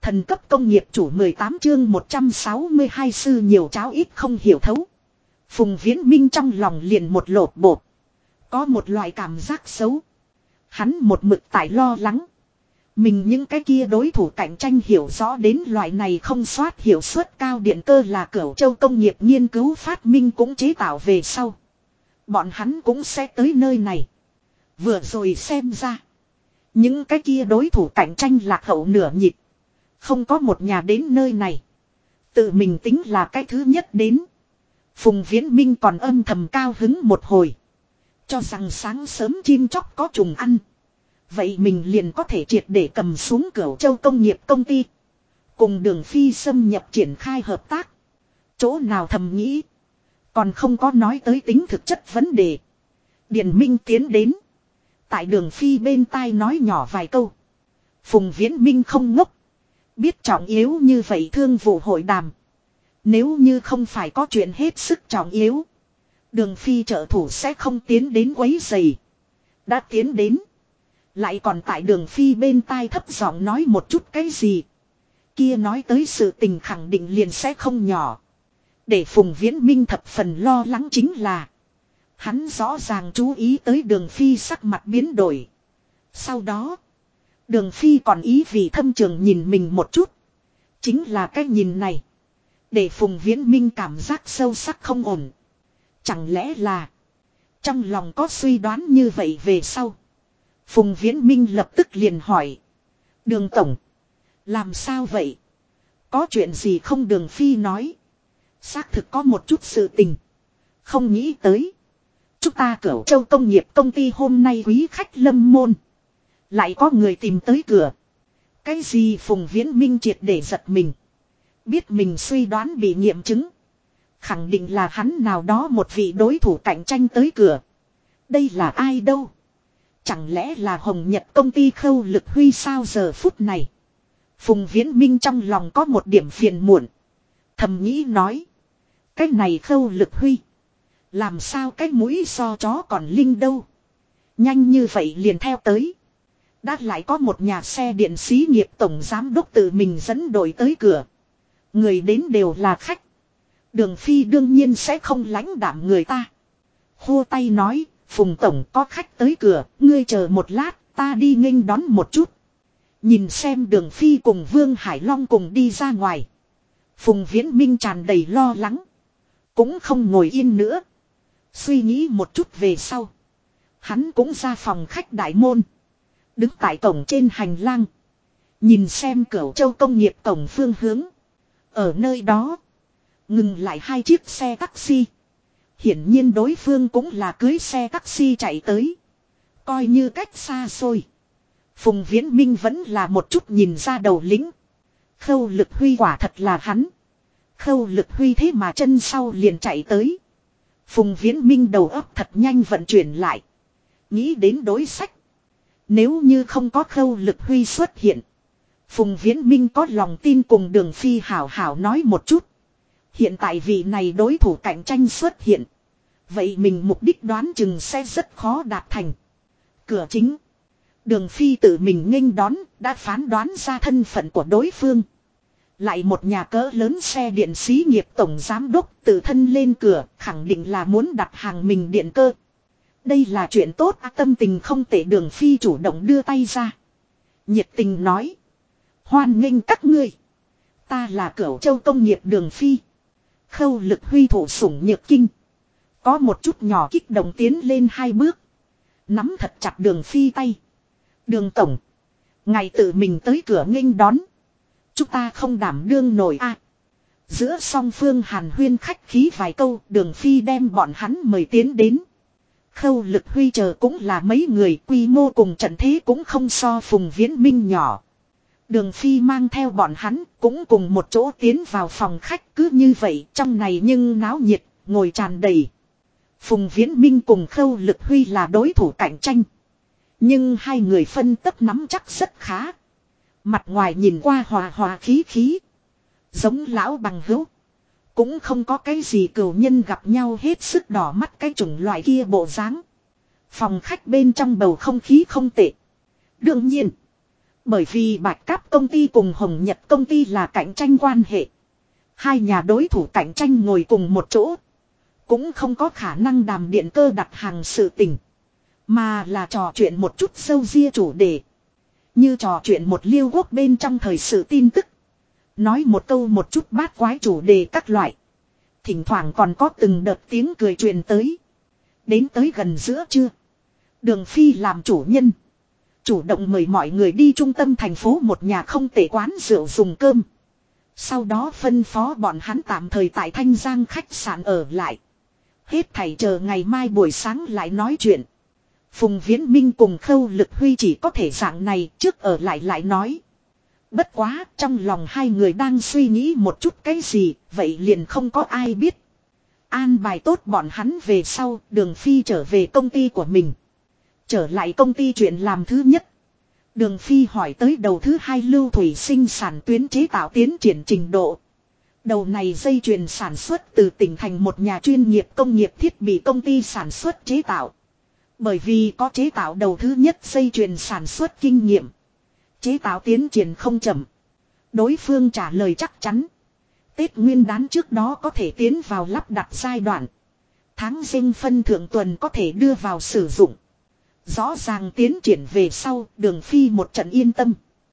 Thần cấp công nghiệp chủ 18 chương 162 sư nhiều cháo ít không hiểu thấu. Phùng Viễn Minh trong lòng liền một lột bột. Có một loại cảm giác xấu. Hắn một mực tại lo lắng. Mình những cái kia đối thủ cạnh tranh hiểu rõ đến loại này không soát hiệu suất cao điện cơ là Cửu Châu công nghiệp nghiên cứu phát minh cũng chế tạo về sau. Bọn hắn cũng sẽ tới nơi này. Vừa rồi xem ra. Những cái kia đối thủ cạnh tranh lạc hậu nửa nhịp. Không có một nhà đến nơi này. Tự mình tính là cái thứ nhất đến. Phùng Viễn Minh còn âm thầm cao hứng một hồi. Cho rằng sáng sớm chim chóc có trùng ăn. Vậy mình liền có thể triệt để cầm xuống Cửu Châu công nghiệp công ty. Cùng Đường Phi xâm nhập triển khai hợp tác. Chỗ nào thầm nghĩ. Còn không có nói tới tính thực chất vấn đề. Điền Minh tiến đến. Tại Đường Phi bên tai nói nhỏ vài câu. Phùng Viễn Minh không ngốc. Biết trọng yếu như vậy thương vụ hội đàm. Nếu như không phải có chuyện hết sức trọng yếu. Đường Phi trợ thủ sẽ không tiến đến quấy rầy. Đã tiến đến. Lại còn tại Đường Phi bên tai thấp giọng nói một chút cái gì. Kia nói tới sự tình khẳng định liền sẽ không nhỏ. Để Phùng Viễn Minh thập phần lo lắng chính là. Hắn rõ ràng chú ý tới Đường Phi sắc mặt biến đổi. Sau đó. Đường Phi còn ý vì thâm trường nhìn mình một chút. Chính là cái nhìn này. Để Phùng Viễn Minh cảm giác sâu sắc không ổn. Chẳng lẽ là. Trong lòng có suy đoán như vậy về sau. Phùng Viễn Minh lập tức liền hỏi. Đường Tổng. Làm sao vậy? Có chuyện gì không? Đường Phi nói. Xác thực có một chút sự tình. Không nghĩ tới. Chúng ta Cửu Châu công nghiệp công ty hôm nay quý khách lâm môn. Lại có người tìm tới cửa. Cái gì? Phùng Viễn Minh triệt để giật mình. Biết mình suy đoán bị nghiệm chứng. Khẳng định là hắn nào đó một vị đối thủ cạnh tranh tới cửa. Đây là ai đâu? Chẳng lẽ là Hồng Nhật công ty Khâu Lực Huy sao? Giờ phút này. Phùng Viễn Minh trong lòng có một điểm phiền muộn. Thầm nghĩ nói. Cái này Khâu Lực Huy. Làm sao cái mũi so chó còn linh đâu? Nhanh như vậy liền theo tới. Đã lại có một nhà xe điện xí nghiệp tổng giám đốc tự mình dẫn đội tới cửa. Người đến đều là khách. Đường Phi đương nhiên sẽ không lãnh đạm người ta. Khô tay nói, Phùng Tổng có khách tới cửa, ngươi chờ một lát, ta đi nghênh đón một chút. Nhìn xem Đường Phi cùng Vương Hải Long cùng đi ra ngoài. Phùng Viễn Minh tràn đầy lo lắng. Cũng không ngồi yên nữa. Suy nghĩ một chút về sau. Hắn cũng ra phòng khách đại môn. Đứng tại cổng trên hành lang. Nhìn xem Cửu Châu công nghiệp cổng phương hướng. Ở nơi đó. Ngừng lại hai chiếc xe taxi. Hiển nhiên đối phương cũng là cưới xe taxi chạy tới. Coi như cách xa xôi. Phùng Viễn Minh vẫn là một chút nhìn ra đầu lính. Khâu Lực Huy quả thật là hắn. Khâu Lực Huy thế mà chân sau liền chạy tới. Phùng Viễn Minh đầu óc thật nhanh vận chuyển lại. Nghĩ đến đối sách. Nếu như không có Khâu Lực Huy xuất hiện. Phùng Viễn Minh có lòng tin cùng Đường Phi hảo hảo nói một chút. Hiện tại vị này đối thủ cạnh tranh xuất hiện. Vậy mình mục đích đoán chừng sẽ rất khó đạt thành. Cửa chính. Đường Phi tự mình nghênh đón, đã phán đoán ra thân phận của đối phương. Lại một nhà cỡ lớn xe điện xí nghiệp tổng giám đốc tự thân lên cửa, khẳng định là muốn đặt hàng mình điện cơ. Đây là chuyện tốt, tâm tình không tệ. Đường Phi chủ động đưa tay ra. Nhiệt tình nói. Hoan nghênh các ngươi. Ta là Cửu Châu công nghiệp Đường Phi. Khâu Lực Huy thụ sủng nhược kinh. Có một chút nhỏ kích động tiến lên hai bước. Nắm thật chặt Đường Phi tay. Đường Tổng. Ngài tự mình tới cửa nghênh đón. Chúng ta không đảm đương nổi a. Giữa song phương hàn huyên khách khí vài câu. Đường Phi đem bọn hắn mời tiến đến. Khâu Lực Huy chờ cũng là mấy người, quy mô cùng trận thế cũng không so Phùng Viễn Minh nhỏ. Đường Phi mang theo bọn hắn cũng cùng một chỗ tiến vào phòng khách. Cứ như vậy trong này nhưng náo nhiệt, ngồi tràn đầy. Phùng Viễn Minh cùng Khâu Lực Huy là đối thủ cạnh tranh. Nhưng hai người phân tấp nắm chắc rất khá. Mặt ngoài nhìn qua hòa hòa khí khí. Giống lão bằng hữu. Cũng không có cái gì cừu nhân gặp nhau hết sức đỏ mắt cái chủng loại kia bộ dáng. Phòng khách bên trong bầu không khí không tệ. Đương nhiên. Bởi vì Bạch Cáp công ty cùng Hồng Nhật công ty là cạnh tranh quan hệ. Hai nhà đối thủ cạnh tranh ngồi cùng một chỗ. Cũng không có khả năng đàm điện cơ đặt hàng sự tình. Mà là trò chuyện một chút sâu ria chủ đề. Như trò chuyện một liêu quốc bên trong thời sự tin tức. Nói một câu một chút bát quái chủ đề các loại. Thỉnh thoảng còn có từng đợt tiếng cười truyền tới. Đến tới gần giữa trưa. Đường Phi làm chủ nhân. Chủ động mời mọi người đi trung tâm thành phố một nhà không tệ quán rượu dùng cơm. Sau đó phân phó bọn hắn tạm thời tại Thanh Giang khách sạn ở lại. Hết thảy chờ ngày mai buổi sáng lại nói chuyện. Phùng Viễn Minh cùng Khâu Lực Huy chỉ có thể dạng này trước ở lại nói. Bất quá trong lòng hai người đang suy nghĩ một chút cái gì, vậy liền không có ai biết. An bài tốt bọn hắn về sau, Đường Phi trở về công ty của mình. Trở lại công ty chuyện làm thứ nhất. Đường Phi hỏi tới đầu thứ hai lưu thủy sinh sản tuyến chế tạo tiến triển trình độ. Đầu này dây chuyền sản xuất từ tỉnh thành một nhà chuyên nghiệp công nghiệp thiết bị công ty sản xuất chế tạo. Bởi vì có chế tạo đầu thứ nhất dây chuyền sản xuất kinh nghiệm. Chế tạo tiến triển không chậm. Đối phương trả lời chắc chắn. Tết Nguyên đán trước đó có thể tiến vào lắp đặt giai đoạn. Tháng Giêng phân thượng tuần có thể đưa vào sử dụng. Rõ ràng tiến triển về sau, Đường Phi một trận yên tâm.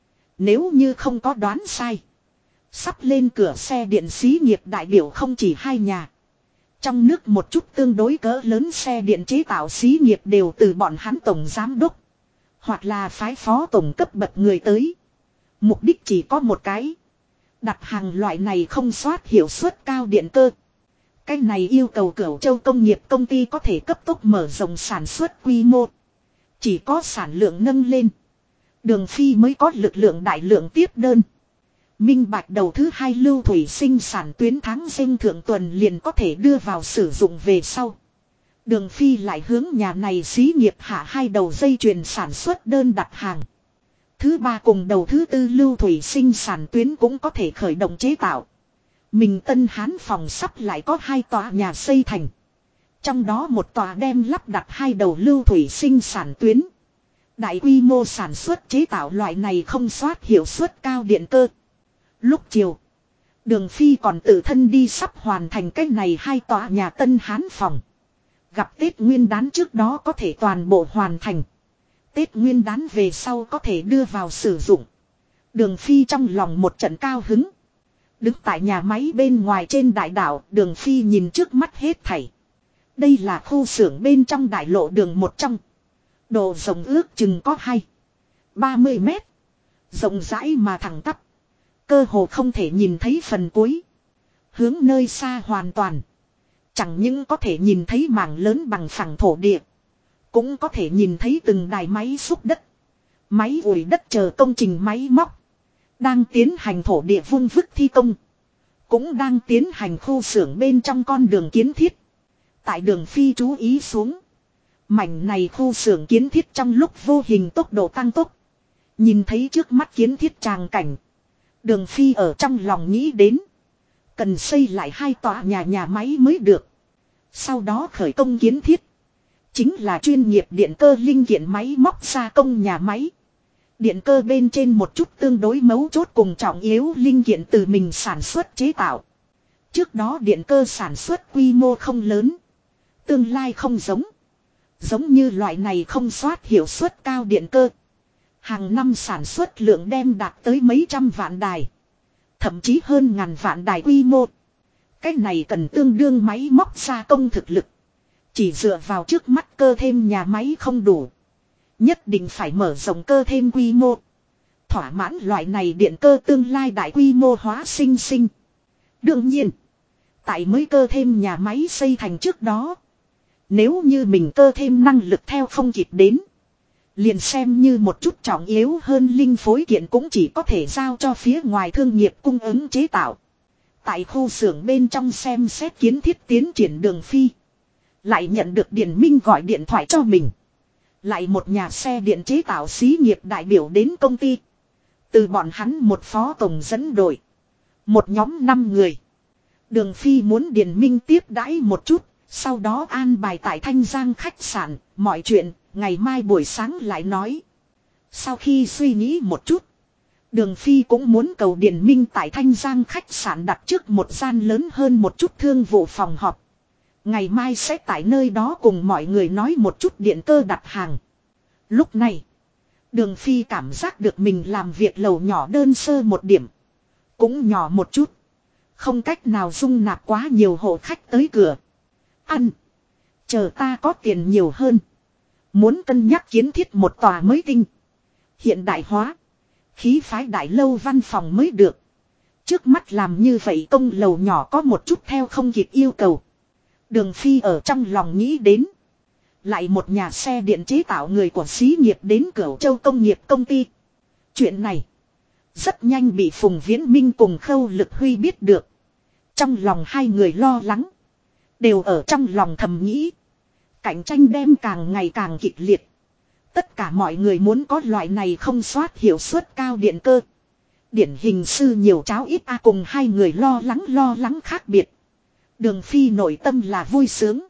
Nếu như không có đoán sai. Sắp lên cửa xe điện xí nghiệp đại biểu không chỉ hai nhà. Trong nước một chút tương đối cỡ lớn xe điện chế tạo xí nghiệp đều từ bọn hắn tổng giám đốc. Hoặc là phái phó tổng cấp bậc người tới. Mục đích chỉ có một cái. Đặt hàng loại này không soát hiệu suất cao điện cơ. Cái này yêu cầu Cửu Châu công nghiệp công ty có thể cấp tốc mở rộng sản xuất quy mô. Chỉ có sản lượng nâng lên. Đường Phi mới có lực lượng đại lượng tiếp đơn. Minh bạch đầu thứ hai lưu thủy sinh sản tuyến tháng Giêng thượng tuần liền có thể đưa vào sử dụng về sau. Đường Phi lại hướng nhà này xí nghiệp hạ hai đầu dây chuyền sản xuất đơn đặt hàng. Thứ ba cùng đầu thứ tư lưu thủy sinh sản tuyến cũng có thể khởi động chế tạo. Mình Tân Hán phòng sắp lại có hai tòa nhà xây thành. Trong đó một tòa đem lắp đặt hai đầu lưu thủy sinh sản tuyến. Đại quy mô sản xuất chế tạo loại này không soát hiệu suất cao điện cơ. Lúc chiều, Đường Phi còn tự thân đi sắp hoàn thành cái này hai tòa nhà Tân Hán phòng. Gặp Tết Nguyên đán trước đó có thể toàn bộ hoàn thành. Tết Nguyên đán về sau có thể đưa vào sử dụng. Đường Phi trong lòng một trận cao hứng. Đứng tại nhà máy bên ngoài trên đại đảo, Đường Phi nhìn trước mắt hết thảy. Đây là khu xưởng bên trong đại lộ đường một trong. Độ rộng ước chừng có 30 mét. Rộng rãi mà thẳng tắp. Cơ hồ không thể nhìn thấy phần cuối. Hướng nơi xa hoàn toàn. Chẳng những có thể nhìn thấy mảng lớn bằng phẳng thổ địa. Cũng có thể nhìn thấy từng đài máy xúc đất. Máy ủi đất chờ công trình máy móc. Đang tiến hành thổ địa vung vức thi công. Cũng đang tiến hành khu xưởng bên trong con đường kiến thiết. Tại Đường Phi chú ý xuống. Mảnh này khu xưởng kiến thiết trong lúc vô hình tốc độ tăng tốc. Nhìn thấy trước mắt kiến thiết tràng cảnh. Đường Phi ở trong lòng nghĩ đến. Cần xây lại hai tòa nhà máy mới được. Sau đó khởi công kiến thiết. Chính là chuyên nghiệp điện cơ linh kiện máy móc gia công nhà máy. Điện cơ bên trên một chút tương đối mấu chốt cùng trọng yếu linh kiện từ mình sản xuất chế tạo. Trước đó điện cơ sản xuất quy mô không lớn. Tương lai không giống. Giống như loại này không soát hiệu suất cao điện cơ. Hàng năm sản xuất lượng đem đạt tới mấy trăm vạn đài. Thậm chí hơn ngàn vạn đài quy mô. Cái này cần tương đương máy móc gia công thực lực. Chỉ dựa vào trước mắt cơ thêm nhà máy không đủ. Nhất định phải mở rộng cơ thêm quy mô. Thỏa mãn loại này điện cơ tương lai đại quy mô hóa sinh. Đương nhiên. Tại mới cơ thêm nhà máy xây thành trước đó. Nếu như mình cơ thêm năng lực theo không kịp đến. Liền xem như một chút trọng yếu hơn linh phối kiện cũng chỉ có thể giao cho phía ngoài thương nghiệp cung ứng chế tạo. Tại khu xưởng bên trong xem xét kiến thiết tiến triển Đường Phi. Lại nhận được Điền Minh gọi điện thoại cho mình. Lại một nhà xe điện chế tạo xí nghiệp đại biểu đến công ty. Từ bọn hắn một phó tổng dẫn đội. Một nhóm 5 người. Đường Phi muốn Điền Minh tiếp đãi một chút. Sau đó an bài tại Thanh Giang khách sạn. Mọi chuyện ngày mai buổi sáng lại nói. Sau khi suy nghĩ một chút. Đường Phi cũng muốn cầu Điền Minh tại Thanh Giang khách sạn đặt trước một gian lớn hơn một chút thương vụ phòng họp. Ngày mai sẽ tại nơi đó cùng mọi người nói một chút điện cơ đặt hàng. Lúc này, Đường Phi cảm giác được mình làm việc lầu nhỏ đơn sơ một điểm. Cũng nhỏ một chút. Không cách nào dung nạp quá nhiều hộ khách tới cửa. Ăn. Chờ ta có tiền nhiều hơn. Muốn cân nhắc kiến thiết một tòa mới tinh. Hiện đại hóa. Khí phái đại lâu văn phòng mới được. Trước mắt làm như vậy công lầu nhỏ có một chút theo không kịp yêu cầu. Đường Phi ở trong lòng nghĩ đến. Lại một nhà xe điện chế tạo người của xí nghiệp đến Cửu Châu công nghiệp công ty. Chuyện này. Rất nhanh bị Phùng Viễn Minh cùng Khâu Lực Huy biết được. Trong lòng hai người lo lắng. Đều ở trong lòng thầm nghĩ. Cạnh tranh đem càng ngày càng kịch liệt. Tất cả mọi người muốn có loại này không soát hiệu suất cao điện cơ. Điển hình sư nhiều cháo ít a cùng hai người lo lắng khác biệt. Đường Phi nội tâm là vui sướng.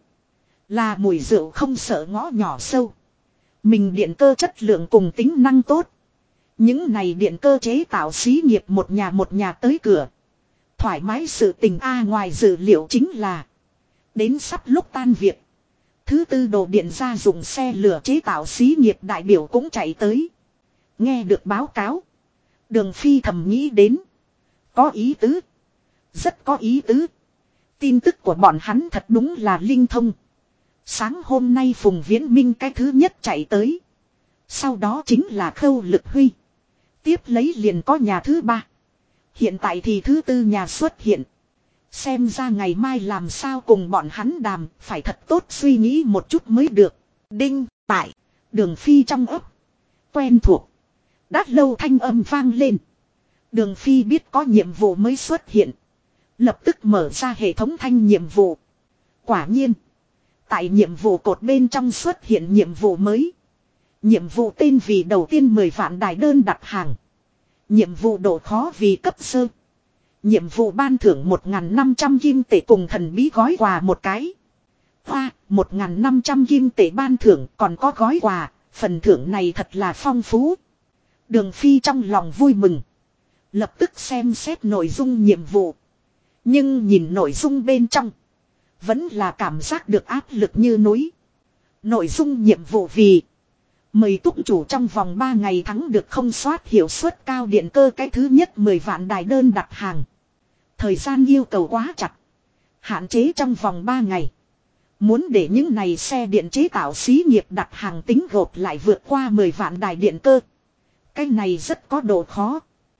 Là mùi rượu không sợ ngõ nhỏ sâu. Mình điện cơ chất lượng cùng tính năng tốt. Những này điện cơ chế tạo xí nghiệp một nhà tới cửa. Thoải mái sự tình ngoài dự liệu chính là. Đến sắp lúc tan việc. Thứ tư đồ điện gia dùng xe lửa chế tạo xí nghiệp đại biểu cũng chạy tới. Nghe được báo cáo. Đường Phi thầm nghĩ đến. Có ý tứ. Rất có ý tứ. Tin tức của bọn hắn thật đúng là linh thông. Sáng hôm nay Phùng Viễn Minh cái thứ nhất chạy tới. Sau đó chính là Khâu Lực Huy. Tiếp lấy liền có nhà thứ ba. Hiện tại thì thứ tư nhà xuất hiện. Xem ra ngày mai làm sao cùng bọn hắn đàm, phải thật tốt suy nghĩ một chút mới được. Đinh, tại, Đường Phi trong ấp. Quen thuộc. Đã lâu thanh âm vang lên. Đường Phi biết có nhiệm vụ mới xuất hiện. Lập tức mở ra hệ thống thanh nhiệm vụ. Quả nhiên. Tại nhiệm vụ cột bên trong xuất hiện nhiệm vụ mới. Nhiệm vụ tên vì đầu tiên 10 vạn đài đơn đặt hàng. Nhiệm vụ độ khó vì cấp sơ. Nhiệm vụ ban thưởng 1.500 kim tệ cùng thần bí gói quà một cái. 1.500 kim tệ ban thưởng còn có gói quà, phần thưởng này thật là phong phú. Đường Phi trong lòng vui mừng. Lập tức xem xét nội dung nhiệm vụ. Nhưng nhìn nội dung bên trong. Vẫn là cảm giác được áp lực như núi. Nội dung nhiệm vụ vì. Mời túc chủ trong vòng 3 ngày thắng được không soát hiệu suất cao điện cơ cái thứ nhất 10 vạn đài đơn đặt hàng. Thời gian yêu cầu quá chặt. Hạn chế trong vòng 3 ngày. Muốn để những này xe điện chế tạo xí nghiệp đặt hàng tính gộp lại vượt qua 10 vạn đài điện cơ. Cái này rất có độ khó.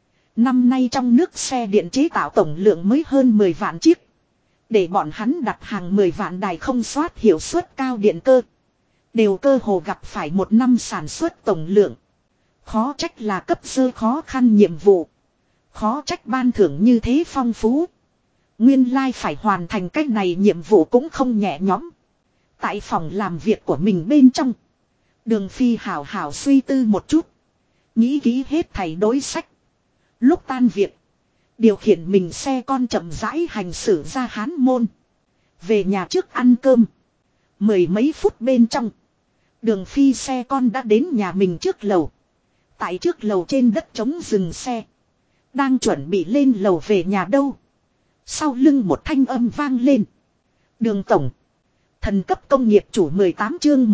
Năm nay trong nước xe điện chế tạo tổng lượng mới hơn 10 vạn chiếc. Để bọn hắn đặt hàng 10 vạn đài không soát hiệu suất cao điện cơ. Đều cơ hồ gặp phải một năm sản xuất tổng lượng. Khó trách là cấp sơ khó khăn nhiệm vụ. Khó trách ban thưởng như thế phong phú. Nguyên lai phải hoàn thành cách này nhiệm vụ cũng không nhẹ nhõm. Tại phòng làm việc của mình bên trong. Đường Phi hào hào suy tư một chút. Nghĩ kỹ hết thảy đối sách. Lúc tan việc. Điều khiển mình xe con chậm rãi hành xử ra Hán Môn. Về nhà trước ăn cơm. Mười mấy phút bên trong. Đường Phi xe con đã đến nhà mình trước lầu. Tại trước lầu trên đất trống dừng xe. Đang chuẩn bị lên lầu về nhà đâu. Sau lưng một thanh âm vang lên. Đường tổng. Thần cấp công nghiệp chủ 18 chương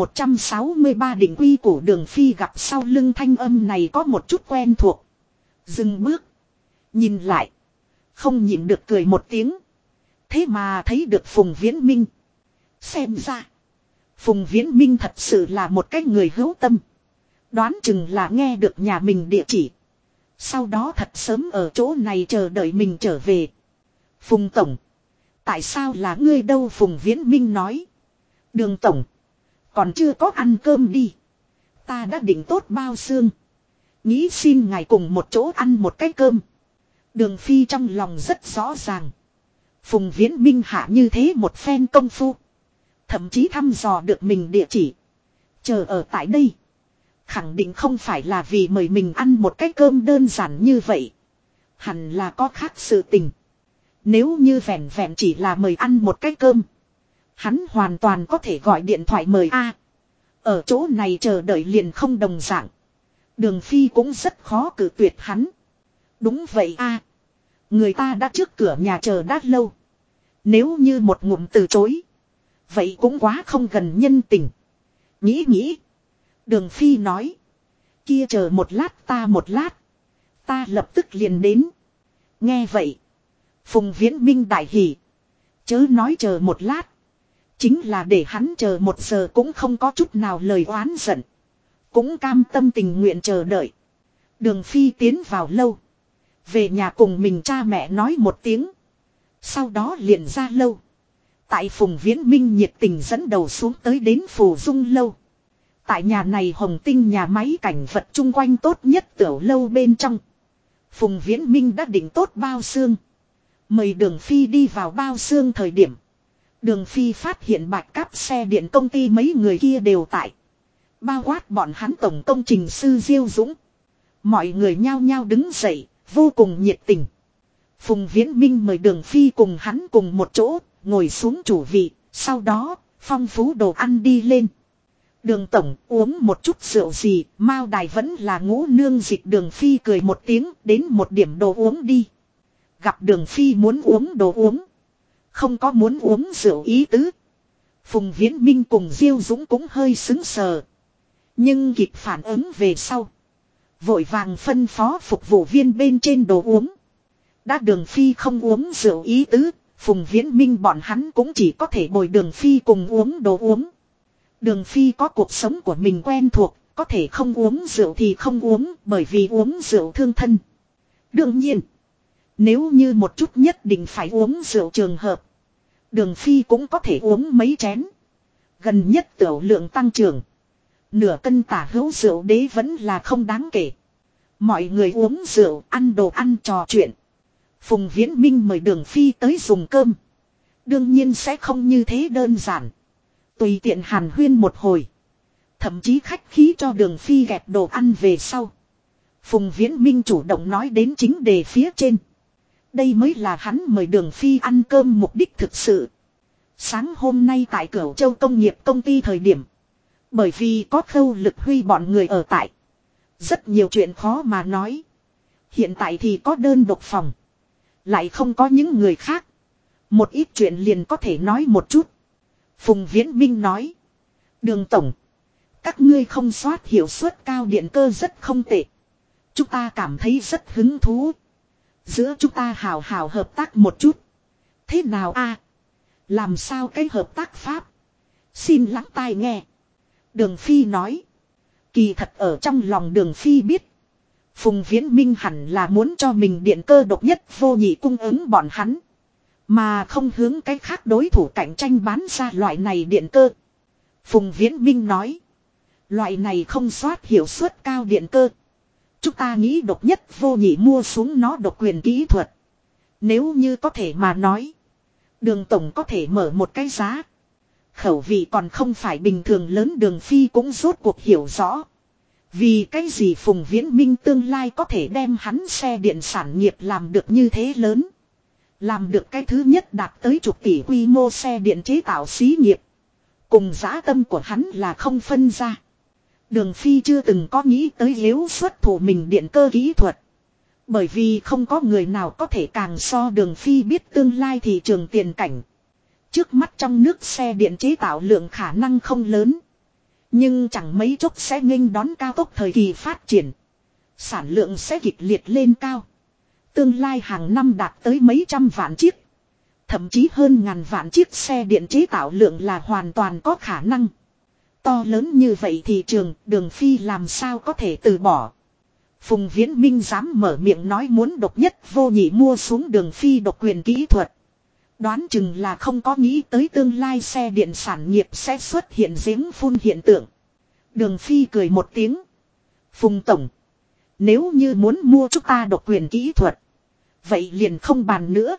163 định quy của Đường Phi gặp sau lưng thanh âm này có một chút quen thuộc. Dừng bước. Nhìn lại. Không nhịn được cười một tiếng. Thế mà thấy được Phùng Viễn Minh. Xem ra. Phùng Viễn Minh thật sự là một cái người hữu tâm. Đoán chừng là nghe được nhà mình địa chỉ. Sau đó thật sớm ở chỗ này chờ đợi mình trở về. Phùng tổng. Tại sao là ngươi đâu Phùng Viễn Minh nói. Đường tổng. Còn chưa có ăn cơm đi. Ta đã định tốt bao xương. Nghĩ xin ngài cùng một chỗ ăn một cái cơm. Đường Phi trong lòng rất rõ ràng. Phùng Viễn Minh hạ như thế một phen công phu. Thậm chí thăm dò được mình địa chỉ. Chờ ở tại đây. Khẳng định không phải là vì mời mình ăn một cái cơm đơn giản như vậy. Hẳn là có khác sự tình. Nếu như vẹn vẹn chỉ là mời ăn một cái cơm. Hắn hoàn toàn có thể gọi điện thoại mời A. Ở chỗ này chờ đợi liền không đồng dạng. Đường Phi cũng rất khó cự tuyệt hắn. Đúng vậy a, người ta đã trước cửa nhà chờ đã lâu. Nếu như một ngụm từ chối, vậy cũng quá không gần nhân tình. Nghĩ nghĩ. Đường Phi nói. Kia chờ một lát ta một lát. Ta lập tức liền đến. Nghe vậy. Phùng Viễn Minh đại hỉ. Chớ nói chờ một lát. Chính là để hắn chờ 1 giờ cũng không có chút nào lời oán giận. Cũng cam tâm tình nguyện chờ đợi. Đường Phi tiến vào lâu. Về nhà cùng mình cha mẹ nói một tiếng. Sau đó liền ra lâu. Tại Phùng Viễn Minh nhiệt tình dẫn đầu xuống tới đến Phù Dung lâu. Tại nhà này hồng tinh nhà máy cảnh vật chung quanh tốt nhất tiểu lâu bên trong. Phùng Viễn Minh đã định tốt bao xương. Mời Đường Phi đi vào bao xương thời điểm. Đường Phi phát hiện bạch cáp xe điện công ty mấy người kia đều tại. Bao quát bọn hắn tổng công trình sư Diêu Dũng. Mọi người nhao nhao đứng dậy, vô cùng nhiệt tình. Phùng Viễn Minh mời Đường Phi cùng hắn cùng một chỗ, ngồi xuống chủ vị, sau đó, phong phú đồ ăn đi lên. Đường tổng uống một chút rượu gì, Mao Đài vẫn là ngũ nương dịch. Đường Phi cười một tiếng, đến một điểm đồ uống đi. Gặp Đường Phi muốn uống đồ uống. Không có muốn uống rượu ý tứ. Phùng Viễn Minh cùng Diêu Dũng cũng hơi sững sờ. Nhưng kịp phản ứng về sau. Vội vàng phân phó phục vụ viên bên trên đồ uống. Đã Đường Phi không uống rượu ý tứ, Phùng Viễn Minh bọn hắn cũng chỉ có thể bồi Đường Phi cùng uống đồ uống. Đường Phi có cuộc sống của mình quen thuộc, có thể không uống rượu thì không uống, bởi vì uống rượu thương thân. Đương nhiên, nếu như một chút nhất định phải uống rượu trường hợp, Đường Phi cũng có thể uống mấy chén. Gần nhất tiểu lượng tăng trưởng. Nửa cân tả hữu rượu đế vẫn là không đáng kể. Mọi người uống rượu, ăn đồ ăn trò chuyện. Phùng Viễn Minh mời Đường Phi tới dùng cơm. Đương nhiên sẽ không như thế đơn giản. Tùy tiện hàn huyên một hồi. Thậm chí khách khí cho Đường Phi gẹp đồ ăn về sau. Phùng Viễn Minh chủ động nói đến chính đề phía trên. Đây mới là hắn mời Đường Phi ăn cơm mục đích thực sự. Sáng hôm nay tại Cửu Châu công nghiệp công ty thời điểm. Bởi vì có Khâu Lực Huy bọn người ở tại. Rất nhiều chuyện khó mà nói. Hiện tại thì có đơn độc phòng. Lại không có những người khác. Một ít chuyện liền có thể nói một chút. Phùng Viễn Minh nói. Đường tổng. Các ngươi không soát hiệu suất cao điện cơ rất không tệ. Chúng ta cảm thấy rất hứng thú. Giữa chúng ta hào hào hợp tác một chút. Thế nào a? Làm sao cái hợp tác pháp? Xin lắng tai nghe. Đường Phi nói. Kỳ thật ở trong lòng Đường Phi biết. Phùng Viễn Minh hẳn là muốn cho mình điện cơ độc nhất vô nhị cung ứng bọn hắn. Mà không hướng cái khác đối thủ cạnh tranh bán ra loại này điện cơ. Phùng Viễn Minh nói. Loại này không soát hiệu suất cao điện cơ. Chúng ta nghĩ độc nhất vô nhị mua xuống nó độc quyền kỹ thuật. Nếu như có thể mà nói. Đường tổng có thể mở một cái giá. Khẩu vị còn không phải bình thường lớn. Đường Phi cũng rốt cuộc hiểu rõ. Vì cái gì Phùng Viễn Minh tương lai có thể đem hắn xe điện sản nghiệp làm được như thế lớn. Làm được cái thứ nhất đạt tới chục tỷ quy mô xe điện chế tạo xí nghiệp. Cùng dã tâm của hắn là không phân ra. Đường Phi chưa từng có nghĩ tới yếu xuất thủ mình điện cơ kỹ thuật. Bởi vì không có người nào có thể càng so Đường Phi biết tương lai thị trường tiền cảnh. Trước mắt trong nước xe điện chế tạo lượng khả năng không lớn. Nhưng chẳng mấy chốc sẽ nghênh đón cao tốc thời kỳ phát triển. Sản lượng sẽ kịch liệt lên cao. Tương lai hàng năm đạt tới mấy trăm vạn chiếc. Thậm chí hơn ngàn vạn chiếc xe điện chế tạo lượng là hoàn toàn có khả năng. To lớn như vậy thị trường, Đường Phi làm sao có thể từ bỏ. Phùng Viễn Minh dám mở miệng nói muốn độc nhất vô nhị mua xuống Đường Phi độc quyền kỹ thuật. Đoán chừng là không có nghĩ tới tương lai xe điện sản nghiệp sẽ xuất hiện giếng phun hiện tượng. Đường Phi cười một tiếng. Phùng tổng. Nếu như muốn mua chúng ta độc quyền kỹ thuật. Vậy liền không bàn nữa.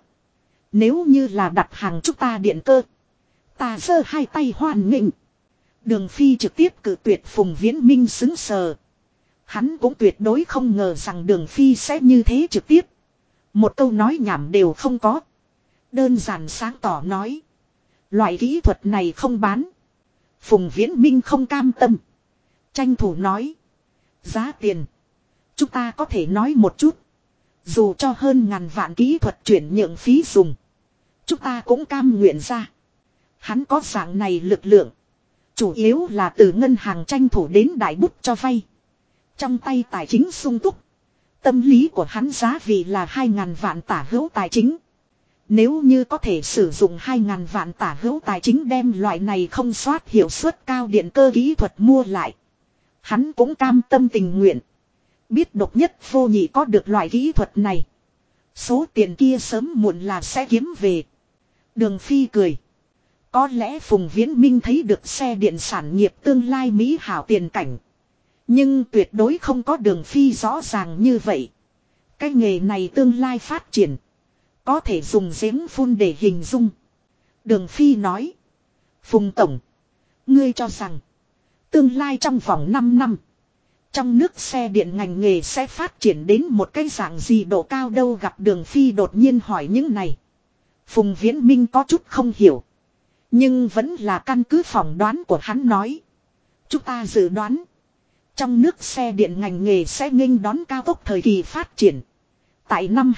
Nếu như là đặt hàng chúng ta điện cơ. Ta giơ hai tay hoan nghênh. Đường Phi trực tiếp cự tuyệt. Phùng Viễn Minh sững sờ. Hắn cũng tuyệt đối không ngờ rằng Đường Phi sẽ như thế trực tiếp. Một câu nói nhảm đều không có. Đơn giản sáng tỏ nói. Loại kỹ thuật này không bán. Phùng Viễn Minh không cam tâm. Tranh thủ nói. Giá tiền. Chúng ta có thể nói một chút. Dù cho hơn ngàn vạn kỹ thuật chuyển nhượng phí dùng. Chúng ta cũng cam nguyện ra. Hắn có dạng này lực lượng. Chủ yếu là từ ngân hàng tranh thủ đến đại bút cho vay. Trong tay tài chính sung túc. Tâm lý của hắn giá vì là 2.000 vạn tả hữu tài chính. Nếu như có thể sử dụng 2.000 vạn tả hữu tài chính đem loại này không soát hiệu suất cao điện cơ kỹ thuật mua lại. Hắn cũng cam tâm tình nguyện. Biết độc nhất vô nhị có được loại kỹ thuật này. Số tiền kia sớm muộn là sẽ kiếm về. Đường Phi cười. Có lẽ Phùng Viễn Minh thấy được xe điện sản nghiệp tương lai mỹ hảo tiền cảnh. Nhưng tuyệt đối không có Đường Phi rõ ràng như vậy. Cái nghề này tương lai phát triển. Có thể dùng giếng phun để hình dung. Đường Phi nói. Phùng Tổng. Ngươi cho rằng. Tương lai trong vòng 5 năm. Trong nước xe điện ngành nghề sẽ phát triển đến một cái dạng gì độ cao đâu gặp Đường Phi đột nhiên hỏi những này. Phùng Viễn Minh có chút không hiểu. Nhưng vẫn là căn cứ phỏng đoán của hắn nói. Chúng ta dự đoán. Trong nước xe điện ngành nghề sẽ nghênh đón cao tốc thời kỳ phát triển. Tại năm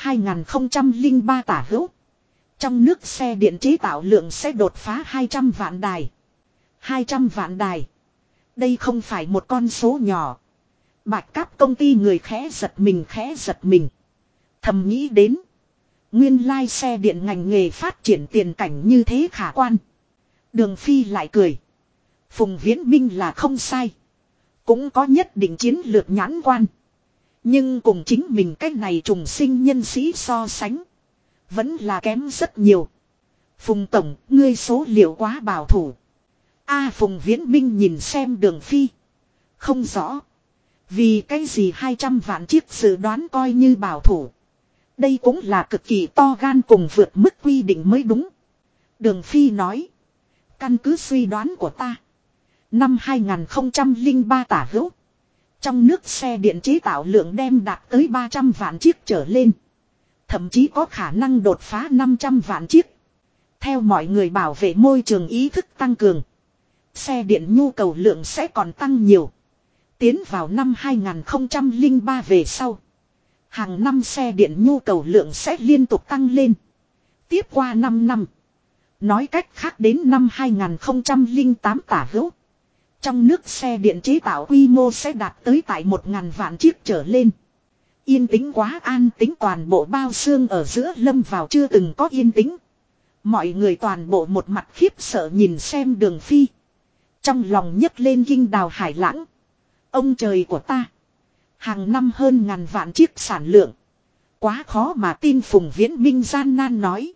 2003 tả hữu. Trong nước xe điện chế tạo lượng sẽ đột phá 200 vạn đài. 200 vạn đài. Đây không phải một con số nhỏ. Bạch Cáp công ty người khẽ giật mình. Thầm nghĩ đến. Nguyên lai xe điện ngành nghề phát triển tiền cảnh như thế khả quan. Đường Phi lại cười. Phùng Viễn Minh là không sai. Cũng có nhất định chiến lược nhãn quan. Nhưng cùng chính mình cách này trùng sinh nhân sĩ so sánh. Vẫn là kém rất nhiều. Phùng Tổng, ngươi số liệu quá bảo thủ. Phùng Viễn Minh nhìn xem Đường Phi. Không rõ. Vì cái gì 200 vạn chiếc dự đoán coi như bảo thủ. Đây cũng là cực kỳ to gan cùng vượt mức quy định mới đúng. Đường Phi nói. Căn cứ suy đoán của ta. Năm 2003 tả hữu. Trong nước xe điện chế tạo lượng đem đạt tới 300 vạn chiếc trở lên. Thậm chí có khả năng đột phá 500 vạn chiếc. Theo mọi người bảo vệ môi trường ý thức tăng cường. Xe điện nhu cầu lượng sẽ còn tăng nhiều. Tiến vào năm 2003 về sau. Hàng năm xe điện nhu cầu lượng sẽ liên tục tăng lên. Tiếp qua 5 năm. Nói cách khác đến năm 2008 tả hữu. Trong nước xe điện chế tạo quy mô sẽ đạt tới tại 1.000 vạn chiếc trở lên. Yên tĩnh quá an tĩnh toàn bộ bao xương ở giữa lâm vào chưa từng có yên tĩnh. Mọi người toàn bộ một mặt khiếp sợ nhìn xem Đường Phi. Trong lòng nhấc lên kinh đào hải lãng. Ông trời của ta. Hàng năm hơn ngàn vạn chiếc sản lượng. Quá khó mà tin Phùng Viễn Minh gian nan nói.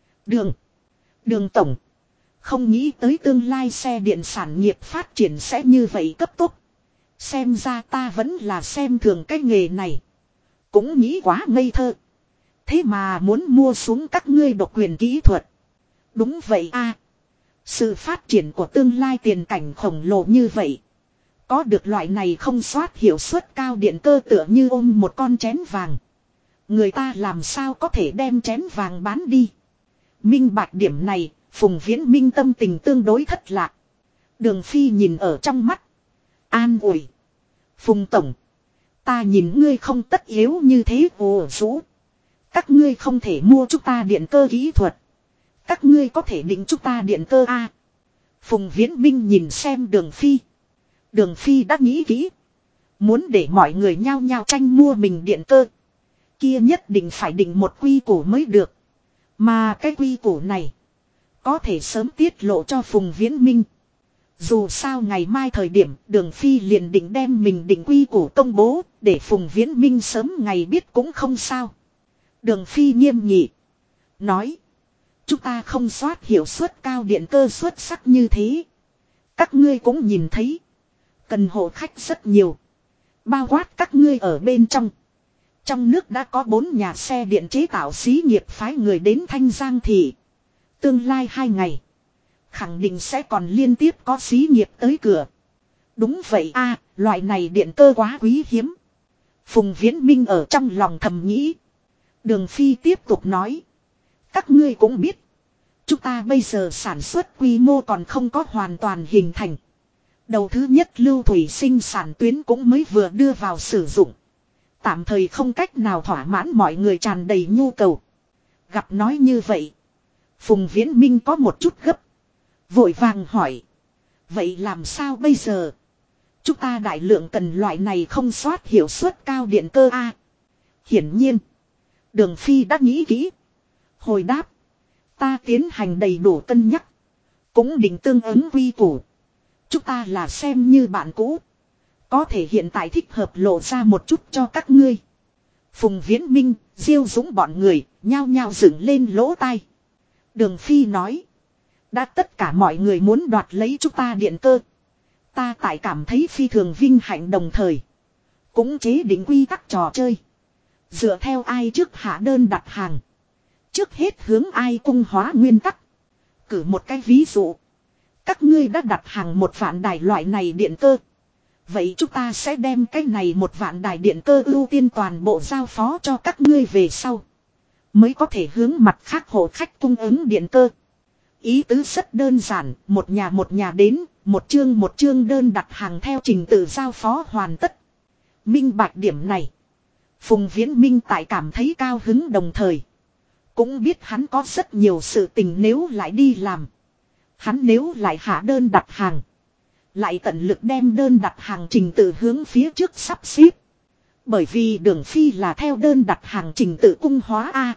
Đường Tổng. Không nghĩ tới tương lai xe điện sản nghiệp phát triển sẽ như vậy cấp tốc. Xem ra ta vẫn là xem thường cái nghề này. Cũng nghĩ quá ngây thơ. Thế mà muốn mua xuống các ngươi độc quyền kỹ thuật. Đúng vậy Sự phát triển của tương lai tiền cảnh khổng lồ như vậy. Có được loại này không soát hiệu suất cao điện cơ tựa như ôm một con chén vàng. Người ta làm sao có thể đem chén vàng bán đi. Minh bạch điểm này, Phùng Viễn Minh tâm tình tương đối thất lạc. Đường Phi nhìn ở trong mắt. An ủi. Phùng Tổng. Ta nhìn ngươi không tất yếu như thế ồ rũ. Các ngươi không thể mua chúng ta điện cơ kỹ thuật. Các ngươi có thể định chúng ta điện cơ Phùng Viễn Minh nhìn xem Đường Phi. Đường Phi đã nghĩ kỹ. Muốn để mọi người nhao nhao tranh mua mình điện cơ. Kia nhất định phải định một quy củ mới được. Mà cái quy củ này. Có thể sớm tiết lộ cho Phùng Viễn Minh. Dù sao ngày mai thời điểm Đường Phi liền định đem mình định quy củ công bố. Để Phùng Viễn Minh sớm ngày biết cũng không sao. Đường Phi nghiêm nghị. Nói. Chúng ta không soát hiệu suất cao điện cơ xuất sắc như thế. Các ngươi cũng nhìn thấy. Cần hộ khách rất nhiều. Bao quát các ngươi ở bên trong. Trong nước đã có 4 nhà xe điện chế tạo xí nghiệp phái người đến Thanh Giang thị. Tương lai 2 ngày. Khẳng định sẽ còn liên tiếp có xí nghiệp tới cửa. Đúng vậy loại này điện cơ quá quý hiếm. Phùng Viễn Minh ở trong lòng thầm nghĩ. Đường Phi tiếp tục nói. Các ngươi cũng biết. Chúng ta bây giờ sản xuất quy mô còn không có hoàn toàn hình thành. Đầu thứ nhất lưu thủy sinh sản tuyến cũng mới vừa đưa vào sử dụng. Tạm thời không cách nào thỏa mãn mọi người tràn đầy nhu cầu. Gặp nói như vậy. Phùng Viễn Minh có một chút gấp. Vội vàng hỏi. Vậy làm sao bây giờ? Chúng ta đại lượng cần loại này không soát hiệu suất cao điện cơ a. Hiển nhiên. Đường Phi đã nghĩ kỹ. Hồi đáp. Ta tiến hành đầy đủ cân nhắc. Cũng định tương ứng quy củ. Chúng ta là xem như bạn cũ. Có thể hiện tại thích hợp lộ ra một chút cho các ngươi. Phùng Viễn Minh, Diêu Dũng bọn người, nhao nhao dựng lên lỗ tai. Đường Phi nói. Đã tất cả mọi người muốn đoạt lấy chúng ta điện cơ. Ta tại cảm thấy phi thường vinh hạnh đồng thời. Cũng chế định quy tắc trò chơi. Dựa theo ai trước hạ đơn đặt hàng. Trước hết hướng ai cung hóa nguyên tắc. Cử một cái ví dụ. Các ngươi đã đặt hàng 1.000 đài loại này điện cơ. Vậy chúng ta sẽ đem cái này 1.000 đài điện cơ ưu tiên toàn bộ giao phó cho các ngươi về sau. Mới có thể hướng mặt khác hộ khách cung ứng điện cơ. Ý tứ rất đơn giản, một nhà đến, một chương đơn đặt hàng theo trình tự giao phó hoàn tất. Minh bạch điểm này. Phùng Viễn Minh tại cảm thấy cao hứng đồng thời. Cũng biết hắn có rất nhiều sự tình nếu lại đi làm. Hắn nếu lại hạ đơn đặt hàng. Lại tận lực đem đơn đặt hàng trình tự hướng phía trước sắp xếp. Bởi vì Đường Phi là theo đơn đặt hàng trình tự cung hóa A.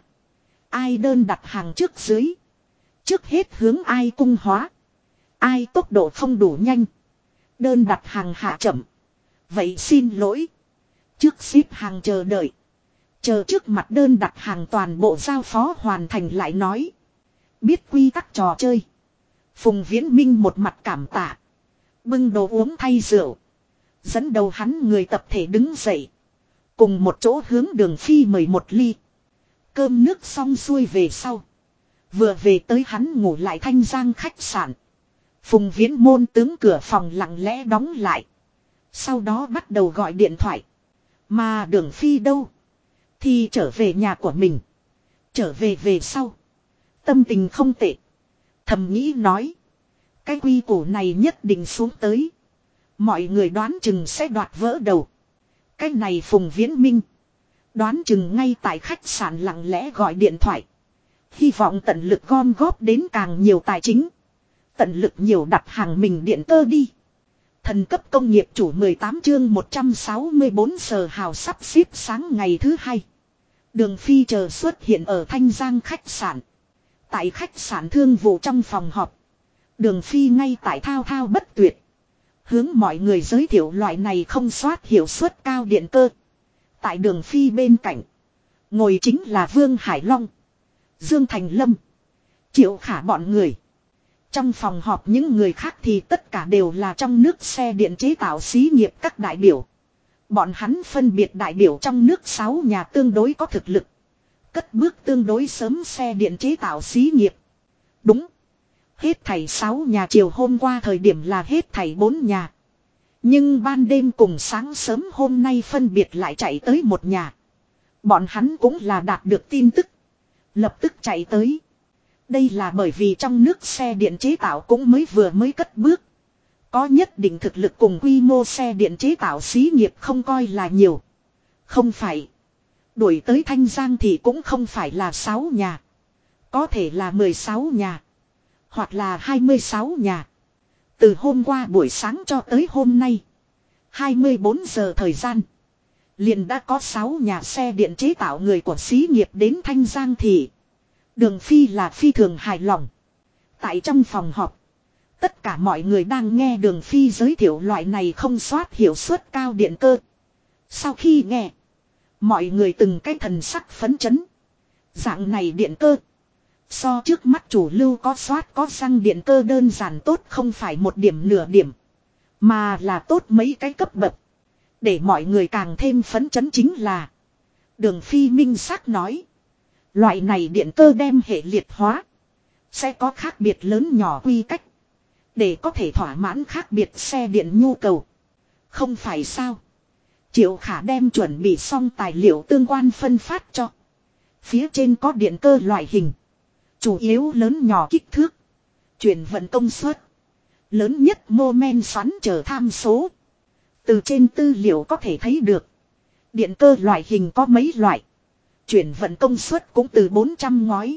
Ai đơn đặt hàng trước dưới. Trước hết hướng ai cung hóa. Ai tốc độ không đủ nhanh. Đơn đặt hàng hạ chậm. Vậy xin lỗi. Trước xếp hàng chờ đợi. Chờ trước mặt đơn đặt hàng toàn bộ giao phó hoàn thành lại nói. Biết quy tắc trò chơi. Phùng Viễn Minh một mặt cảm tạ. Bưng đồ uống thay rượu. Dẫn đầu hắn người tập thể đứng dậy. Cùng một chỗ hướng Đường Phi mời một ly. Cơm nước xong xuôi về sau. Vừa về tới hắn ngủ lại Thanh Giang khách sạn. Phùng Viễn môn tướng cửa phòng lặng lẽ đóng lại. Sau đó bắt đầu gọi điện thoại. Mà Đường Phi đâu? Thì trở về nhà của mình. Trở về về sau. Tâm tình không tệ. Thầm nghĩ nói. Cái quy củ này nhất định xuống tới. Mọi người đoán chừng sẽ đoạt vỡ đầu. Cái này Phùng Viễn Minh. Đoán chừng ngay tại khách sạn lặng lẽ gọi điện thoại. Hy vọng tận lực gom góp đến càng nhiều tài chính. Tận lực nhiều đặt hàng mình điện cơ đi. Thần cấp công nghiệp chủ 18 chương 164 giờ hào sắp xếp sáng ngày thứ hai. Đường Phi chờ xuất hiện ở Thanh Giang khách sạn. Tại khách sạn thương vụ trong phòng họp. Đường Phi ngay tại thao thao bất tuyệt. Hướng mọi người giới thiệu loại này không soát hiệu suất cao điện cơ. Tại Đường Phi bên cạnh. Ngồi chính là Vương Hải Long. Dương Thành Lâm. Triệu Khả bọn người. Trong phòng họp những người khác thì tất cả đều là trong nước xe điện chế tạo xí nghiệp các đại biểu. Bọn hắn phân biệt đại biểu trong nước 6 nhà tương đối có thực lực. Cất bước tương đối sớm xe điện chế tạo xí nghiệp. Đúng. Hết thảy 6 nhà chiều hôm qua thời điểm là hết thảy 4 nhà. Nhưng ban đêm cùng sáng sớm hôm nay phân biệt lại chạy tới một nhà. Bọn hắn cũng là đạt được tin tức. Lập tức chạy tới. Đây là bởi vì trong nước xe điện chế tạo cũng mới cất bước. Có nhất định thực lực cùng quy mô xe điện chế tạo xí nghiệp không coi là nhiều. Không phải. Đuổi tới Thanh Giang thì cũng không phải là 6 nhà. Có thể là 16 nhà. Hoặc là 26 nhà. Từ hôm qua buổi sáng cho tới hôm nay. 24 giờ thời gian. Liền đã có 6 nhà xe điện chế tạo người của xí nghiệp đến Thanh Giang thị. Đường Phi là phi thường hài lòng. Tại trong phòng họp. Tất cả mọi người đang nghe Đường Phi giới thiệu loại này không soát hiệu suất cao điện cơ. Sau khi nghe. Mọi người từng cái thần sắc phấn chấn. Dạng này điện cơ. So trước mắt chủ lưu có soát có xăng điện cơ đơn giản tốt không phải một điểm nửa điểm. Mà là tốt mấy cái cấp bậc. Để mọi người càng thêm phấn chấn chính là. Đường Phi minh xác nói. Loại này điện cơ đem hệ liệt hóa. Sẽ có khác biệt lớn nhỏ quy cách. Để có thể thỏa mãn khác biệt xe điện nhu cầu. Không phải sao. Triệu Khả đem chuẩn bị xong tài liệu tương quan phân phát cho. Phía trên có điện cơ loại hình. Chủ yếu lớn nhỏ kích thước. Chuyển vận công suất. Lớn nhất mô men xoắn chờ tham số. Từ trên tư liệu có thể thấy được. Điện cơ loại hình có mấy loại. Chuyển vận công suất cũng từ 400 ngói.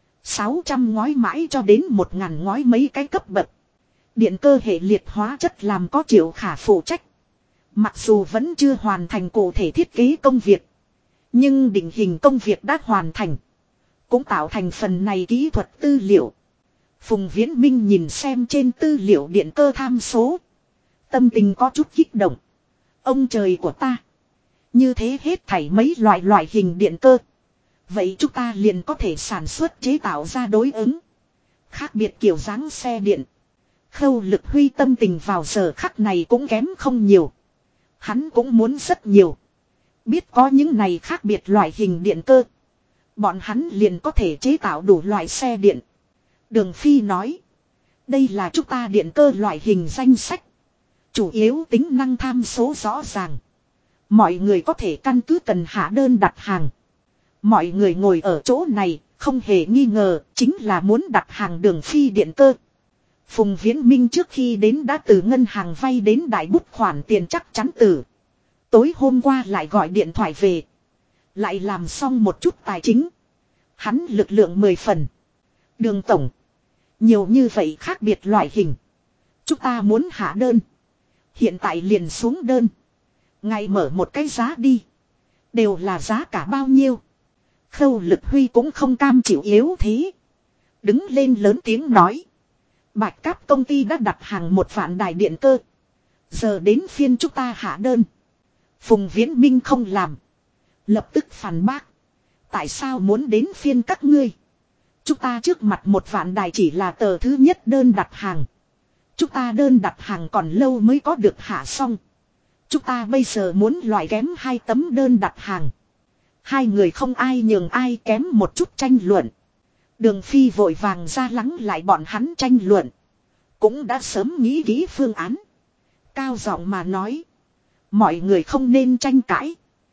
600 ngói mãi cho đến 1000 ngói mấy cái cấp bậc. Điện cơ hệ liệt hóa chất làm có Triệu Khả phụ trách. Mặc dù vẫn chưa hoàn thành cụ thể thiết kế công việc. Nhưng định hình công việc đã hoàn thành. Cũng tạo thành phần này kỹ thuật tư liệu. Phùng Viễn Minh nhìn xem trên tư liệu điện cơ tham số. Tâm tình có chút kích động. Ông trời của ta. Như thế hết thảy mấy loại hình điện cơ. Vậy chúng ta liền có thể sản xuất chế tạo ra đối ứng. Khác biệt kiểu dáng xe điện. Khâu Lực Huy tâm tình vào giờ khắc này cũng kém không nhiều. Hắn cũng muốn rất nhiều. Biết có những này khác biệt loại hình điện cơ. Bọn hắn liền có thể chế tạo đủ loại xe điện. Đường Phi nói. Đây là chúng ta điện cơ loại hình danh sách. Chủ yếu tính năng tham số rõ ràng. Mọi người có thể căn cứ cần hạ đơn đặt hàng. Mọi người ngồi ở chỗ này không hề nghi ngờ chính là muốn đặt hàng Đường Phi điện cơ. Phùng Viễn Minh trước khi đến đã từ ngân hàng vay đến đại bút khoản tiền chắc chắn từ. Tối hôm qua lại gọi điện thoại về. Lại làm xong một chút tài chính. Hắn lực lượng 10 phần. Đường tổng. Nhiều như vậy khác biệt loại hình. Chúng ta muốn hạ đơn. Hiện tại liền xuống đơn. Ngày mở một cái giá đi. Đều là giá cả bao nhiêu. Khâu Lực Huy cũng không cam chịu yếu thế. Đứng lên lớn tiếng nói. Bạch Cáp công ty đã đặt hàng 1 vạn đài điện cơ. Giờ đến phiên chúng ta hạ đơn. Phùng Viễn Minh không làm. Lập tức phản bác. Tại sao muốn đến phiên các ngươi? Chúng ta trước mặt 1 vạn đài chỉ là tờ thứ nhất đơn đặt hàng. Chúng ta đơn đặt hàng còn lâu mới có được hạ xong. Chúng ta bây giờ muốn loại kém 2 tấm đơn đặt hàng. Hai người không ai nhường ai kém một chút tranh luận. Đường Phi vội vàng ra lắng lại bọn hắn tranh luận. Cũng đã sớm nghĩ kỹ phương án. Cao giọng mà nói. Mọi người không nên tranh cãi.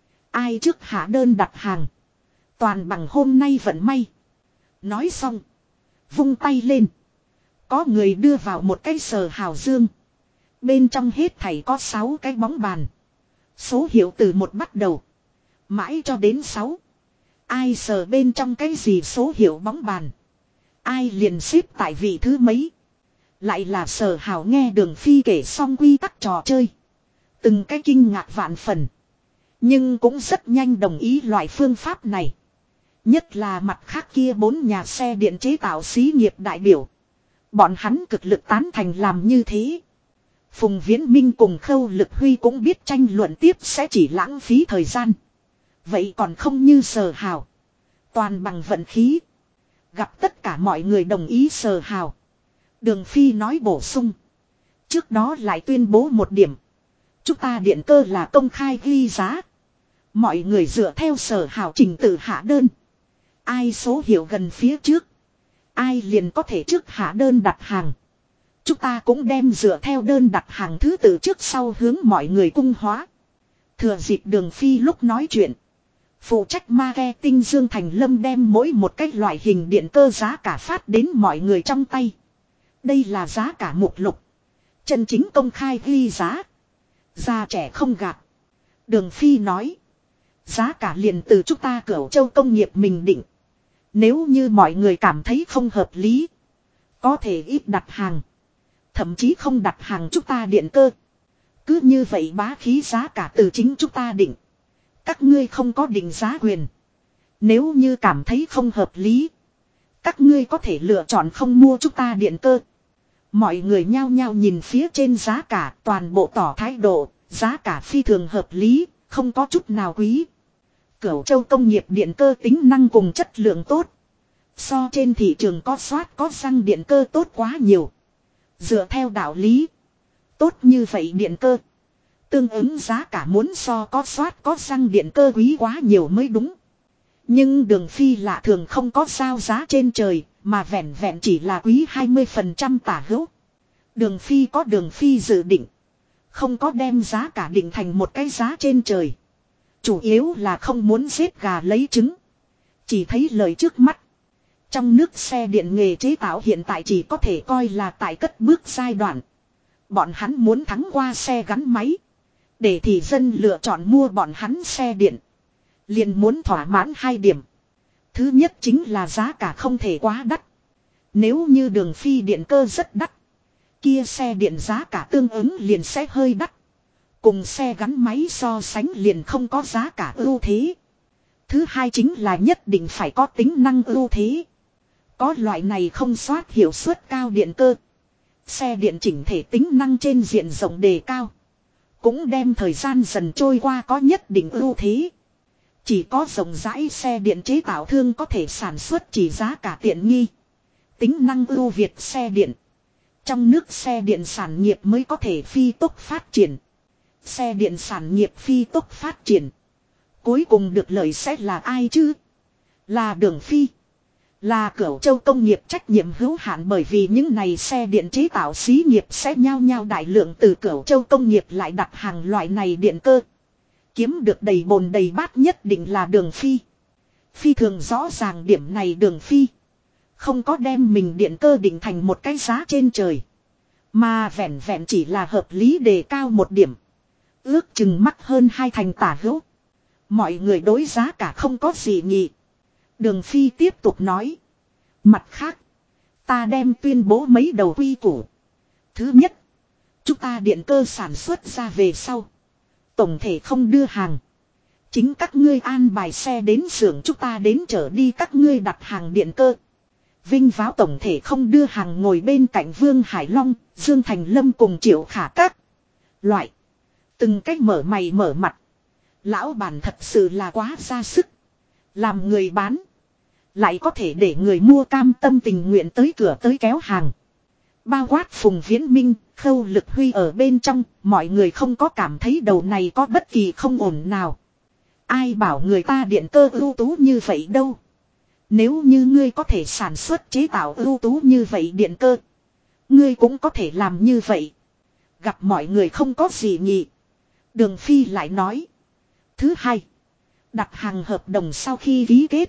Ai trước hạ đơn đặt hàng. Toàn bằng hôm nay vận may. Nói xong. Vung tay lên. Có người đưa vào một cái sờ hào dương. Bên trong hết thảy có 6 cái bóng bàn. Số hiệu từ 1 bắt đầu. Mãi cho đến 6. Ai sờ bên trong cái gì số hiệu bóng bàn. Ai liền xếp tại vị thứ mấy. Lại là Sở Hào nghe Đường Phi kể xong quy tắc trò chơi. Từng cái kinh ngạc vạn phần. Nhưng cũng rất nhanh đồng ý loại phương pháp này. Nhất là mặt khác kia 4 nhà xe điện chế tạo xí nghiệp đại biểu. Bọn hắn cực lực tán thành làm như thế. Phùng Viễn Minh cùng Khâu Lực Huy cũng biết tranh luận tiếp sẽ chỉ lãng phí thời gian. Vậy còn không như Sở Hào. Toàn bằng vận khí. Gặp tất cả mọi người đồng ý Sở Hào. Đường Phi nói bổ sung. Trước đó lại tuyên bố một điểm. Chúng ta điện cơ là công khai ghi giá. Mọi người dựa theo Sở Hào trình tự hạ đơn. Ai số hiệu gần phía trước. Ai liền có thể trước hạ đơn đặt hàng. Chúng ta cũng đem dựa theo đơn đặt hàng thứ tự trước sau hướng mọi người cung hóa. Thừa dịp Đường Phi lúc nói chuyện. Phụ trách marketing Dương Thành Lâm đem mỗi một cách loại hình điện cơ giá cả phát đến mọi người trong tay. Đây là giá cả mục lục. Chân chính công khai ghi giá. Già trẻ không gạt. Đường Phi nói. Giá cả liền từ chúng ta Cửu Châu công nghiệp mình định. Nếu như mọi người cảm thấy không hợp lý. Có thể ít đặt hàng. Thậm chí không đặt hàng chúng ta điện cơ. Cứ như vậy bá khí giá cả từ chính chúng ta định. Các ngươi không có định giá quyền. Nếu như cảm thấy không hợp lý. Các ngươi có thể lựa chọn không mua chúng ta điện cơ. Mọi người nhao nhao nhìn phía trên giá cả toàn bộ tỏ thái độ. Giá cả phi thường hợp lý. Không có chút nào quý. Cửu Châu công nghiệp điện cơ tính năng cùng chất lượng tốt. So trên thị trường có soát có xăng điện cơ tốt quá nhiều. Dựa theo đạo lý. Tốt như vậy điện cơ. Tương ứng giá cả muốn so có soát có xăng điện cơ quý quá nhiều mới đúng. Nhưng Đường Phi lạ thường không có sao giá trên trời. Mà vẹn vẹn chỉ là quý 20% tả hữu. Đường Phi có Đường Phi dự định. Không có đem giá cả định thành một cái giá trên trời. Chủ yếu là không muốn giết gà lấy trứng. Chỉ thấy lời trước mắt. Trong nước xe điện nghề chế tạo hiện tại chỉ có thể coi là tại cất bước giai đoạn. Bọn hắn muốn thắng qua xe gắn máy. Để thì dân lựa chọn mua bọn hắn xe điện. Liền muốn thỏa mãn hai điểm. Thứ nhất chính là giá cả không thể quá đắt. Nếu như đường phi điện cơ rất đắt. Kia xe điện giá cả tương ứng liền sẽ hơi đắt. Cùng xe gắn máy so sánh liền không có giá cả ưu thế. Thứ hai chính là nhất định phải có tính năng ưu thế. Có loại này không soát hiệu suất cao điện cơ. Xe điện chỉnh thể tính năng trên diện rộng đề cao. Cũng đem thời gian dần trôi qua có nhất định ưu thế. Chỉ có rộng rãi xe điện chế tạo thương có thể sản xuất chỉ giá cả tiện nghi. Tính năng ưu việt xe điện. Trong nước xe điện sản nghiệp mới có thể phi tốc phát triển. Xe điện sản nghiệp phi tốc phát triển. Cuối cùng được lợi sẽ là ai chứ? Là Đường Phi. Là Cửu Châu công nghiệp trách nhiệm hữu hạn, bởi vì những này xe điện chế tạo xí nghiệp sẽ nhao nhao đại lượng từ Cửu Châu công nghiệp lại đặt hàng loại này điện cơ. Kiếm được đầy bồn đầy bát nhất định là Đường Phi. Phi thường rõ ràng điểm này Đường Phi. Không có đem mình điện cơ định thành một cái giá trên trời. Mà vẹn vẹn chỉ là hợp lý đề cao một điểm. Ước chừng mắc hơn hai thành tả hữu. Mọi người đối giá cả không có gì nhị. Đường Phi tiếp tục nói. Mặt khác. Ta đem tuyên bố mấy đầu quy củ. Thứ nhất. Chúng ta điện cơ sản xuất ra về sau. Tổng thể không đưa hàng. Chính các ngươi an bài xe đến xưởng chúng ta đến chở đi các ngươi đặt hàng điện cơ. Vinh váo tổng thể không đưa hàng ngồi bên cạnh Vương Hải Long, Dương Thành Lâm cùng Triệu Khả Các. Loại. Từng cách mở mày mở mặt. Lão bản thật sự là quá ra sức. Làm người bán. Lại có thể để người mua cam tâm tình nguyện tới cửa tới kéo hàng. Bao quát Phùng Viễn Minh, Khâu Lực Huy ở bên trong, mọi người không có cảm thấy đầu này có bất kỳ không ổn nào. Ai bảo người ta điện cơ ưu tú như vậy đâu. Nếu như ngươi có thể sản xuất chế tạo ưu tú như vậy điện cơ. Ngươi cũng có thể làm như vậy. Gặp mọi người không có gì nhỉ. Đường Phi lại nói. Thứ hai. Đặt hàng hợp đồng sau khi ký kết.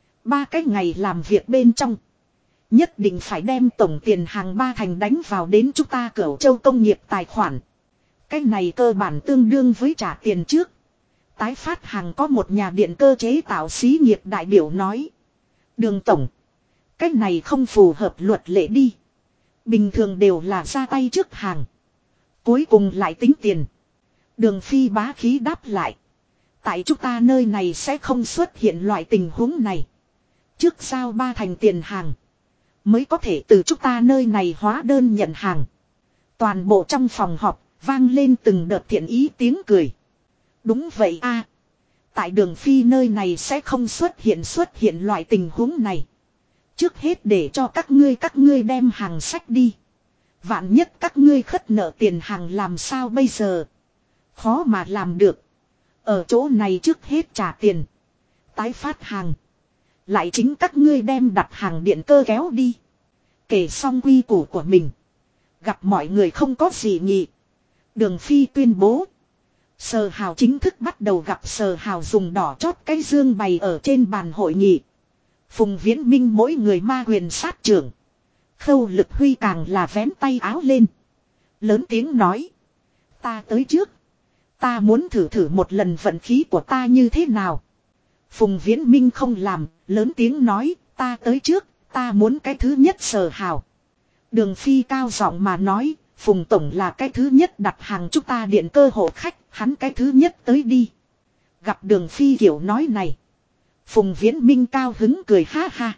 3 cái ngày làm việc bên trong. Nhất định phải đem tổng tiền hàng 3 thành đánh vào đến chúng ta Cửu Châu công nghiệp tài khoản. Cái này cơ bản tương đương với trả tiền trước. Tái phát hàng có một nhà điện cơ chế tạo xí nghiệp đại biểu nói. Đường tổng. Cái này không phù hợp luật lệ đi. Bình thường đều là ra tay trước hàng. Cuối cùng lại tính tiền. Đường Phi bá khí đáp lại. Tại chúng ta nơi này sẽ không xuất hiện loại tình huống này. Trước giao 3 thành tiền hàng. Mới có thể từ chúng ta nơi này hóa đơn nhận hàng. Toàn bộ trong phòng họp vang lên từng đợt thiện ý tiếng cười. Đúng vậy a. Tại Đường Phi nơi này sẽ không xuất hiện loại tình huống này. Trước hết để cho các ngươi đem hàng sách đi. Vạn nhất các ngươi khất nợ tiền hàng làm sao bây giờ? Khó mà làm được. Ở chỗ này trước hết trả tiền. Tái phát hàng. Lại chính các ngươi đem đặt hàng điện cơ kéo đi. Kể xong quy củ của mình. Gặp mọi người không có gì nhỉ. Đường Phi tuyên bố. Sở Hào chính thức bắt đầu gặp Sở Hào dùng đỏ chót cái dương bày ở trên bàn hội nghị. Phùng Viễn Minh mỗi người ma quyền sát trưởng. Khâu Lực Huy càng là vén tay áo lên. Lớn tiếng nói. Ta tới trước. Ta muốn thử một lần vận khí của ta như thế nào. Phùng Viễn Minh không làm, lớn tiếng nói. Ta tới trước, ta muốn cái thứ nhất Sở Hào. Đường Phi cao giọng mà nói. Phùng Tổng là cái thứ nhất đặt hàng chúng ta điện cơ hộ khách, hắn cái thứ nhất tới đi. Gặp Đường Phi kiểu nói này. Phùng Viễn Minh cao hứng cười ha ha.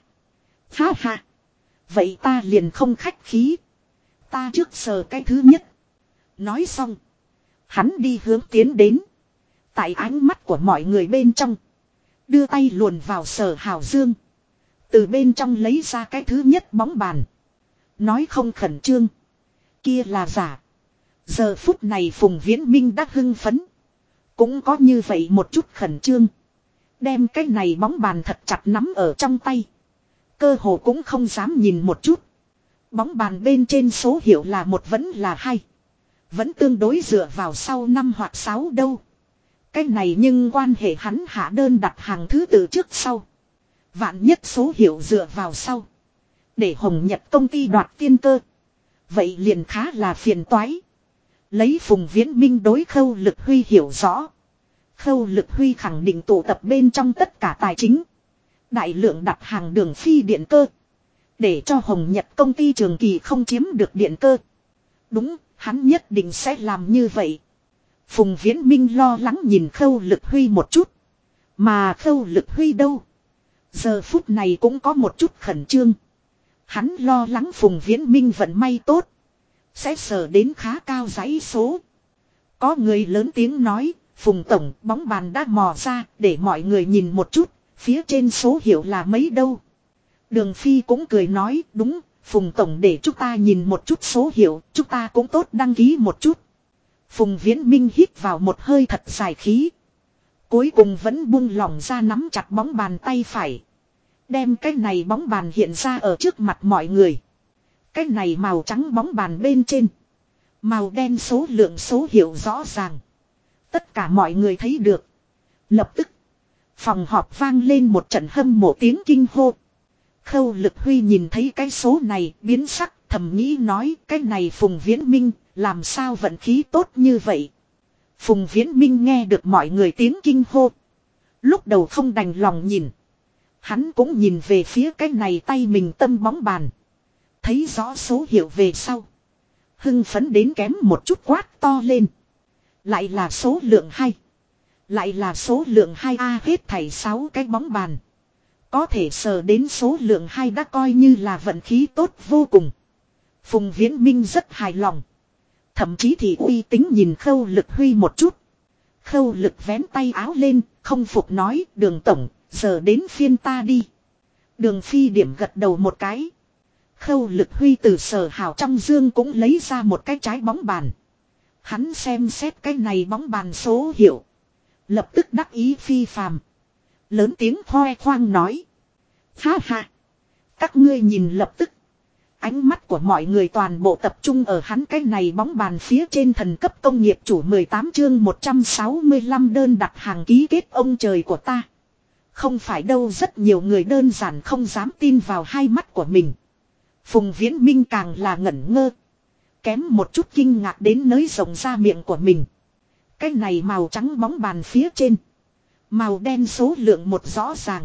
Ha ha. Vậy ta liền không khách khí. Ta trước sờ cái thứ nhất. Nói xong. Hắn đi hướng tiến đến. Tại ánh mắt của mọi người bên trong. Đưa tay luồn vào Sở Hào dương. Từ bên trong lấy ra cái thứ nhất bóng bàn. Nói không khẩn trương. Kia là giả. Giờ phút này Phùng Viễn Minh đã hưng phấn. Cũng có như vậy một chút khẩn trương. Đem cái này bóng bàn thật chặt nắm ở trong tay. Cơ hồ cũng không dám nhìn một chút. Bóng bàn bên trên số hiệu là 1 vẫn là 2. Vẫn tương đối dựa vào sau 5 hoặc 6 đâu. Cái này nhưng quan hệ hắn hạ đơn đặt hàng thứ tự trước sau. Vạn nhất số hiệu dựa vào sau. Để Hồng Nhật công ty đoạt tiên cơ. Vậy liền khá là phiền toái. Lấy Phùng Viễn Minh đối Khâu Lực Huy hiểu rõ. Khâu Lực Huy khẳng định tụ tập bên trong tất cả tài chính. Đại lượng đặt hàng đường phi điện cơ. Để cho Hồng Nhật công ty trường kỳ không chiếm được điện cơ. Đúng, hắn nhất định sẽ làm như vậy. Phùng Viễn Minh lo lắng nhìn Khâu Lực Huy một chút. Mà Khâu Lực Huy đâu? Giờ phút này cũng có một chút khẩn trương. Hắn lo lắng Phùng Viễn Minh vận may tốt. Sẽ sờ đến khá cao dãy số. Có người lớn tiếng nói, Phùng Tổng bóng bàn đã mò ra để mọi người nhìn một chút, phía trên số hiệu là mấy đâu. Đường Phi cũng cười nói, đúng, Phùng Tổng để chúng ta nhìn một chút số hiệu, chúng ta cũng tốt đăng ký một chút. Phùng Viễn Minh hít vào một hơi thật dài khí. Cuối cùng vẫn buông lỏng ra nắm chặt bóng bàn tay phải. Đem cái này bóng bàn hiện ra ở trước mặt mọi người. Cái này màu trắng bóng bàn bên trên. Màu đen số lượng số hiệu rõ ràng. Tất cả mọi người thấy được. Lập tức. Phòng họp vang lên một trận hâm mộ tiếng kinh hô. Khâu Lực Huy nhìn thấy cái số này biến sắc thầm nghĩ nói cái này Phùng Viễn Minh làm sao vận khí tốt như vậy. Phùng Viễn Minh nghe được mọi người tiếng kinh hô. Lúc đầu không đành lòng nhìn. Hắn cũng nhìn về phía cái này tay mình tâm bóng bàn. Thấy rõ số hiệu về sau. Hưng phấn đến kém một chút quát to lên. Lại là số lượng 2. Lại là số lượng 2A hết thảy 6 cái bóng bàn. Có thể sờ đến số lượng 2 đã coi như là vận khí tốt vô cùng. Phùng Viễn Minh rất hài lòng. Thậm chí thì uy tín nhìn Khâu Lực Huy một chút. Khâu Lực vén tay áo lên, không phục nói, Đường Tổng, giờ đến phiên ta đi. Đường Phi điểm gật đầu một cái. Khâu Lực Huy từ sở hào trong dương cũng lấy ra một cái trái bóng bàn. Hắn xem xét cái này bóng bàn số hiệu. Lập tức đắc ý phi phàm. Lớn tiếng khoe khoang nói. Ha ha. Các ngươi nhìn lập tức. Ánh mắt của mọi người toàn bộ tập trung ở hắn cái này bóng bàn phía trên thần cấp công nghiệp chủ 18 chương 165 đơn đặt hàng ký kết ông trời của ta. Không phải đâu rất nhiều người đơn giản không dám tin vào hai mắt của mình. Phùng Viễn Minh càng là ngẩn ngơ. Kém một chút kinh ngạc đến nới rộng ra miệng của mình. Cái này màu trắng bóng bàn phía trên. Màu đen số lượng 1 rõ ràng.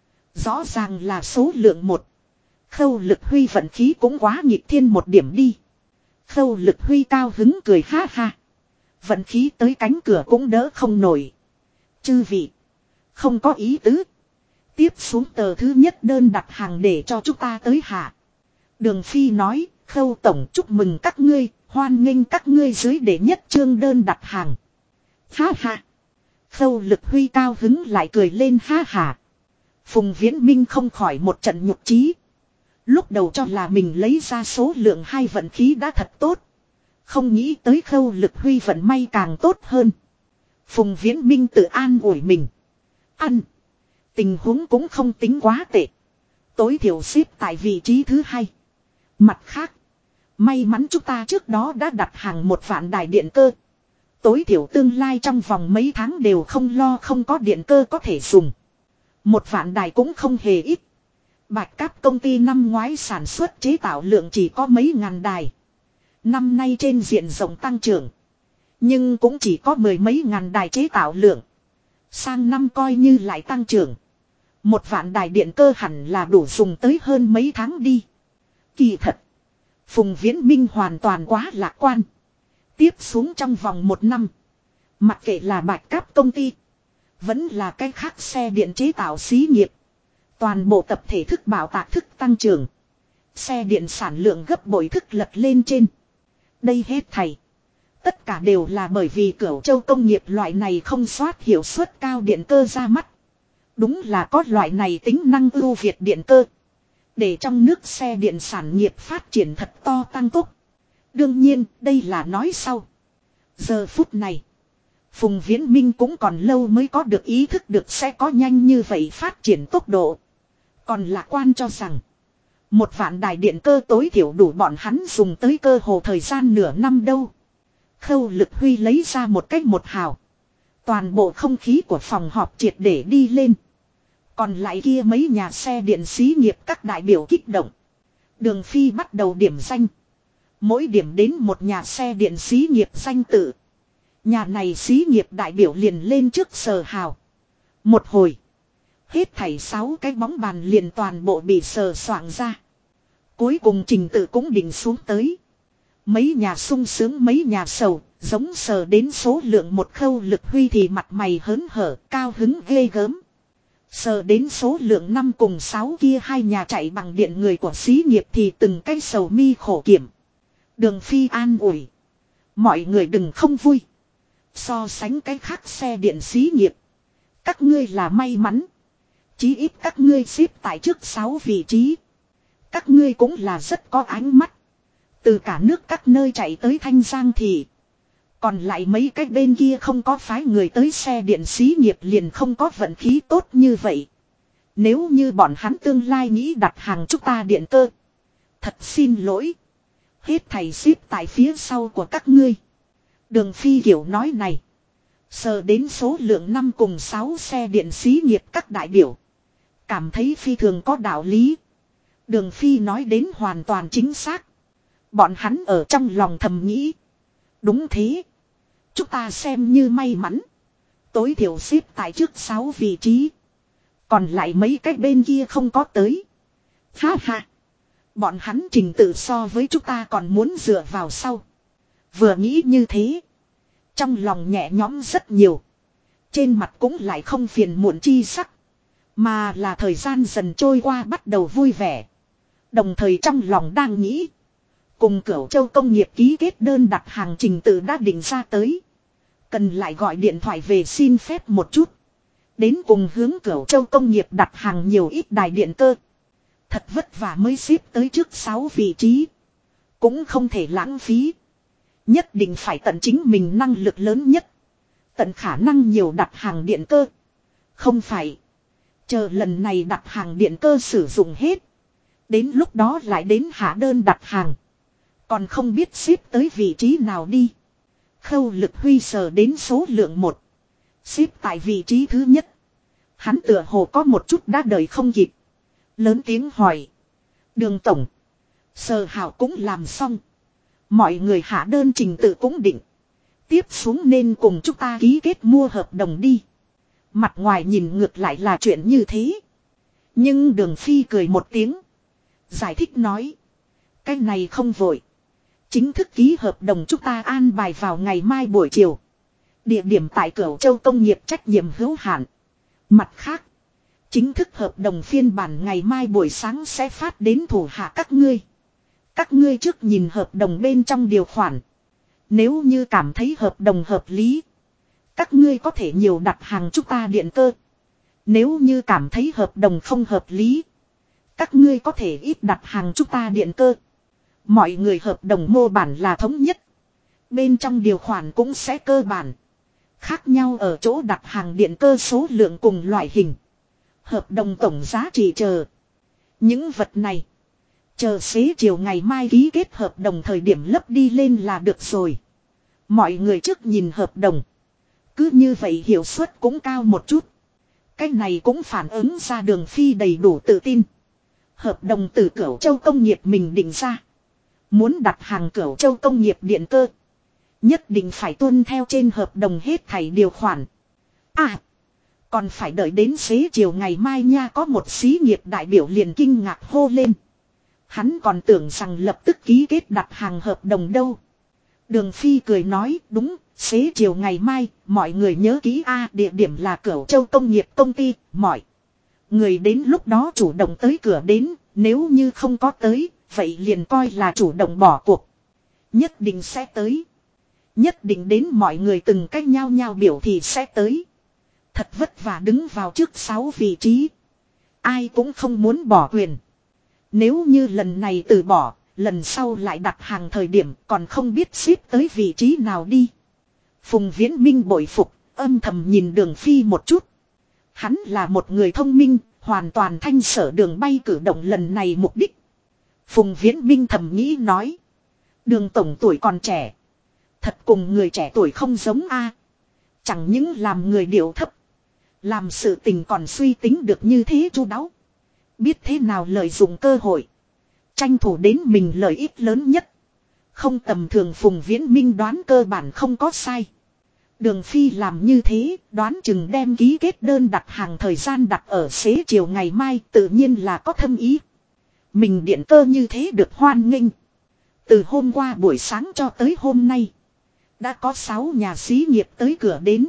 Rõ ràng là số lượng 1. Khâu Lực Huy vận khí cũng quá nghịch thiên một điểm đi. Khâu Lực Huy cao hứng cười ha ha. Vận khí tới cánh cửa cũng đỡ không nổi. Chư vị. Không có ý tứ. Tiếp xuống tờ thứ nhất đơn đặt hàng để cho chúng ta tới hạ. Đường Phi nói, Khâu Tổng chúc mừng các ngươi, hoan nghênh các ngươi dưới để nhất chương đơn đặt hàng. Ha ha. Khâu Lực Huy cao hứng lại cười lên ha ha. Phùng Viễn Minh không khỏi một trận nhục trí. Lúc đầu cho là mình lấy ra số lượng 2 vận khí đã thật tốt. Không nghĩ tới Khâu Lực Huy vận may càng tốt hơn. Phùng Viễn Minh tự an ủi mình. Ăn. Tình huống cũng không tính quá tệ. Tối thiểu xếp tại vị trí thứ 2. Mặt khác. May mắn chúng ta trước đó đã đặt hàng 1 vạn đài điện cơ. Tối thiểu tương lai trong vòng mấy tháng đều không lo không có điện cơ có thể dùng. 1 vạn đài cũng không hề ít. Bạch Cáp công ty năm ngoái sản xuất chế tạo lượng chỉ có mấy ngàn đài. Năm nay trên diện rộng tăng trưởng. Nhưng cũng chỉ có 10 mấy ngàn đài chế tạo lượng. Sang năm coi như lại tăng trưởng. 1 vạn đài điện cơ hẳn là đủ dùng tới hơn mấy tháng đi. Kỳ thật. Phùng Viễn Minh hoàn toàn quá lạc quan. Tiếp xuống trong vòng 1 năm. Mặc kệ là Bạch Cáp công ty. Vẫn là cái khác xe điện chế tạo xí nghiệp. Toàn bộ tập thể thức bảo tạc thức tăng trưởng. Xe điện sản lượng gấp bội thức lật lên trên. Đây hết thảy. Tất cả đều là bởi vì Cửu Châu công nghiệp loại này không soát hiệu suất cao điện cơ ra mắt. Đúng là có loại này tính năng ưu việt điện cơ. Để trong nước xe điện sản nghiệp phát triển thật to tăng tốc. Đương nhiên đây là nói sau. Giờ phút này. Phùng Viễn Minh cũng còn lâu mới có được ý thức được sẽ có nhanh như vậy phát triển tốc độ. Còn lạc quan cho rằng. 1 vạn đài điện cơ tối thiểu đủ bọn hắn dùng tới cơ hồ thời gian nửa năm đâu. Khâu Lực Huy lấy ra một cách 1 hào. Toàn bộ không khí của phòng họp triệt để đi lên. Còn lại kia mấy nhà xe điện xí nghiệp các đại biểu kích động. Đường Phi bắt đầu điểm danh. Mỗi điểm đến một nhà xe điện xí nghiệp danh tự. Nhà này xí nghiệp đại biểu liền lên trước sờ hào. Một hồi. Hết thảy 6 cái bóng bàn liền toàn bộ bị sờ soạng ra. Cuối cùng trình tự cũng định xuống tới. Mấy nhà sung sướng mấy nhà sầu, giống sờ đến số lượng một Khâu Lực Huy thì mặt mày hớn hở, cao hứng ghê gớm. Sờ đến số lượng 5 cùng 6 kia hai nhà chạy bằng điện người của xí nghiệp thì từng cái sầu mi khổ kiểm. Đường Phi an ủi. Mọi người đừng không vui. So sánh cái khác xe điện xí nghiệp. Các ngươi là may mắn. Chí ít các ngươi xếp tại trước 6 vị trí. Các ngươi cũng là rất có ánh mắt. Từ cả nước các nơi chạy tới Thanh Giang thì. Còn lại mấy cái bên kia không có phái người tới xe điện xí nghiệp liền không có vận khí tốt như vậy. Nếu như bọn hắn tương lai nghĩ đặt hàng chúng ta điện cơ. Thật xin lỗi. Hết thầy xếp tại phía sau của các ngươi. Đường Phi kiểu nói này. Sờ đến số lượng 5 cùng 6 xe điện xí nghiệp các đại biểu. Cảm thấy phi thường có đạo lý. Đường Phi nói đến hoàn toàn chính xác. Bọn hắn ở trong lòng thầm nghĩ. Đúng thế. Chúng ta xem như may mắn. Tối thiểu xếp tại trước 6 vị trí. Còn lại mấy cái bên kia không có tới. Ha ha. Bọn hắn trình tự so với chúng ta còn muốn dựa vào sau. Vừa nghĩ như thế. Trong lòng nhẹ nhõm rất nhiều. Trên mặt cũng lại không phiền muộn chi sắc. Mà là thời gian dần trôi qua bắt đầu vui vẻ. Đồng thời trong lòng đang nghĩ. Cùng Cửu Châu Công nghiệp ký kết đơn đặt hàng trình tự đã định ra tới. Cần lại gọi điện thoại về xin phép một chút. Đến cùng hướng Cửu Châu Công nghiệp đặt hàng nhiều ít đài điện cơ. Thật vất vả mới xếp tới trước 6 vị trí. Cũng không thể lãng phí. Nhất định phải tận chính mình năng lực lớn nhất. Tận khả năng nhiều đặt hàng điện cơ. Không phải. Chờ lần này đặt hàng điện cơ sử dụng hết. Đến lúc đó lại đến hạ đơn đặt hàng. Còn không biết xếp tới vị trí nào đi. Khâu Lực Huy sờ đến số lượng 1. Xếp tại vị trí thứ nhất. Hắn tựa hồ có một chút đã đợi không kịp. Lớn tiếng hỏi. Đường tổng. Sờ hào cũng làm xong. Mọi người hạ đơn trình tự cũng định. Tiếp xuống nên cùng chúng ta ký kết mua hợp đồng đi. Mặt ngoài nhìn ngược lại là chuyện như thế. Nhưng Đường Phi cười một tiếng. Giải thích nói. Cái này không vội. Chính thức ký hợp đồng chúng ta an bài vào ngày mai buổi chiều. Địa điểm tại Cửu Châu Công nghiệp trách nhiệm hữu hạn. Mặt khác. Chính thức hợp đồng phiên bản ngày mai buổi sáng sẽ phát đến thủ hạ các ngươi. Các ngươi trước nhìn hợp đồng bên trong điều khoản. Nếu như cảm thấy hợp đồng hợp lý. Các ngươi có thể nhiều đặt hàng chúng ta điện cơ. Nếu như cảm thấy hợp đồng không hợp lý. Các ngươi có thể ít đặt hàng chúng ta điện cơ. Mọi người hợp đồng mô bản là thống nhất. Bên trong điều khoản cũng sẽ cơ bản. Khác nhau ở chỗ đặt hàng điện cơ số lượng cùng loại hình. Hợp đồng tổng giá trị chờ. Những vật này. Chờ xế chiều ngày mai ký kết hợp đồng thời điểm lấp đi lên là được rồi. Mọi người trước nhìn hợp đồng. Cứ như vậy hiệu suất cũng cao một chút. Cái này cũng phản ứng ra Đường Phi đầy đủ tự tin. Hợp đồng từ Cửu Châu Công nghiệp mình định ra. Muốn đặt hàng Cửu Châu Công nghiệp điện cơ. Nhất định phải tuân theo trên hợp đồng hết thảy điều khoản. À. Còn phải đợi đến xế chiều ngày mai nha, có một xí nghiệp đại biểu liền kinh ngạc hô lên. Hắn còn tưởng rằng lập tức ký kết đặt hàng hợp đồng đâu. Đường Phi cười nói đúng, xế chiều ngày mai, mọi người nhớ ký A, địa điểm là Cửu Châu Công nghiệp công ty, mọi người đến lúc đó chủ động tới cửa đến, nếu như không có tới, vậy liền coi là chủ động bỏ cuộc. Nhất định sẽ tới. Nhất định đến mọi người từng cách nhau nhau biểu thì sẽ tới. Thật vất vả đứng vào trước 6 vị trí. Ai cũng không muốn bỏ quyền. Nếu như lần này từ bỏ, lần sau lại đặt hàng thời điểm còn không biết xếp tới vị trí nào đi. Phùng Viễn Minh bội phục, âm thầm nhìn Đường Phi một chút. Hắn là một người thông minh, hoàn toàn thanh sở Đường bay cử động lần này mục đích. Phùng Viễn Minh thầm nghĩ nói. Đường tổng tuổi còn trẻ. Thật cùng người trẻ tuổi không giống a. Chẳng những làm người điệu thấp. Làm sự tình còn suy tính được như thế chu đáo. Biết thế nào lợi dụng cơ hội. Tranh thủ đến mình lợi ích lớn nhất. Không tầm thường Phùng Viễn Minh đoán cơ bản không có sai. Đường Phi làm như thế, đoán chừng đem ký kết đơn đặt hàng thời gian đặt ở xế chiều ngày mai tự nhiên là có thâm ý. Mình điện cơ như thế được hoan nghênh. Từ hôm qua buổi sáng cho tới hôm nay. Đã có 6 nhà xí nghiệp tới cửa đến.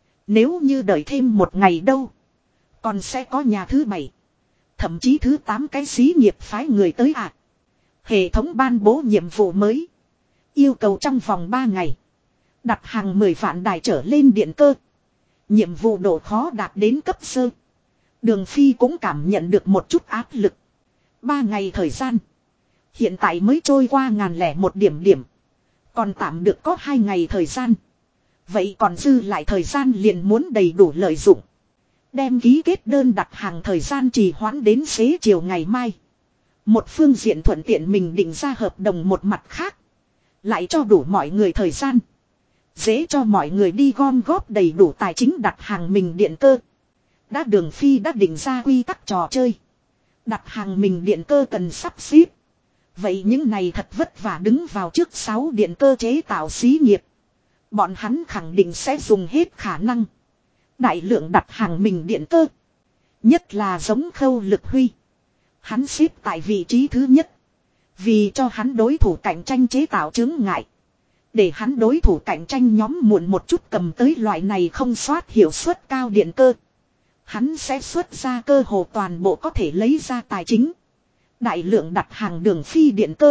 Nếu như đợi thêm một ngày đâu. Còn sẽ có nhà thứ 7. Thậm chí thứ 8 cái xí nghiệp phái người tới ạ. Hệ thống ban bố nhiệm vụ mới. Yêu cầu trong vòng 3 ngày. Đặt hàng 10 vạn đài trở lên điện cơ. Nhiệm vụ độ khó đạt đến cấp sơ. Đường Phi cũng cảm nhận được một chút áp lực. 3 ngày thời gian. Hiện tại mới trôi qua 1001 điểm. Còn tạm được có 2 ngày thời gian. Vậy còn dư lại thời gian liền muốn đầy đủ lợi dụng. Đem ký kết đơn đặt hàng thời gian trì hoãn đến xế chiều ngày mai. Một phương diện thuận tiện mình định ra hợp đồng, một mặt khác. Lại cho đủ mọi người thời gian. Dễ cho mọi người đi gom góp đầy đủ tài chính đặt hàng mình điện cơ. Đường Phi đã định ra quy tắc trò chơi. Đặt hàng mình điện cơ cần sắp xếp. Vậy những này thật vất vả đứng vào trước 6 điện cơ chế tạo xí nghiệp. Bọn hắn khẳng định sẽ dùng hết khả năng. Đại lượng đặt hàng mình điện cơ. Nhất là giống Khâu Lực Huy. Hắn xếp tại vị trí thứ nhất. Vì cho hắn đối thủ cạnh tranh chế tạo chướng ngại. Để hắn đối thủ cạnh tranh nhóm muộn một chút cầm tới loại này không soát hiệu suất cao điện cơ. Hắn sẽ xuất ra cơ hồ toàn bộ có thể lấy ra tài chính. Đại lượng đặt hàng Đường Phi điện cơ.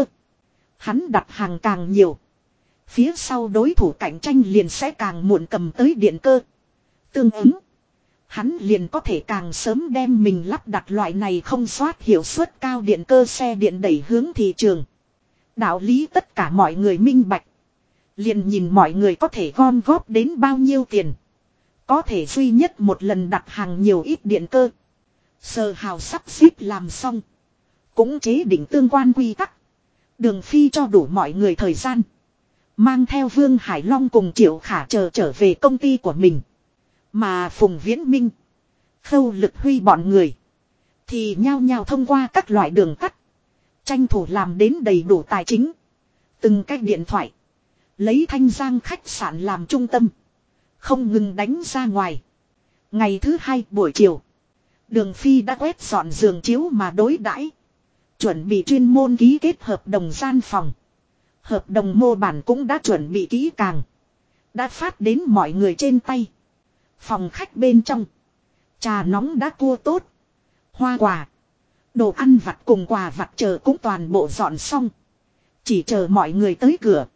Hắn đặt hàng càng nhiều. Phía sau đối thủ cạnh tranh liền sẽ càng muộn cầm tới điện cơ. Tương ứng. Hắn liền có thể càng sớm đem mình lắp đặt loại này không soát hiệu suất cao điện cơ xe điện đẩy hướng thị trường. Đạo lý tất cả mọi người minh bạch. Liền nhìn mọi người có thể gom góp đến bao nhiêu tiền. Có thể duy nhất một lần đặt hàng nhiều ít điện cơ. Sở Hào sắp xếp làm xong. Cũng chế định tương quan quy tắc. Đường Phi cho đủ mọi người thời gian. Mang theo Vương Hải Long cùng Triệu Khả trở về công ty của mình. Mà Phùng Viễn Minh, Khâu Lực Huy bọn người thì nhao nhao thông qua các loại đường tắt. Tranh thủ làm đến đầy đủ tài chính. Từng cách điện thoại. Lấy Thanh Giang khách sạn làm trung tâm. Không ngừng đánh ra ngoài. Ngày thứ 2 buổi chiều. Đường Phi đã quét dọn giường chiếu mà đối đãi. Chuẩn bị chuyên môn ký kết hợp đồng gian phòng. Hợp đồng mô bản cũng đã chuẩn bị kỹ càng. Đã phát đến mọi người trên tay. Phòng khách bên trong. Trà nóng đã cua tốt. Hoa quả. Đồ ăn vặt cùng quà vặt chờ cũng toàn bộ dọn xong. Chỉ chờ mọi người tới cửa.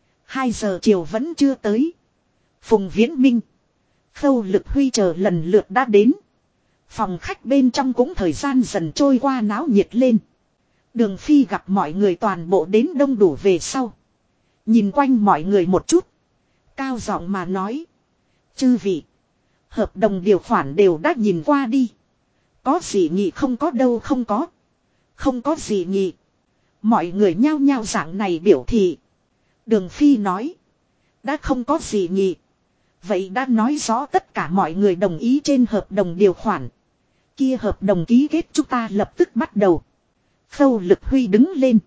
2 giờ chiều vẫn chưa tới. Phùng Viễn Minh, Khâu Lực Huy chờ lần lượt đã đến. Phòng khách bên trong cũng thời gian dần trôi qua náo nhiệt lên. Đường Phi gặp mọi người toàn bộ đến đông đủ về sau. Nhìn quanh mọi người một chút. Cao giọng mà nói. Chư vị. Hợp đồng điều khoản đều đã nhìn qua đi. Có gì nghị không có đâu không có. Không có gì nghị. Mọi người nhao nhao dạng này biểu thị. Đường Phi nói. Đã không có gì nghị. Vậy đã nói rõ tất cả mọi người đồng ý trên hợp đồng điều khoản. Kia hợp đồng ký kết chúng ta lập tức bắt đầu. Khâu Lực Huy đứng lên.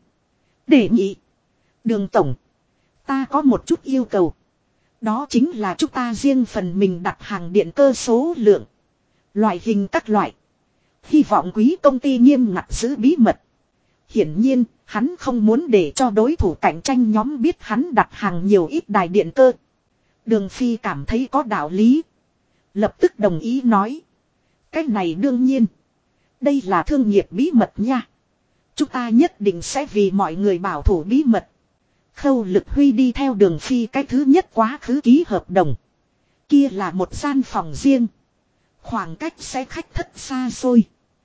Đề nghị. Đường Tổng. Ta có một chút yêu cầu. Đó chính là chúng ta riêng phần mình đặt hàng điện cơ số lượng. Loại hình các loại. Hy vọng quý công ty nghiêm ngặt giữ bí mật. Hiển nhiên, hắn không muốn để cho đối thủ cạnh tranh nhóm biết hắn đặt hàng nhiều ít đài điện cơ. Đường Phi cảm thấy có đạo lý. Lập tức đồng ý nói. Cái này đương nhiên. Đây là thương nghiệp bí mật nha. Chúng ta nhất định sẽ vì mọi người bảo thủ bí mật. Khâu Lực Huy đi theo Đường Phi cái thứ nhất quá khứ ký hợp đồng. Kia là một gian phòng riêng. Khoảng cách sẽ khách thất xa xôi.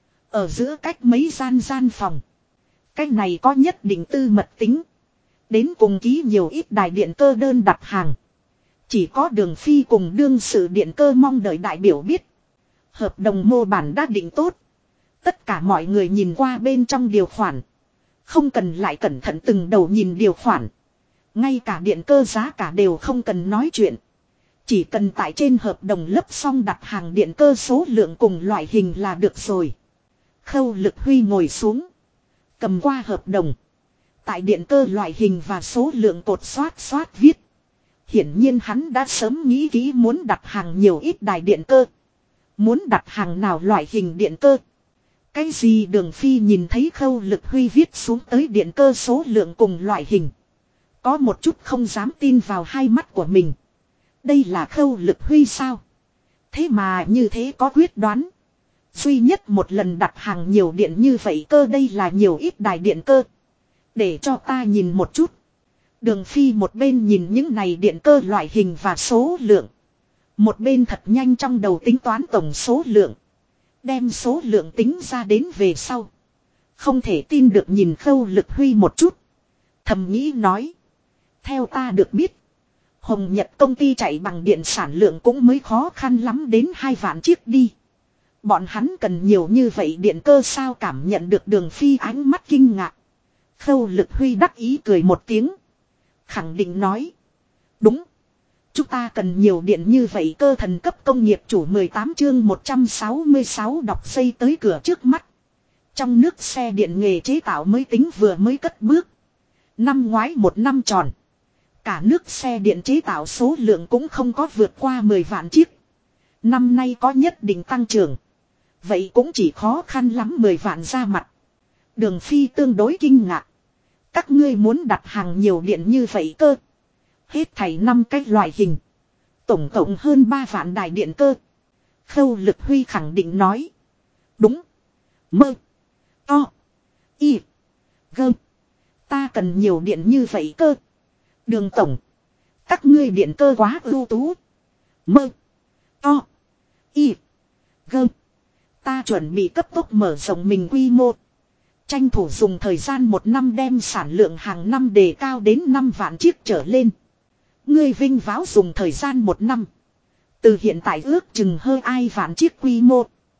Ở giữa cách mấy gian phòng. Cái này có nhất định tư mật tính. Đến cùng ký nhiều ít đài điện cơ đơn đặt hàng. Chỉ có Đường Phi cùng đương sự điện cơ mong đợi đại biểu biết. Hợp đồng mô bản đã định tốt. Tất cả mọi người nhìn qua bên trong điều khoản. Không cần lại cẩn thận từng đầu nhìn điều khoản. Ngay cả điện cơ giá cả đều không cần nói chuyện. Chỉ cần tại trên hợp đồng lấp xong đặt hàng điện cơ số lượng cùng loại hình là được rồi. Khâu Lực Huy ngồi xuống. Cầm qua hợp đồng. Tại điện cơ loại hình và số lượng cột xoát viết. Hiển nhiên hắn đã sớm nghĩ kỹ muốn đặt hàng nhiều ít đài điện cơ. Muốn đặt hàng nào loại hình điện cơ. Cái gì Đường Phi nhìn thấy Khâu Lực Huy viết xuống tới điện cơ số lượng cùng loại hình. Có một chút không dám tin vào hai mắt của mình. Đây là Khâu Lực Huy sao? Thế mà như thế có quyết đoán. Duy nhất một lần đặt hàng nhiều điện như vậy cơ, đây là nhiều ít đài điện cơ. Để cho ta nhìn một chút. Đường Phi một bên nhìn những này điện cơ loại hình và số lượng. Một bên thật nhanh trong đầu tính toán tổng số lượng. Đem số lượng tính ra đến về sau. Không thể tin được nhìn Khâu Lực Huy một chút. Thầm nghĩ nói. Theo ta được biết. Hồng Nhật công ty chạy bằng điện sản lượng cũng mới khó khăn lắm đến 2 vạn chiếc đi. Bọn hắn cần nhiều như vậy điện cơ sao? Cảm nhận được Đường Phi ánh mắt kinh ngạc. Khâu Lực Huy đắc ý cười một tiếng. Khẳng định nói. Đúng. Chúng ta cần nhiều điện như vậy cơ. Thần cấp công nghiệp chủ 18 chương 166 đọc xây tới cửa trước mắt. Trong nước xe điện nghề chế tạo mới tính vừa mới cất bước. Năm ngoái một năm tròn. Cả nước xe điện chế tạo số lượng cũng không có vượt qua 10 vạn chiếc. Năm nay có nhất định tăng trưởng. Vậy cũng chỉ khó khăn lắm 10 vạn ra mặt. Đường Phi tương đối kinh ngạc. Các ngươi muốn đặt hàng nhiều điện như vậy cơ. Hết thảy 5 cái loại hình. Tổng cộng hơn 3 vạn đài điện cơ. Khâu Lực Huy khẳng định nói. Đúng. Mơ. To. Y. Gơ. Ta cần nhiều điện như vậy cơ. Đường tổng. Các ngươi điện cơ quá ưu tú. Mơ. To. Y. Gơ. Ta chuẩn bị cấp tốc mở rộng mình quy mô. Tranh thủ dùng thời gian 1 năm đem sản lượng hàng năm đề cao đến 5 vạn chiếc trở lên. Ngươi vinh váo dùng thời gian 1 năm. Từ hiện tại ước chừng hơn 2 vạn chiếc quy mô.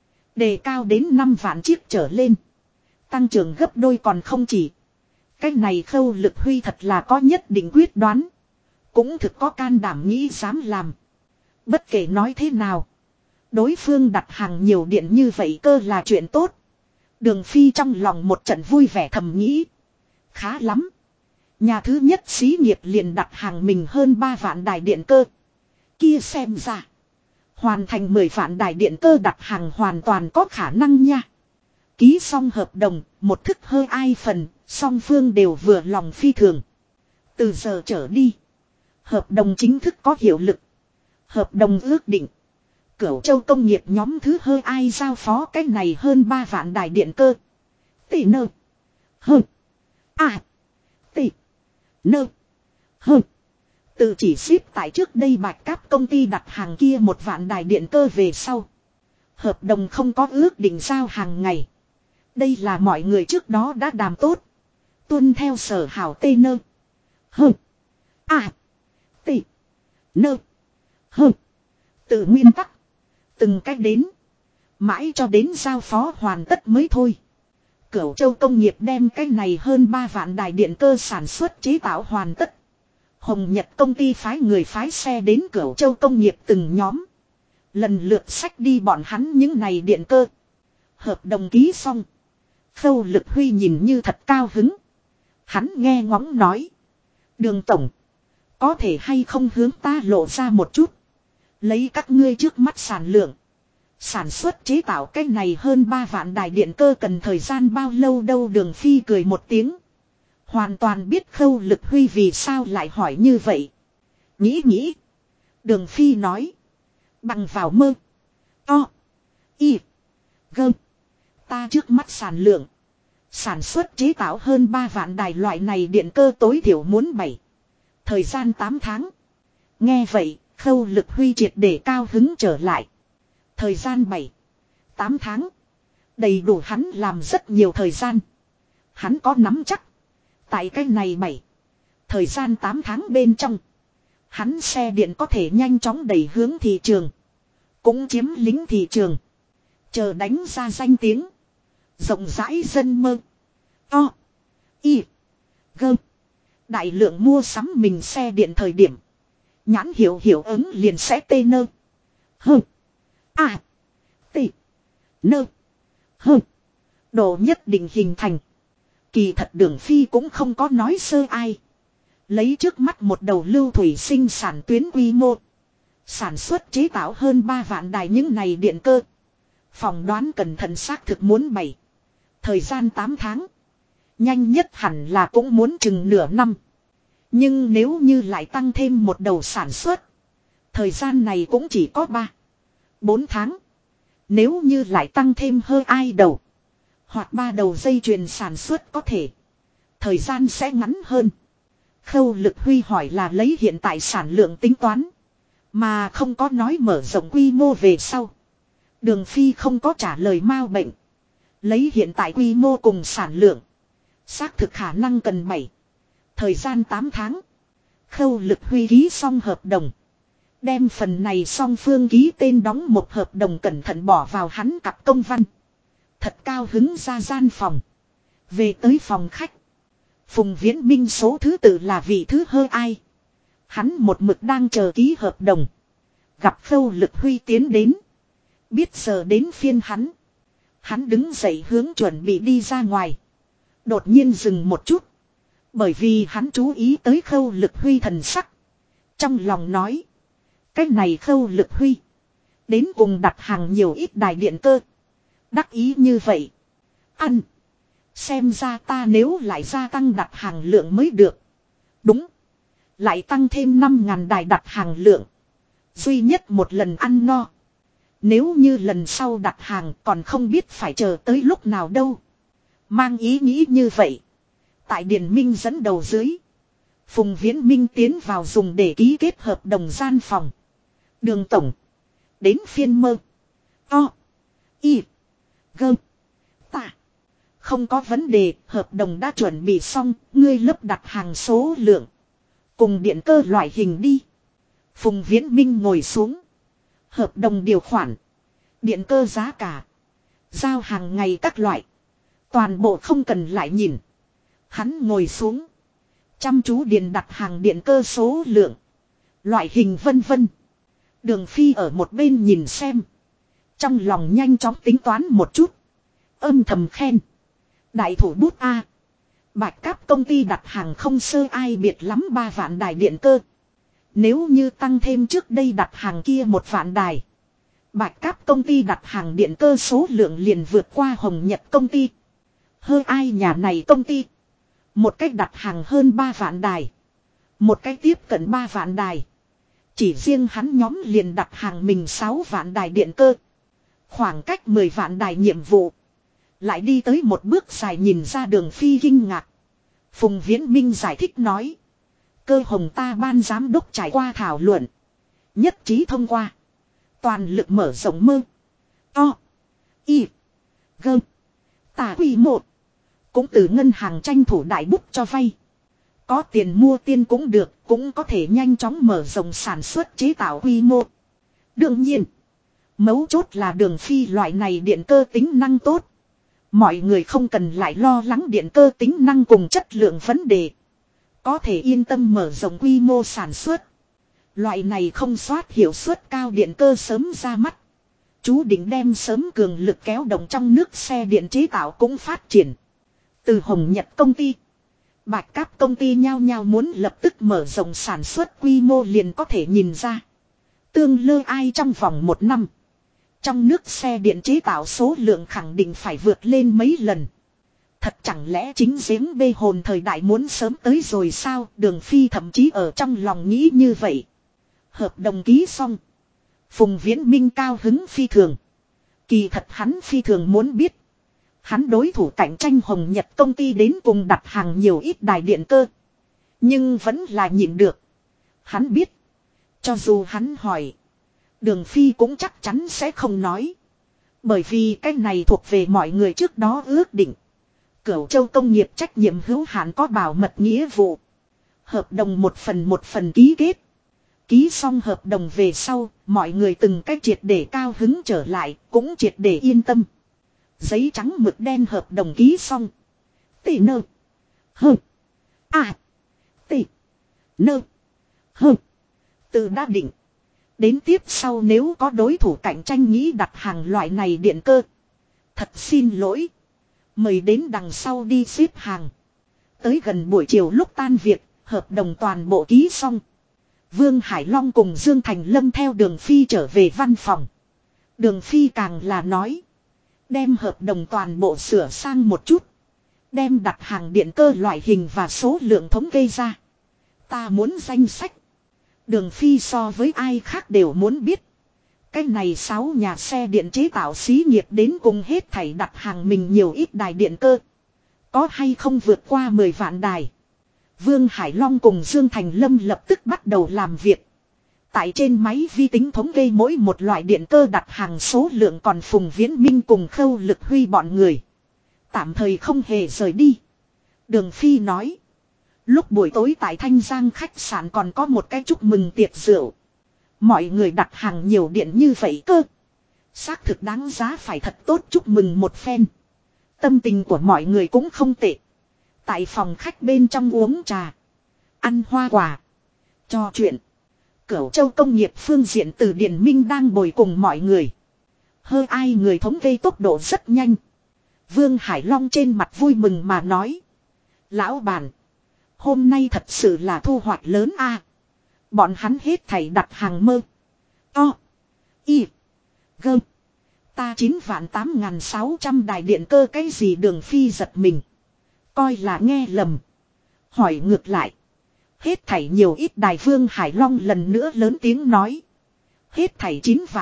Đề cao đến 5 vạn chiếc trở lên. Tăng trưởng gấp đôi còn không chỉ. Cái này Khâu Lực Huy thật là có nhất định quyết đoán. Cũng thực có can đảm nghĩ dám làm. Bất kể nói thế nào. Đối phương đặt hàng nhiều điện như vậy cơ là chuyện tốt. Đường Phi trong lòng một trận vui vẻ thầm nghĩ. Khá lắm. Nhà thứ nhất xí nghiệp liền đặt hàng mình hơn 3 vạn đài điện cơ. Kia xem ra. Hoàn thành 10 vạn đài điện cơ đặt hàng hoàn toàn có khả năng nha. Ký xong hợp đồng, một thức hơi ai phần, song phương đều vừa lòng phi thường. Từ giờ trở đi. Hợp đồng chính thức có hiệu lực. Hợp đồng ước định. Cửu Châu công nghiệp nhóm thứ hơi ai giao phó cái này hơn 3 vạn đài điện cơ. Tỷ nơ. Hơ. À. Tỷ. Nơ. Hơ. Tự chỉ ship tại trước đây Bạch Cáp công ty đặt hàng kia 1 vạn đài điện cơ về sau. Hợp đồng không có ước định giao hàng ngày. Đây là mọi người trước đó đã đàm tốt. Tuân theo sở hảo tê nơ. Hơ. À. Tỷ. Nơ. Hơ. Tự nguyên tắc. Từng cách đến. Mãi cho đến giao phó hoàn tất mới thôi. Cửu Châu công nghiệp đem cái này hơn 3 vạn đài điện cơ sản xuất chế tạo hoàn tất. Hồng Nhật công ty phái người phái xe đến Cửu Châu công nghiệp từng nhóm. Lần lượt xách đi bọn hắn những này điện cơ. Hợp đồng ký xong. Khâu Lực Huy nhìn như thật cao hứng. Hắn nghe ngóng nói. Đường tổng. Có thể hay không hướng ta lộ ra một chút. Lấy các ngươi trước mắt sản lượng. Sản xuất chế tạo cái này hơn 3 vạn đài điện cơ cần thời gian bao lâu đâu. Đường Phi cười một tiếng. Hoàn toàn biết Khâu Lực Huy vì sao lại hỏi như vậy. Nghĩ. Đường Phi nói. Bằng vào mơ. To. Y. Gơ. Ta trước mắt sản lượng. Sản xuất chế tạo hơn 3 vạn đài loại này điện cơ tối thiểu muốn 7. Thời gian 8 tháng. Nghe vậy, Khâu Lực Huy triệt để cao hứng trở lại. Thời gian 7. 8 tháng. Đầy đủ hắn làm rất nhiều thời gian. Hắn có nắm chắc. Tại cái này 7. Thời gian 8 tháng bên trong. Hắn xe điện có thể nhanh chóng đẩy hướng thị trường. Cũng chiếm lĩnh thị trường. Chờ đánh ra danh tiếng. Rộng rãi dân mơ. To. Y. Gơ. Đại lượng mua sắm mình xe điện thời điểm. Nhãn hiệu hiệu ứng liền sẽ tê nơ. Hơ. À. Tê. Nơ. Hơ. Độ nhất định hình thành. Kỳ thật Đường Phi cũng không có nói sơ ai. Lấy trước mắt một đầu lưu thủy sinh sản tuyến quy mô. Sản xuất chế tạo hơn 3 vạn đài những này điện cơ. Phỏng đoán cẩn thận xác thực muốn 7. Thời gian 8 tháng. Nhanh nhất hẳn là cũng muốn chừng nửa năm. Nhưng nếu như lại tăng thêm một đầu sản xuất. Thời gian này cũng chỉ có 3. 4 tháng. Nếu như lại tăng thêm hơi ai đầu. Hoặc 3 đầu dây chuyền sản xuất có thể. Thời gian sẽ ngắn hơn. Khâu Lực Huy hỏi là lấy hiện tại sản lượng tính toán. Mà không có nói mở rộng quy mô về sau. Đường Phi không có trả lời mao bệnh. Lấy hiện tại quy mô cùng sản lượng. Xác thực khả năng cần 7. Thời gian 8 tháng. Khâu Lực Huy ký xong hợp đồng. Đem phần này song phương ký tên đóng một hợp đồng cẩn thận bỏ vào hắn cặp công văn. Thật cao hứng ra gian phòng. Về tới phòng khách. Phùng Viễn Minh số thứ tự là vị thứ hơi ai. Hắn một mực đang chờ ký hợp đồng. Gặp Khâu Lực Huy tiến đến. Biết giờ đến phiên hắn. Hắn đứng dậy hướng chuẩn bị đi ra ngoài. Đột nhiên dừng một chút. Bởi vì hắn chú ý tới Khâu Lực Huy thần sắc. Trong lòng nói. Cái này Khâu Lực Huy. Đến cùng đặt hàng nhiều ít đài điện cơ. Đắc ý như vậy. Ăn. Xem ra ta nếu lại gia tăng đặt hàng lượng mới được. Đúng. Lại tăng thêm 5.000 đài đặt hàng lượng. Duy nhất một lần ăn no. Nếu như lần sau đặt hàng còn không biết phải chờ tới lúc nào đâu. Mang ý nghĩ như vậy. Tại Điền Minh dẫn đầu dưới. Phùng Viễn Minh tiến vào dùng để ký kết hợp đồng gian phòng. Đường tổng. Đến phiên mơ. To. Y. Gơ. Tạ. Không có vấn đề, hợp đồng đã chuẩn bị xong, ngươi lấp đặt hàng số lượng. Cùng điện cơ loại hình đi. Phùng Viễn Minh ngồi xuống. Hợp đồng điều khoản. Điện cơ giá cả. Giao hàng ngày các loại. Toàn bộ không cần lại nhìn. Hắn ngồi xuống. Chăm chú điền đặt hàng điện cơ số lượng. Loại hình vân vân. Đường Phi ở một bên nhìn xem. Trong lòng nhanh chóng tính toán một chút. Âm thầm khen. Đại thủ bút A. Bạch Cáp công ty đặt hàng không sơ ai biệt lắm 3 vạn đài điện cơ. Nếu như tăng thêm trước đây đặt hàng kia 1 vạn đài. Bạch Cáp công ty đặt hàng điện cơ số lượng liền vượt qua Hồng Nhật công ty. Hơi ai nhà này công ty. Một cách đặt hàng hơn 3 vạn đài. Một cách tiếp cận 3 vạn đài. Chỉ riêng hắn nhóm liền đặt hàng mình 6 vạn đài điện cơ. Khoảng cách 10 vạn đài nhiệm vụ. Lại đi tới một bước dài nhìn ra Đường Phi kinh ngạc. Phùng Viễn Minh giải thích nói. Cơ hồng ta ban giám đốc trải qua thảo luận. Nhất trí thông qua. Toàn lực mở rộng mơ. To. Y. Gơ. Tà quy 1. Cũng từ ngân hàng tranh thủ đại bút cho vay. Có tiền mua tiên cũng được. Cũng có thể nhanh chóng mở rộng sản xuất chế tạo quy mô. Đương nhiên. Mấu chốt là Đường Phi loại này điện cơ tính năng tốt. Mọi người không cần lại lo lắng điện cơ tính năng cùng chất lượng vấn đề. Có thể yên tâm mở rộng quy mô sản xuất. Loại này không soát hiệu suất cao điện cơ sớm ra mắt. Chú định đem sớm cường lực kéo động trong nước xe điện chế tạo cũng phát triển. Từ Hồng Nhật công ty. Bạch Cáp công ty nhau nhau muốn lập tức mở rộng sản xuất quy mô liền có thể nhìn ra. Tương lơ ai trong vòng 1 năm. Trong nước xe điện chế tạo số lượng khẳng định phải vượt lên mấy lần. Thật chẳng lẽ chính giếng bê hồn thời đại muốn sớm tới rồi sao? Đường Phi thậm chí ở trong lòng nghĩ như vậy. Hợp đồng ký xong. Phùng Viễn Minh cao hứng phi thường. Kỳ thật hắn phi thường muốn biết. Hắn đối thủ cạnh tranh Hồng Nhật công ty đến cùng đặt hàng nhiều ít đài điện cơ. Nhưng vẫn là nhịn được. Hắn biết. Cho dù hắn hỏi. Đường Phi cũng chắc chắn sẽ không nói. Bởi vì cái này thuộc về mọi người trước đó ước định. Cửu Châu công nghiệp trách nhiệm hữu hạn có bảo mật nghĩa vụ. Hợp đồng một phần ký kết. Ký xong hợp đồng về sau, mọi người từng cách triệt để cao hứng trở lại, cũng triệt để yên tâm. Giấy trắng mực đen hợp đồng ký xong. Tỉ nơ. Hơ. À. Tỉ. Nơ. Hơ. Từ đã định. Đến tiếp sau nếu có đối thủ cạnh tranh nghĩ đặt hàng loại này điện cơ. Thật xin lỗi. Mời đến đằng sau đi xếp hàng. Tới gần buổi chiều lúc tan việc, hợp đồng toàn bộ ký xong. Vương Hải Long cùng Dương Thành Lâm theo Đường Phi trở về văn phòng. Đường Phi càng là nói. Đem hợp đồng toàn bộ sửa sang một chút. Đem đặt hàng điện cơ loại hình và số lượng thống kê ra. Ta muốn danh sách. Đường Phi so với ai khác đều muốn biết. Cái này 6 nhà xe điện chế tạo xí nghiệp đến cùng hết thảy đặt hàng mình nhiều ít đài điện cơ. Có hay không vượt qua 10 vạn đài. Vương Hải Long cùng Dương Thành Lâm lập tức bắt đầu làm việc. Tại trên máy vi tính thống kê mỗi một loại điện cơ đặt hàng số lượng, còn Phùng Viễn Minh cùng Khâu Lực Huy bọn người tạm thời không hề rời đi. Đường Phi nói. Lúc buổi tối tại Thanh Giang khách sạn còn có một cái chúc mừng tiệc rượu. Mọi người đặt hàng nhiều điện như vậy cơ. Xác thực đáng giá phải thật tốt chúc mừng một phen. Tâm tình của mọi người cũng không tệ. Tại phòng khách bên trong uống trà, ăn hoa quả, trò chuyện. Cửu Châu công nghiệp phương diện từ Điền Minh đang bồi cùng mọi người. Hơi ai người thống kê tốc độ rất nhanh. Vương Hải Long trên mặt vui mừng mà nói. Lão bản, hôm nay thật sự là thu hoạch lớn a. Bọn hắn hết thảy đặt hàng mơ. To. Y. Gơm. Ta 9.8.600 đài điện cơ cái gì? Đường Phi giật mình. Coi là nghe lầm. Hỏi ngược lại. Hết thảy nhiều ít đài? Vương Hải Long lần nữa lớn tiếng nói. Hết thảy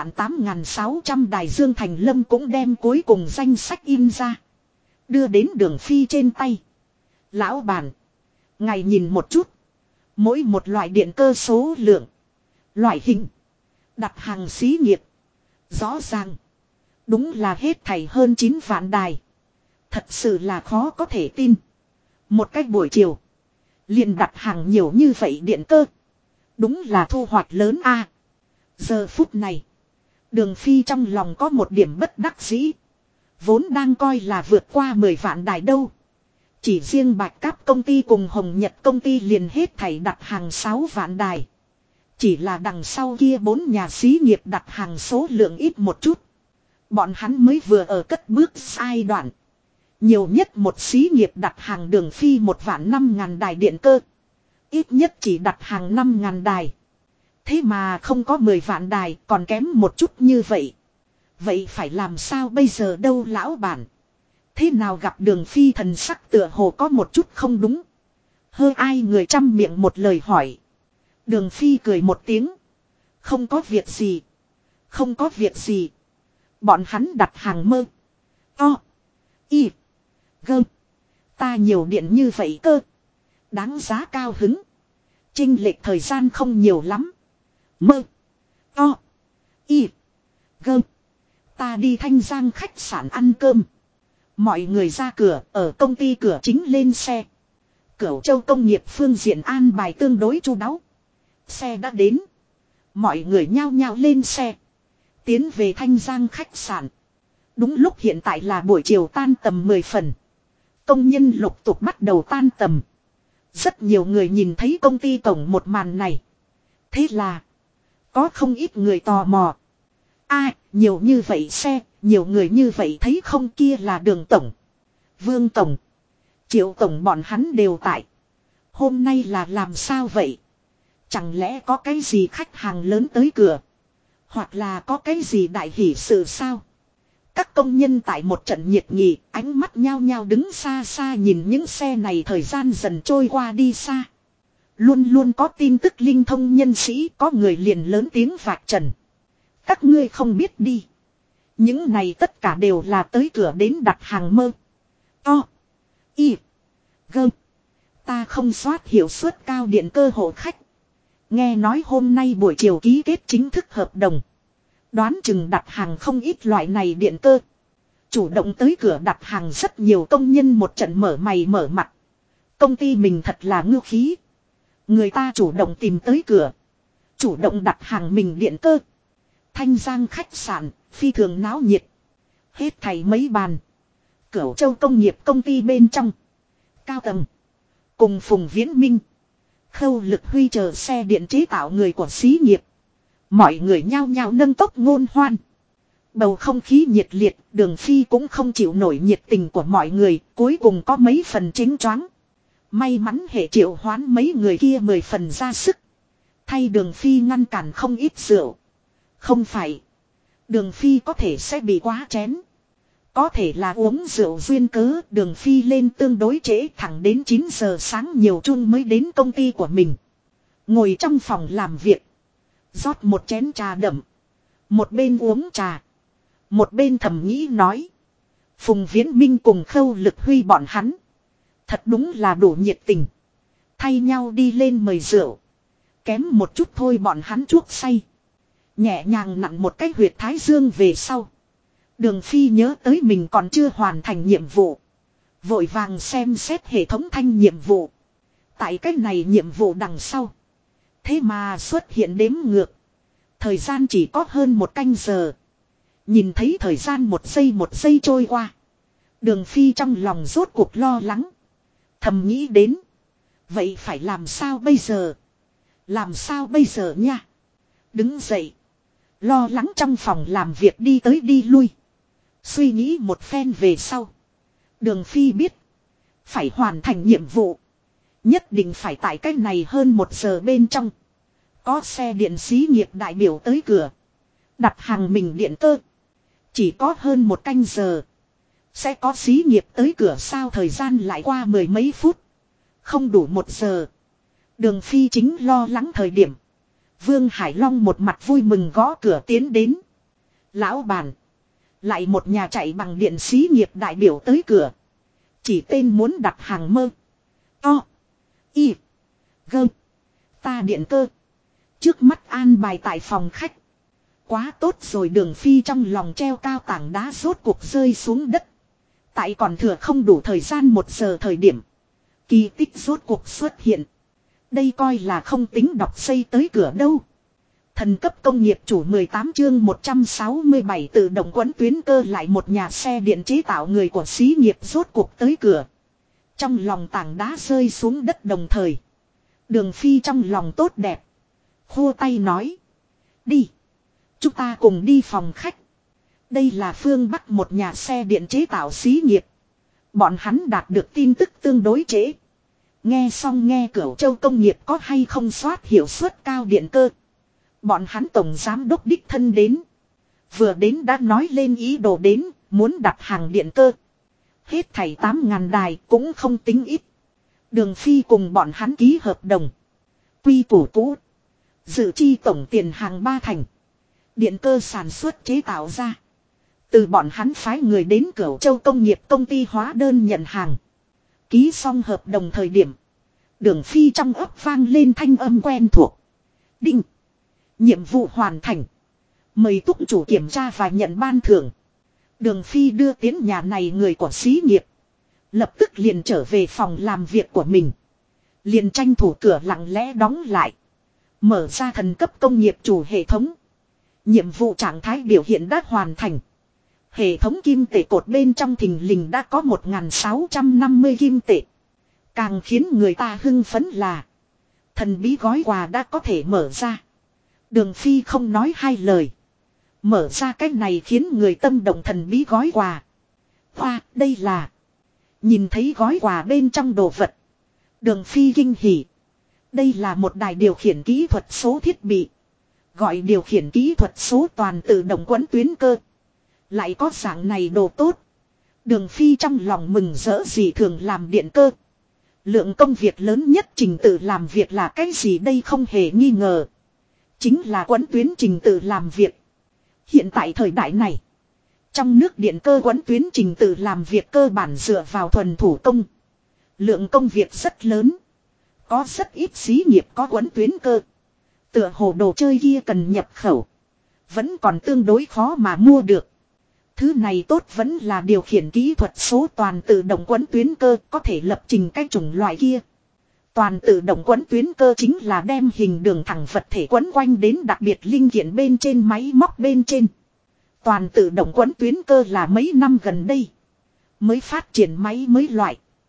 9.8.600 đài. Dương Thành Lâm cũng đem cuối cùng danh sách in ra. Đưa đến Đường Phi trên tay. Lão bản, ngài nhìn một chút. Mỗi một loại điện cơ số lượng, loại hình, đặt hàng xí nghiệp. Rõ ràng. Đúng là hết thảy hơn 9 vạn đài. Thật sự là khó có thể tin. Một cách buổi chiều liền đặt hàng nhiều như vậy điện cơ. Đúng là thu hoạch lớn a. Giờ phút này, Đường Phi trong lòng có một điểm bất đắc dĩ. Vốn đang coi là vượt qua 10 vạn đài đâu. Chỉ riêng Bạch Cáp công ty cùng Hồng Nhật công ty liền hết thảy đặt hàng 6 vạn đài. Chỉ là đằng sau kia 4 nhà xí nghiệp đặt hàng số lượng ít một chút. Bọn hắn mới vừa ở cất bước giai đoạn. Nhiều nhất một xí nghiệp đặt hàng Đường Phi 1.500.000 đài điện cơ. Ít nhất chỉ đặt hàng 5.000 đài. Thế mà không có 10 vạn đài, còn kém một chút như vậy. Vậy phải làm sao bây giờ đâu lão bản? Thế nào gặp Đường Phi thần sắc tựa hồ có một chút không đúng. Hơi ai người trăm miệng một lời hỏi. Đường Phi cười một tiếng. Không có việc gì. Không có việc gì. Bọn hắn đặt hàng mơ. To. Y. Gơm. Ta nhiều điện như vậy cơ. Đáng giá cao hứng. Chênh lệch thời gian không nhiều lắm. Mơ. To. Y. Gơm. Ta đi Thanh Giang khách sạn ăn cơm. Mọi người ra cửa, ở công ty cửa chính lên xe. Cửu Châu công nghiệp phương diện an bài tương đối chu đáo. Xe đã đến. Mọi người nhao nhao lên xe. Tiến về Thanh Giang khách sạn. Đúng lúc hiện tại là buổi chiều tan tầm 10 phần. Công nhân lục tục bắt đầu tan tầm. Rất nhiều người nhìn thấy công ty cổng một màn này. Thế là có không ít người tò mò. Nhiều như vậy xe, nhiều người như vậy thấy không, kia là Đường tổng, Vương tổng, Triệu tổng bọn hắn đều tại. Hôm nay là làm sao vậy? Chẳng lẽ có cái gì khách hàng lớn tới cửa? Hoặc là có cái gì đại hỷ sự sao? Các công nhân tại một trận nhiệt nghị, ánh mắt nhao nhao đứng xa xa nhìn những xe này thời gian dần trôi qua đi xa. Luôn luôn có tin tức linh thông nhân sĩ, có người liền lớn tiếng vạch trần. Các ngươi không biết đi. Những này tất cả đều là tới cửa đến đặt hàng mơ. To. Y. Gơm. Ta không soát hiệu suất cao điện cơ hộ khách. Nghe nói hôm nay buổi chiều ký kết chính thức hợp đồng. Đoán chừng đặt hàng không ít loại này điện cơ. Chủ động tới cửa đặt hàng rất nhiều công nhân một trận mở mày mở mặt. Công ty mình thật là ngưu khí. Người ta chủ động tìm tới cửa. Chủ động đặt hàng mình điện cơ. Thanh Giang khách sạn, phi thường náo nhiệt. Hết thảy mấy bàn. Cửu Châu công nghiệp công ty bên trong. Cao tầng. Cùng Phùng Viễn Minh. Khâu Lực Huy chờ xe điện chế tạo người của xí nghiệp. Mọi người nhao nhao nâng tốc ngôn hoan. Bầu không khí nhiệt liệt, Đường Phi cũng không chịu nổi nhiệt tình của mọi người, cuối cùng có mấy phần chính choáng. May mắn hệ triệu hoán mấy người kia 10 phần ra sức. Thay Đường Phi ngăn cản không ít rượu. Không phải. Đường Phi có thể sẽ bị quá chén. Có thể là uống rượu duyên cớ, Đường Phi lên tương đối trễ, thẳng đến 9 giờ sáng nhiều chung mới đến công ty của mình. Ngồi trong phòng làm việc. Rót một chén trà đậm. Một bên uống trà. Một bên thầm nghĩ nói. Phùng Viễn Minh cùng Khâu Lực Huy bọn hắn. Thật đúng là đủ nhiệt tình. Thay nhau đi lên mời rượu. Kém một chút thôi bọn hắn chuốc say. Nhẹ nhàng nặn một cái huyệt thái dương về sau. Đường Phi nhớ tới mình còn chưa hoàn thành nhiệm vụ. Vội vàng xem xét hệ thống thanh nhiệm vụ. Tại cách này nhiệm vụ đằng sau. Thế mà xuất hiện đếm ngược. Thời gian chỉ có hơn 1 canh giờ. Nhìn thấy thời gian một giây trôi qua. Đường Phi trong lòng rốt cuộc lo lắng. Thầm nghĩ đến. Vậy phải làm sao bây giờ? Làm sao bây giờ nha? Đứng dậy. Lo lắng trong phòng làm việc đi tới đi lui. Suy nghĩ một phen về sau. Đường Phi biết. Phải hoàn thành nhiệm vụ. Nhất định phải tại cách này hơn 1 giờ bên trong. Có xe điện xí nghiệp đại biểu tới cửa. Đặt hàng mình điện cơ. Chỉ có hơn 1 canh giờ. Sẽ có xí nghiệp tới cửa sao thời gian lại qua 10 mấy phút. Không đủ 1 giờ. Đường Phi chính lo lắng thời điểm. Vương Hải Long một mặt vui mừng gõ cửa tiến đến. Lão bản. Lại một nhà chạy bằng điện xí nghiệp đại biểu tới cửa. Chỉ tên muốn đặt hàng mơ. To. Y. Gơ. Ta điện cơ. Trước mắt an bài tại phòng khách. Quá tốt rồi Đường Phi trong lòng treo cao tảng đá rốt cuộc rơi xuống đất. Tại còn thừa không đủ thời gian 1 giờ thời điểm. Kỳ tích rốt cuộc xuất hiện. Đây coi là không tính đọc xây tới cửa đâu. Thần cấp công nghiệp chủ 18 chương 167 tự động quấn tuyến cơ lại một nhà xe điện chế tạo người của xí nghiệp rốt cuộc tới cửa. Trong lòng tảng đá rơi xuống đất đồng thời. Đường Phi trong lòng tốt đẹp. Khô tay nói. Đi. Chúng ta cùng đi phòng khách. Đây là phương Bắc một nhà xe điện chế tạo xí nghiệp. Bọn hắn đạt được tin tức tương đối trễ. Nghe xong nghe Cửu Châu công nghiệp có hay không soát hiệu suất cao điện cơ. Bọn hắn tổng giám đốc đích thân đến. Vừa đến đã nói lên ý đồ đến, muốn đặt hàng điện cơ. Hết thảy 8.000 đài cũng không tính ít. Đường Phi cùng bọn hắn ký hợp đồng. Quy củ cũ. Dự chi tổng tiền hàng 3 thành. Điện cơ sản xuất chế tạo ra. Từ bọn hắn phái người đến Cửu Châu công nghiệp công ty hóa đơn nhận hàng. Ký xong hợp đồng thời điểm. Đường Phi trong ấp vang lên thanh âm quen thuộc. Đinh. Nhiệm vụ hoàn thành. Mời túc chủ kiểm tra và nhận ban thưởng. Đường Phi đưa tiến nhà này người của xí nghiệp. Lập tức liền trở về phòng làm việc của mình. Liền tranh thủ cửa lặng lẽ đóng lại. Mở ra thần cấp công nghiệp chủ hệ thống. Nhiệm vụ trạng thái biểu hiện đã hoàn thành. Hệ thống kim tệ cột bên trong thình lình đã có 1.650 kim tệ. Càng khiến người ta hưng phấn là thần bí gói quà đã có thể mở ra. Đường Phi không nói hai lời. Mở ra cái này khiến người tâm động thần bí gói quà. Hoa, đây là. Nhìn thấy gói quà bên trong đồ vật. Đường Phi kinh hỉ. Đây là một đài điều khiển kỹ thuật số thiết bị. Gọi điều khiển kỹ thuật số toàn tự động quấn tuyến cơ. Lại có dạng này đồ tốt. Đường Phi trong lòng mừng rỡ gì thường làm điện cơ. Lượng công việc lớn nhất trình tự làm việc là cái gì đây không hề nghi ngờ. Chính là quấn tuyến trình tự làm việc. Hiện tại thời đại này. Trong nước điện cơ quấn tuyến trình tự làm việc cơ bản dựa vào thuần thủ công. Lượng công việc rất lớn. Có rất ít xí nghiệp có quấn tuyến cơ. Tựa hồ đồ chơi kia cần nhập khẩu. Vẫn còn tương đối khó mà mua được. Thứ này tốt vẫn là điều khiển kỹ thuật số toàn tự động quấn tuyến cơ có thể lập trình cái chủng loại kia. Toàn tự động quấn tuyến cơ chính là đem hình đường thẳng vật thể quấn quanh đến đặc biệt linh kiện bên trên máy móc bên trên. Toàn tự động quấn tuyến cơ là mấy năm gần đây mới phát triển máy mới loại.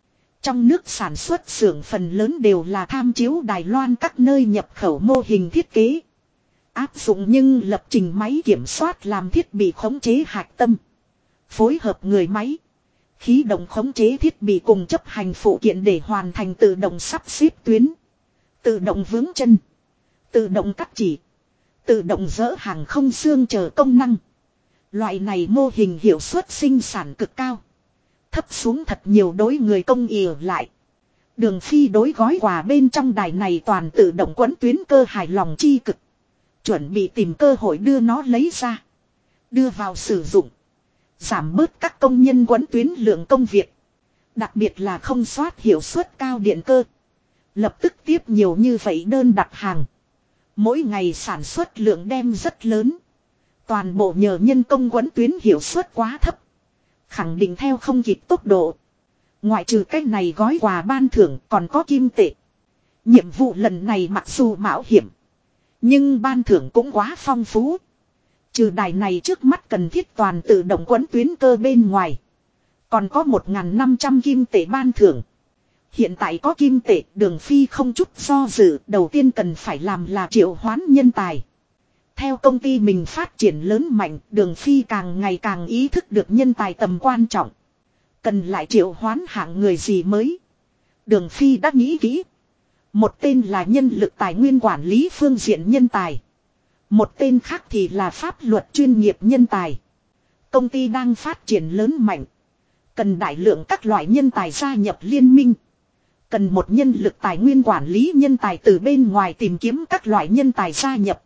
Trong nước sản xuất xưởng phần lớn đều là tham chiếu Đài Loan các nơi nhập khẩu mô hình thiết kế. Áp dụng nhưng lập trình máy kiểm soát làm thiết bị khống chế hạch tâm. Phối hợp người máy. Khí động khống chế thiết bị cùng chấp hành phụ kiện để hoàn thành tự động sắp xếp tuyến. Tự động vướng chân. Tự động cắt chỉ. Tự động dỡ hàng không xương chờ công năng. Loại này mô hình hiệu suất sinh sản cực cao. Thấp xuống thật nhiều đối người công ỉa lại. Đường Phi đối gói quà bên trong đài này toàn tự động quấn tuyến cơ hài lòng chi cực. Chuẩn bị tìm cơ hội đưa nó lấy ra. Đưa vào sử dụng. Giảm bớt các công nhân quấn tuyến lượng công việc. Đặc biệt là không soát hiệu suất cao điện cơ. Lập tức tiếp nhiều như vậy đơn đặt hàng. Mỗi ngày sản xuất lượng đem rất lớn. Toàn bộ nhờ nhân công quấn tuyến hiệu suất quá thấp. Khẳng định theo không kịp tốc độ. Ngoại trừ cái này gói quà ban thưởng còn có kim tệ. Nhiệm vụ lần này mặc dù mạo hiểm. Nhưng ban thưởng cũng quá phong phú. Trừ đài này trước mắt cần thiết toàn tự động quấn tuyến cơ bên ngoài. Còn có 1.500 kim tệ ban thưởng. Hiện tại có kim tệ, Đường Phi không chút do dự, đầu tiên cần phải làm là triệu hoán nhân tài. Theo công ty mình phát triển lớn mạnh, Đường Phi càng ngày càng ý thức được nhân tài tầm quan trọng. Cần lại triệu hoán hạng người gì mới? Đường Phi đã nghĩ kỹ. Một tên là nhân lực tài nguyên quản lý phương diện nhân tài. Một tên khác thì là pháp luật chuyên nghiệp nhân tài. Công ty đang phát triển lớn mạnh. Cần đại lượng các loại nhân tài gia nhập liên minh. Cần một nhân lực tài nguyên quản lý nhân tài từ bên ngoài tìm kiếm các loại nhân tài gia nhập.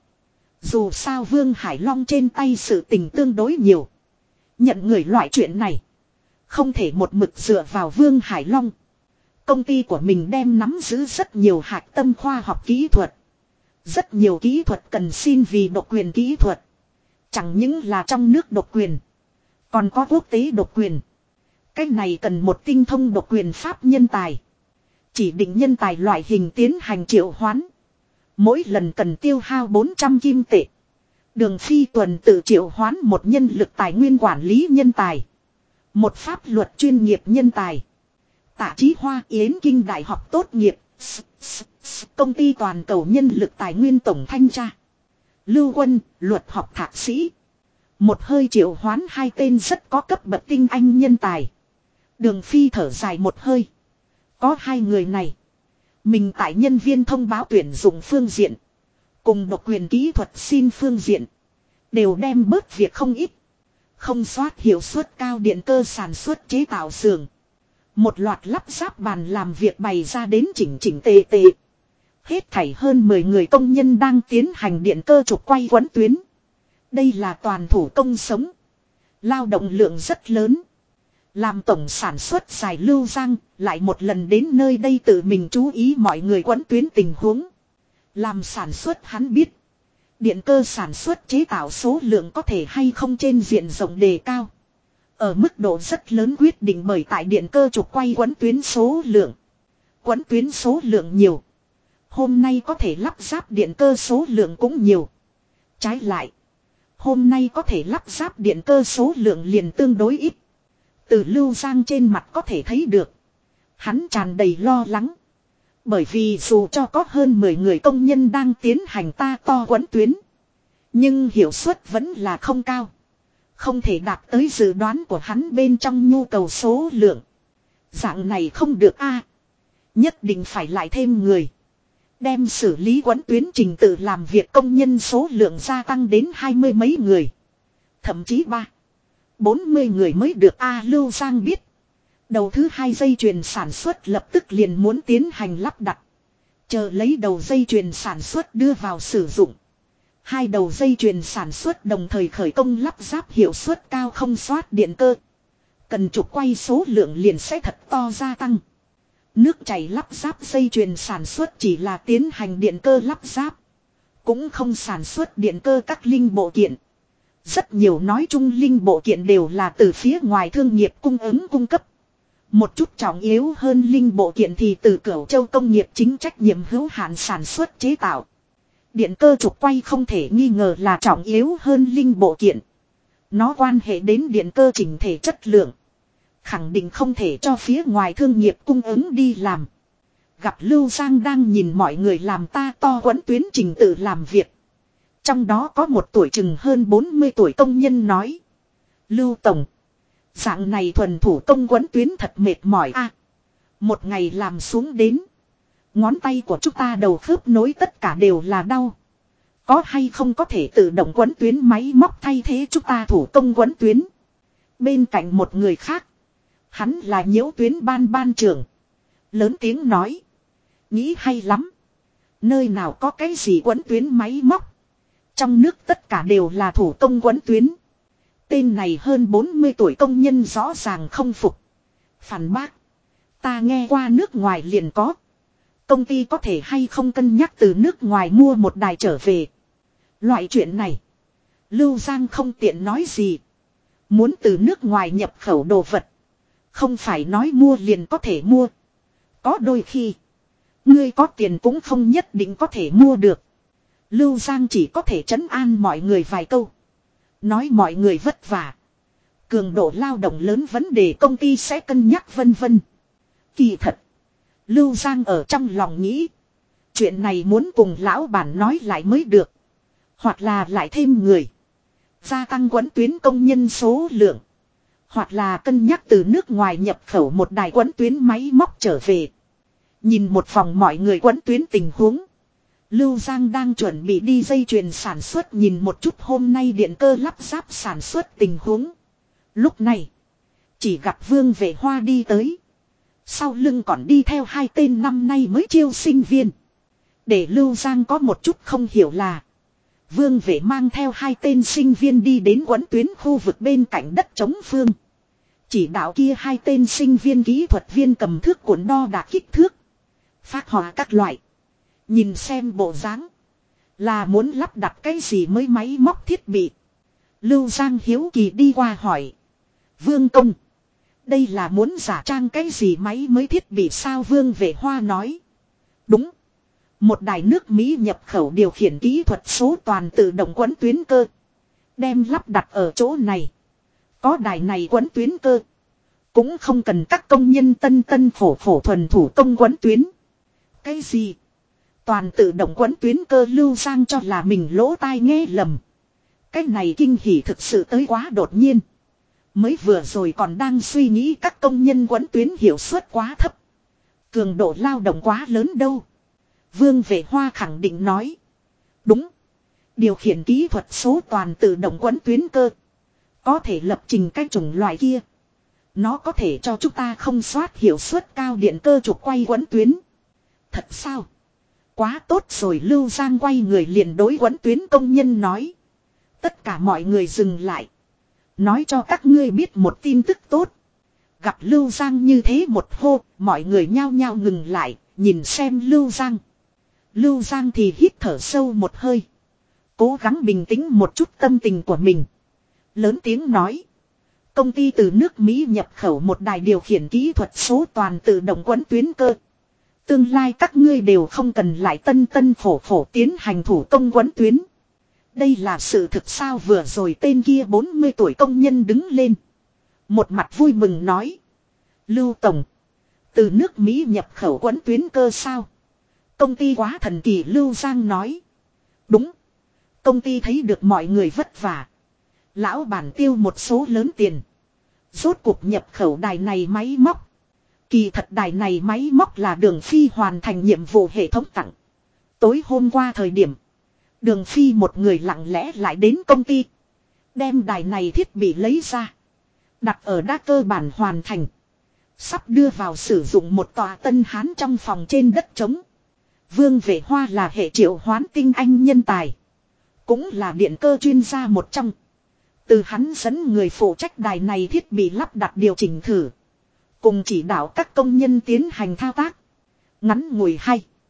Dù sao Vương Hải Long trên tay sự tình tương đối nhiều. Nhận người loại chuyện này. Không thể một mực dựa vào Vương Hải Long. Công ty của mình đem nắm giữ rất nhiều hạch tâm khoa học kỹ thuật. Rất nhiều kỹ thuật cần xin vì độc quyền kỹ thuật. Chẳng những là trong nước độc quyền. Còn có quốc tế độc quyền. Cái này cần một tinh thông độc quyền pháp nhân tài. Chỉ định nhân tài loại hình tiến hành triệu hoán. Mỗi lần cần tiêu hao 400 kim tệ. Đường Phi tuần tự triệu hoán một nhân lực tài nguyên quản lý nhân tài. Một pháp luật chuyên nghiệp nhân tài. Tạ Chí Hoa Yến Kinh Đại học tốt nghiệp. Công ty toàn cầu nhân lực tài nguyên tổng thanh tra. Lưu Quân, luật học thạc sĩ. Một hơi triệu hoán hai tên rất có cấp bậc tinh anh nhân tài. Đường Phi thở dài một hơi. Có hai người này. Mình tại nhân viên thông báo tuyển dụng phương diện. Cùng độc quyền kỹ thuật xin phương diện. Đều đem bớt việc không ít. Không soát hiệu suất cao điện cơ sản xuất chế tạo xưởng. Một loạt lắp ráp bàn làm việc bày ra đến chỉnh chỉnh tề tề. Hết thảy hơn 10 người công nhân đang tiến hành điện cơ trục quay quấn tuyến. Đây là toàn thủ công sống. Lao động lượng rất lớn. Làm tổng sản xuất Giải Lưu Giang lại một lần đến nơi đây tự mình chú ý mọi người quấn tuyến tình huống. Làm sản xuất hắn biết. Điện cơ sản xuất chế tạo số lượng có thể hay không trên diện rộng đề cao. Ở mức độ rất lớn quyết định bởi tại điện cơ trục quay quấn tuyến số lượng. Quấn tuyến số lượng nhiều. Hôm nay có thể lắp ráp điện cơ số lượng cũng nhiều. Trái lại. Hôm nay có thể lắp ráp điện cơ số lượng liền tương đối ít. Từ Lưu Giang trên mặt có thể thấy được. Hắn tràn đầy lo lắng. Bởi vì dù cho có hơn 10 người công nhân đang tiến hành ta to quấn tuyến. Nhưng hiệu suất vẫn là không cao. Không thể đạt tới dự đoán của hắn bên trong nhu cầu số lượng. Dạng này không được a. Nhất định phải lại thêm người. Đem xử lý quấn tuyến trình tự làm việc công nhân số lượng gia tăng đến 20 mấy người. Thậm chí 40 người mới được a. Lưu Giang biết. Đầu thứ hai dây chuyền sản xuất lập tức liền muốn tiến hành lắp đặt. Chờ lấy đầu dây chuyền sản xuất đưa vào sử dụng. Hai đầu dây chuyền sản xuất đồng thời khởi công lắp ráp hiệu suất cao không soát điện cơ. Cần trục quay số lượng liền sẽ thật to gia tăng. Nước chảy lắp ráp dây chuyền sản xuất chỉ là tiến hành điện cơ lắp ráp. Cũng không sản xuất điện cơ các linh bộ kiện. Rất nhiều nói chung linh bộ kiện đều là từ phía ngoài thương nghiệp cung cấp. Một chút trọng yếu hơn linh bộ kiện thì từ Cửu Châu công nghiệp chính trách nhiệm hữu hạn sản xuất chế tạo. Điện cơ trục quay không thể nghi ngờ là trọng yếu hơn linh bộ kiện. Nó quan hệ đến điện cơ chỉnh thể chất lượng. khẳng định không thể cho phía ngoài thương nghiệp cung ứng đi làm. Gặp Lưu Giang đang nhìn mọi người làm ta to quấn tuyến trình tự làm việc. Trong đó có một tuổi chừng hơn 40 tuổi công nhân nói. Lưu Tổng. Dạng này thuần thủ công quấn tuyến thật mệt mỏi a. Một ngày làm xuống đến. Ngón tay của chúng ta đầu khớp nối tất cả đều là đau. Có hay không có thể tự động quấn tuyến máy móc thay thế chúng ta thủ công quấn tuyến. Bên cạnh một người khác. Hắn là nhiễu tuyến ban trưởng. Lớn tiếng nói. Nghĩ hay lắm. Nơi nào có cái gì quấn tuyến máy móc. Trong nước tất cả đều là thủ công quấn tuyến. Tên này hơn 40 tuổi công nhân rõ ràng không phục. Phản bác. Ta nghe qua nước ngoài liền có. Công ty có thể hay không cân nhắc từ nước ngoài mua một đài trở về. Loại chuyện này. Lưu Giang không tiện nói gì. Muốn từ nước ngoài nhập khẩu đồ vật. Không phải nói mua liền có thể mua. Có đôi khi. Ngươi có tiền cũng không nhất định có thể mua được. Lưu Giang chỉ có thể trấn an mọi người vài câu. Nói mọi người vất vả. Cường độ lao động lớn vấn đề công ty sẽ cân nhắc vân vân. Kỳ thật. Lưu Giang ở trong lòng nghĩ. Chuyện này muốn cùng lão bản nói lại mới được. Hoặc là lại thêm người. Gia tăng quấn tuyến công nhân số lượng. Hoặc là cân nhắc từ nước ngoài nhập khẩu một đài quấn tuyến máy móc trở về. Nhìn một vòng mọi người quấn tuyến tình huống. Lưu Giang đang chuẩn bị đi dây chuyền sản xuất nhìn một chút hôm nay điện cơ lắp ráp sản xuất tình huống. Lúc này. Chỉ gặp Vương Vệ Hoa đi tới. Sau lưng còn đi theo hai tên năm nay mới chiêu sinh viên. Để Lưu Giang có một chút không hiểu là. Vương Vệ mang theo hai tên sinh viên đi đến quấn tuyến khu vực bên cạnh đất trống phương. Chỉ đạo kia hai tên sinh viên kỹ thuật viên cầm thước cuộn đo đạc kích thước. Phác họa các loại. Nhìn xem bộ dáng. Là muốn lắp đặt cái gì mới máy móc thiết bị. Lưu Giang hiếu kỳ đi qua hỏi. Vương công. Đây là muốn giả trang cái gì máy mới thiết bị sao Vương Vệ Hoa nói. Đúng. Một đài nước Mỹ nhập khẩu điều khiển kỹ thuật số toàn tự động quấn tuyến cơ. Đem lắp đặt ở chỗ này. Có đài này quấn tuyến cơ. Cũng không cần các công nhân tân khổ thuần thủ công quấn tuyến. Cái gì? Toàn tự động quấn tuyến cơ Lưu Giang cho là mình lỗ tai nghe lầm. Cái này kinh hỉ thực sự tới quá đột nhiên. Mới vừa rồi còn đang suy nghĩ các công nhân quấn tuyến hiệu suất quá thấp. Cường độ lao động quá lớn đâu. Vương Vệ Hoa khẳng định nói. Đúng. Điều khiển kỹ thuật số toàn tự động quấn tuyến cơ. Có thể lập trình cái chủng loại kia. Nó có thể cho chúng ta không soát hiệu suất cao điện cơ trục quay quấn tuyến. Thật sao? Quá tốt rồi Lưu Giang quay người liền đối quấn tuyến công nhân nói. Tất cả mọi người dừng lại. Nói cho các ngươi biết một tin tức tốt. Gặp Lưu Giang như thế một hô, mọi người nhao nhao ngừng lại, nhìn xem Lưu Giang. Lưu Giang thì hít thở sâu một hơi. Cố gắng bình tĩnh một chút tâm tình của mình. Lớn tiếng nói. Công ty từ nước Mỹ nhập khẩu một đài điều khiển kỹ thuật số toàn tự động quấn tuyến cơ. Tương lai các ngươi đều không cần lại tân khổ tiến hành thủ công quấn tuyến. Đây là sự thực sao vừa rồi tên kia 40 tuổi công nhân đứng lên. Một mặt vui mừng nói. Lưu Tổng. Từ nước Mỹ nhập khẩu quấn tuyến cơ sao? Công ty quá thần kỳ Lưu Giang nói. Đúng. Công ty thấy được mọi người vất vả. Lão bản tiêu một số lớn tiền. Rốt cuộc nhập khẩu đài này máy móc. Kỳ thật đài này máy móc là Đường Phi hoàn thành nhiệm vụ hệ thống tặng. Tối hôm qua thời điểm. Đường Phi một người lặng lẽ lại đến công ty. Đem đài này thiết bị lấy ra. Đặt ở đá cơ bản hoàn thành. Sắp đưa vào sử dụng một tòa tân hán trong phòng trên đất trống. Vương Vệ Hoa là hệ triệu hoán tinh anh nhân tài. Cũng là điện cơ chuyên gia một trong. Từ hắn dẫn người phụ trách đài này thiết bị lắp đặt điều chỉnh thử. Cùng chỉ đạo các công nhân tiến hành thao tác. Ngắn ngủi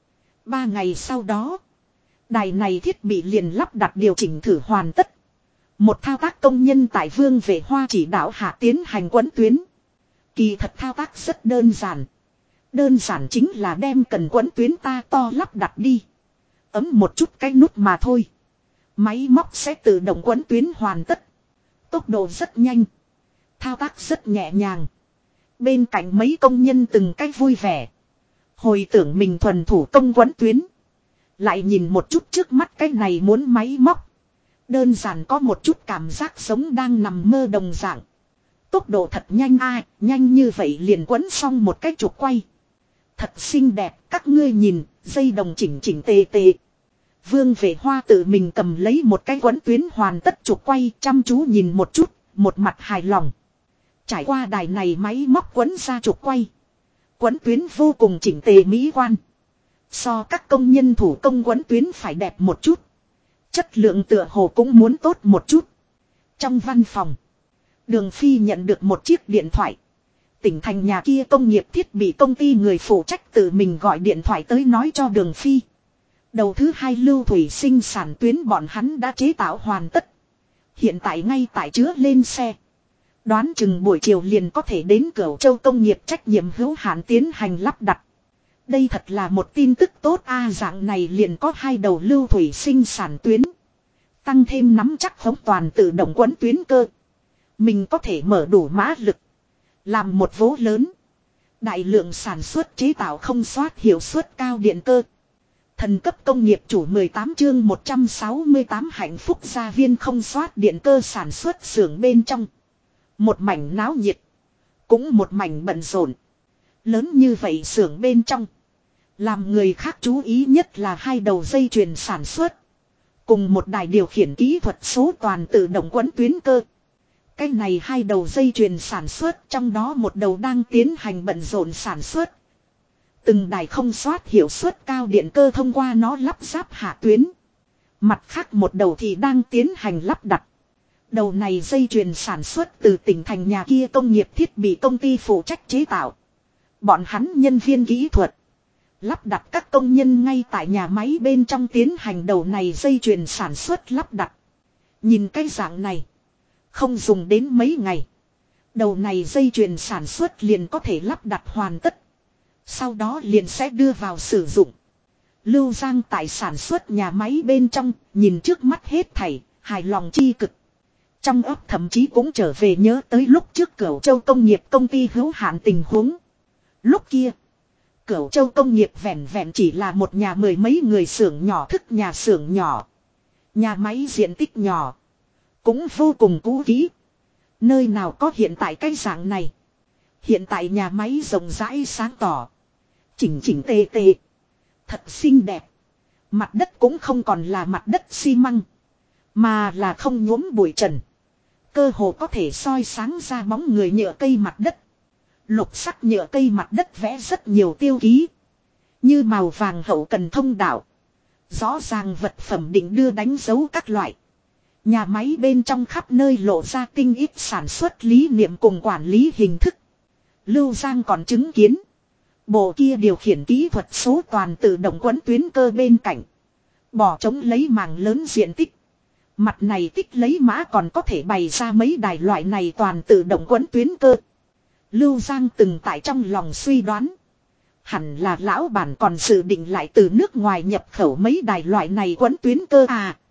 3 ngày sau đó. Đài này thiết bị liền lắp đặt điều chỉnh thử hoàn tất. Một thao tác công nhân tại Vương Vệ Hoa chỉ đạo hạ tiến hành quấn tuyến. Kỳ thật thao tác rất đơn giản. Đơn giản chính là đem cần quấn tuyến ta to lắp đặt đi. Ấm một chút cái nút mà thôi. Máy móc sẽ tự động quấn tuyến hoàn tất. Tốc độ rất nhanh. Thao tác rất nhẹ nhàng. Bên cạnh mấy công nhân từng cách vui vẻ. Hồi tưởng mình thuần thủ công quấn tuyến. Lại nhìn một chút trước mắt cái này muốn máy móc. Đơn giản có một chút cảm giác sống đang nằm mơ đồng dạng. Tốc độ thật nhanh nhanh như vậy liền quấn xong một cái trục quay. Thật xinh đẹp, các ngươi nhìn, dây đồng chỉnh chỉnh tề tề. Vương Vệ Hoa tự mình cầm lấy một cái quấn tuyến hoàn tất trục quay, chăm chú nhìn một chút, một mặt hài lòng. Trải qua đài này máy móc quấn ra trục quay. Quấn tuyến vô cùng chỉnh tề mỹ quan. So các công nhân thủ công quấn tuyến phải đẹp một chút. Chất lượng tựa hồ cũng muốn tốt một chút. Trong văn phòng, Đường Phi nhận được một chiếc điện thoại. Tỉnh thành nhà kia công nghiệp thiết bị công ty người phụ trách tự mình gọi điện thoại tới nói cho Đường Phi. Đầu thứ 2 lưu thủy sinh sản tuyến bọn hắn đã chế tạo hoàn tất. Hiện tại ngay tại chứa lên xe. Đoán chừng buổi chiều liền có thể đến Cửu Châu công nghiệp trách nhiệm hữu hạn tiến hành lắp đặt. Đây thật là một tin tức tốt dạng này liền có 2 đầu lưu thủy sinh sản tuyến. Tăng thêm nắm chắc khống toàn tự động quấn tuyến cơ. Mình có thể mở đủ mã lực. Làm một vố lớn. Đại lượng sản xuất chế tạo không soát hiệu suất cao điện cơ. Thần cấp công nghiệp chủ 18 chương 168 hạnh phúc gia viên không soát điện cơ sản xuất xưởng bên trong. Một mảnh náo nhiệt. Cũng một mảnh bận rộn. Lớn như vậy xưởng bên trong. Làm người khác chú ý nhất là 2 đầu dây chuyền sản xuất. Cùng một đài điều khiển kỹ thuật số toàn tự động quấn tuyến cơ. Cái này 2 đầu dây chuyền sản xuất, trong đó một đầu đang tiến hành bận rộn sản xuất. Từng đài không soát hiệu suất cao điện cơ thông qua nó lắp ráp hạ tuyến. Mặt khác một đầu thì đang tiến hành lắp đặt. Đầu này dây chuyền sản xuất từ tỉnh thành nhà kia công nghiệp thiết bị công ty phụ trách chế tạo. Bọn hắn nhân viên kỹ thuật. Lắp đặt các công nhân ngay tại nhà máy bên trong tiến hành đầu này dây chuyền sản xuất lắp đặt. Nhìn cái dạng này. Không dùng đến mấy ngày. Đầu này dây chuyền sản xuất liền có thể lắp đặt hoàn tất. Sau đó liền sẽ đưa vào sử dụng. Lưu Giang tại sản xuất nhà máy bên trong, nhìn trước mắt hết thảy, hài lòng chi cực. Trong ấp thậm chí cũng trở về nhớ tới lúc trước Cửu Châu công nghiệp công ty hữu hạn tình huống. Lúc kia, Cửu Châu công nghiệp vẹn vẹn chỉ là một nhà 10 mấy người xưởng nhỏ thức nhà xưởng nhỏ. Nhà máy diện tích nhỏ. Cũng vô cùng cũ kỹ. Nơi nào có hiện tại cái dạng này. Hiện tại nhà máy rộng rãi sáng tỏ. Chỉnh chỉnh tề tề. Thật xinh đẹp. Mặt đất cũng không còn là mặt đất xi măng. Mà là không nhuốm bụi trần. Cơ hồ có thể soi sáng ra bóng người nhựa cây mặt đất. Lục sắc nhựa cây mặt đất vẽ rất nhiều tiêu ký. Như màu vàng hậu cần thông đạo. Rõ ràng vật phẩm định đưa đánh dấu các loại. Nhà máy bên trong khắp nơi lộ ra tinh ít sản xuất lý niệm cùng quản lý hình thức. Lưu Giang còn chứng kiến. Bộ kia điều khiển kỹ thuật số toàn tự động quấn tuyến cơ bên cạnh. Bỏ trống lấy màng lớn diện tích. Mặt này tích lấy mã còn có thể bày ra mấy đài loại này toàn tự động quấn tuyến cơ. Lưu Giang từng tại trong lòng suy đoán. Hẳn là lão bản còn dự định lại từ nước ngoài nhập khẩu mấy đài loại này quấn tuyến cơ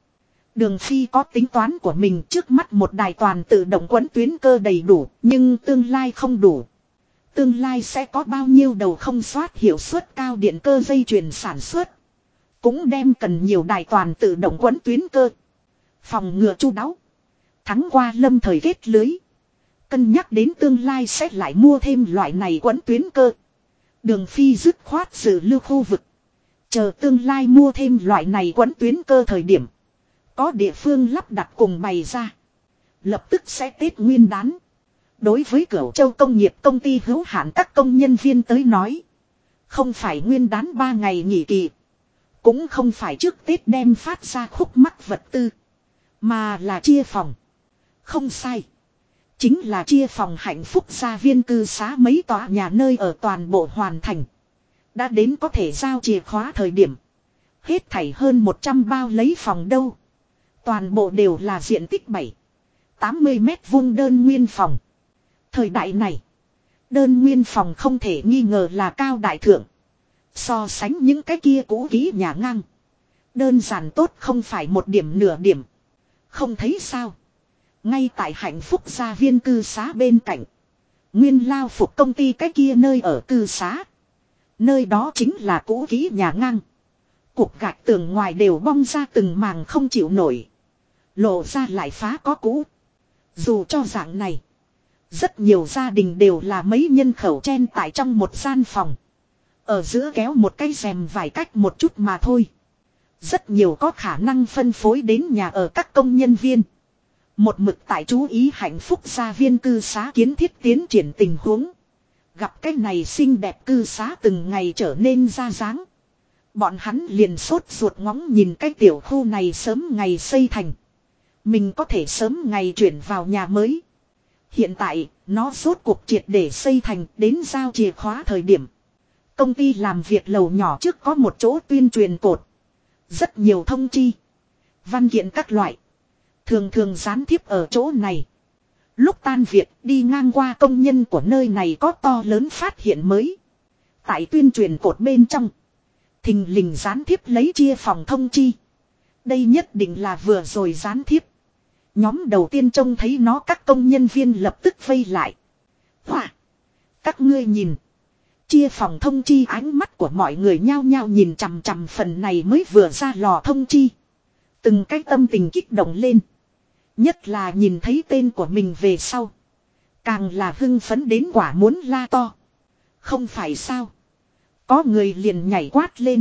Đường Phi có tính toán của mình, trước mắt một đài toàn tự động quấn tuyến cơ đầy đủ, nhưng tương lai không đủ. Tương lai sẽ có bao nhiêu đầu không soát hiệu suất cao điện cơ dây chuyền sản xuất. Cũng đem cần nhiều đài toàn tự động quấn tuyến cơ. Phòng ngừa chu đáo. Thắng qua lâm thời kết lưới. Cân nhắc đến tương lai sẽ lại mua thêm loại này quấn tuyến cơ. Đường Phi dứt khoát dự lưu khu vực. Chờ tương lai mua thêm loại này quấn tuyến cơ thời điểm. Có địa phương lắp đặt cùng bày ra. Lập tức sẽ Tết Nguyên đán. Đối với Cửu Châu công nghiệp công ty hữu hạn các công nhân viên tới nói. Không phải Nguyên đán 3 ngày nghỉ kỳ. Cũng không phải trước Tết đem phát ra khúc mắc vật tư. Mà là chia phòng. Không sai. Chính là chia phòng hạnh phúc gia viên cư xá mấy tòa nhà nơi ở toàn bộ hoàn thành. Đã đến có thể giao chìa khóa thời điểm. Hết thảy hơn 100 bao lấy phòng đâu. Toàn bộ đều là diện tích 7-80 mét vuông đơn nguyên phòng. Thời đại này, đơn nguyên phòng không thể nghi ngờ là cao đại thượng. So sánh những cái kia cũ kỹ nhà ngang. Đơn giản tốt không phải một điểm nửa điểm. Không thấy sao. Ngay tại hạnh phúc gia viên cư xá bên cạnh. Nguyên Lao Phục công ty cái kia nơi ở cư xá. Nơi đó chính là cũ kỹ nhà ngang. Cục gạch tường ngoài đều bong ra từng màng không chịu nổi. Lộ ra lại phá có cũ. Dù cho dạng này. Rất nhiều gia đình đều là mấy nhân khẩu chen tại trong một gian phòng. Ở giữa kéo một cái rèm vài cách một chút mà thôi. Rất nhiều có khả năng phân phối đến nhà ở các công nhân viên. Một mực tại chú ý hạnh phúc gia viên cư xá kiến thiết tiến triển tình huống. Gặp cái này xinh đẹp cư xá từng ngày trở nên ra dáng. Bọn hắn liền sốt ruột ngóng nhìn cái tiểu khu này sớm ngày xây thành. Mình có thể sớm ngày chuyển vào nhà mới. Hiện tại, nó rốt cuộc triệt để xây thành đến giao chìa khóa thời điểm. Công ty làm việc lầu nhỏ trước có một chỗ tuyên truyền cột. Rất nhiều thông chi. Văn kiện các loại. Thường thường gián tiếp ở chỗ này. Lúc tan việc đi ngang qua công nhân của nơi này có to lớn phát hiện mới. Tại tuyên truyền cột bên trong. Thình lình gián tiếp lấy chia phòng thông chi. Đây nhất định là vừa rồi gián tiếp. Nhóm đầu tiên trông thấy nó các công nhân viên lập tức vây lại. Hòa! Các ngươi nhìn. Chia phòng thông chi ánh mắt của mọi người nhao nhao nhìn chằm chằm phần này mới vừa ra lò thông chi. Từng cái tâm tình kích động lên. Nhất là nhìn thấy tên của mình về sau. Càng là hưng phấn đến quả muốn la to. Không phải sao. Có người liền nhảy quát lên.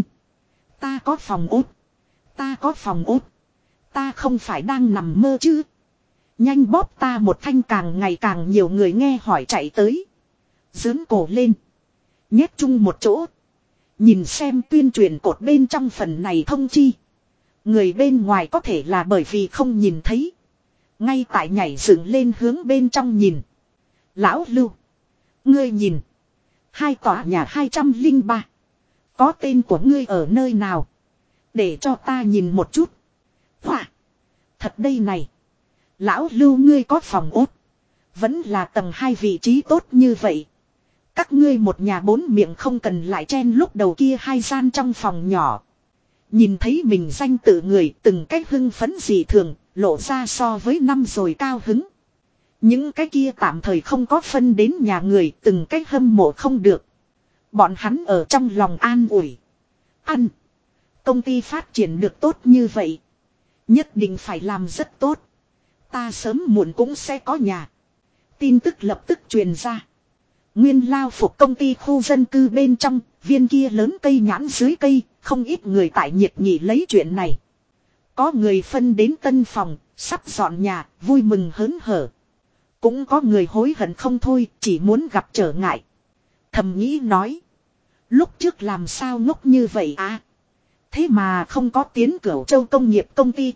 Ta có phòng ốt. Ta có phòng ốt. Ta không phải đang nằm mơ chứ. Nhanh bóp ta một thanh càng ngày càng nhiều người nghe hỏi chạy tới. Dướn cổ lên. Nhét chung một chỗ. Nhìn xem tuyên truyền cột bên trong phần này thông chi. Người bên ngoài có thể là bởi vì không nhìn thấy. Ngay tại nhảy dựng lên hướng bên trong nhìn. Lão Lưu. Ngươi nhìn. Hai tòa nhà 203. Có tên của ngươi ở nơi nào. Để cho ta nhìn một chút. Hòa. Thật đây này. Lão Lưu ngươi có phòng ốt. Vẫn là tầng 2 vị trí tốt như vậy. Các ngươi một nhà 4 miệng không cần lại chen lúc đầu kia 2 gian trong phòng nhỏ. Nhìn thấy mình danh tự người từng cách hưng phấn dị thường, lộ ra so với năm rồi cao hứng. Những cái kia tạm thời không có phân đến nhà người từng cách hâm mộ không được. Bọn hắn ở trong lòng an ủi. Ăn. Công ty phát triển được tốt như vậy. Nhất định phải làm rất tốt. Ta sớm muộn cũng sẽ có nhà. Tin tức lập tức truyền ra. Nguyên Lao Phục công ty khu dân cư bên trong, viên kia lớn cây nhãn dưới cây, không ít người tại nhiệt nghị lấy chuyện này. Có người phân đến tân phòng, sắp dọn nhà, vui mừng hớn hở. Cũng có người hối hận không thôi, chỉ muốn gặp trở ngại. Thầm nghĩ nói. Lúc trước làm sao ngốc như vậy à? Thế mà không có tiến Cửu Châu công nghiệp công ty.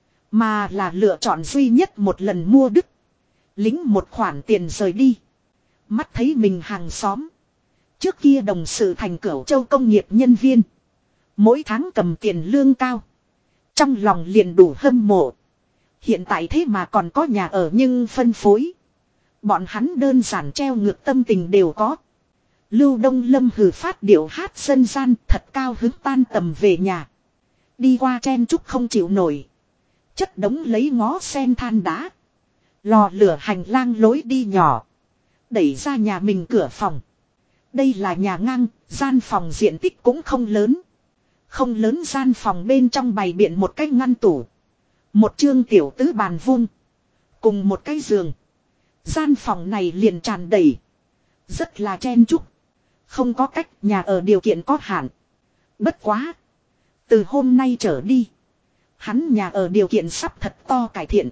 Mà là lựa chọn duy nhất một lần mua đứt. Lính một khoản tiền rời đi. Mắt thấy mình hàng xóm. Trước kia đồng sự thành Cửu Châu công nghiệp nhân viên. Mỗi tháng cầm tiền lương cao. Trong lòng liền đủ hâm mộ. Hiện tại thế mà còn có nhà ở nhưng phân phối. Bọn hắn đơn giản treo ngược tâm tình đều có. Lưu Đông Lâm hừ phát điệu hát dân gian thật cao hứng tan tầm về nhà. Đi qua chen chúc không chịu nổi. Chất đống lấy ngó sen than đá. Lò lửa hành lang lối đi nhỏ. Đẩy ra nhà mình cửa phòng. Đây là nhà ngang, gian phòng diện tích cũng không lớn. Không lớn gian phòng bên trong bày biện một cái ngăn tủ. Một chương tiểu tứ bàn vuông. Cùng một cái giường. Gian phòng này liền tràn đầy. Rất là chen chúc. Không có cách nhà ở điều kiện có hạn. Bất quá. Từ hôm nay trở đi. Hắn nhà ở điều kiện sắp thật to cải thiện.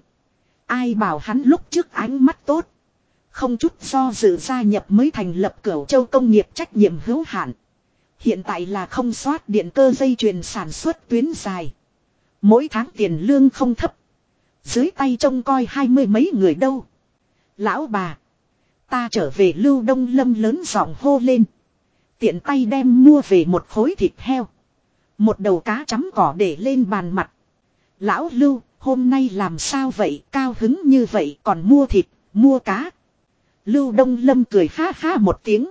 Ai bảo hắn lúc trước ánh mắt tốt. Không chút do dự gia nhập mới thành lập Cửu Châu công nghiệp trách nhiệm hữu hạn. Hiện tại là không soát điện cơ dây chuyền sản xuất tuyến dài. Mỗi tháng tiền lương không thấp. Dưới tay trông coi 20 mấy người đâu. Lão bà. Ta trở về Lưu Đông Lâm lớn giọng hô lên. Tiện tay đem mua về một khối thịt heo. Một đầu cá chấm cỏ để lên bàn mặt. Lão Lưu, hôm nay làm sao vậy, cao hứng như vậy còn mua thịt, mua cá. Lưu Đông Lâm cười ha ha một tiếng.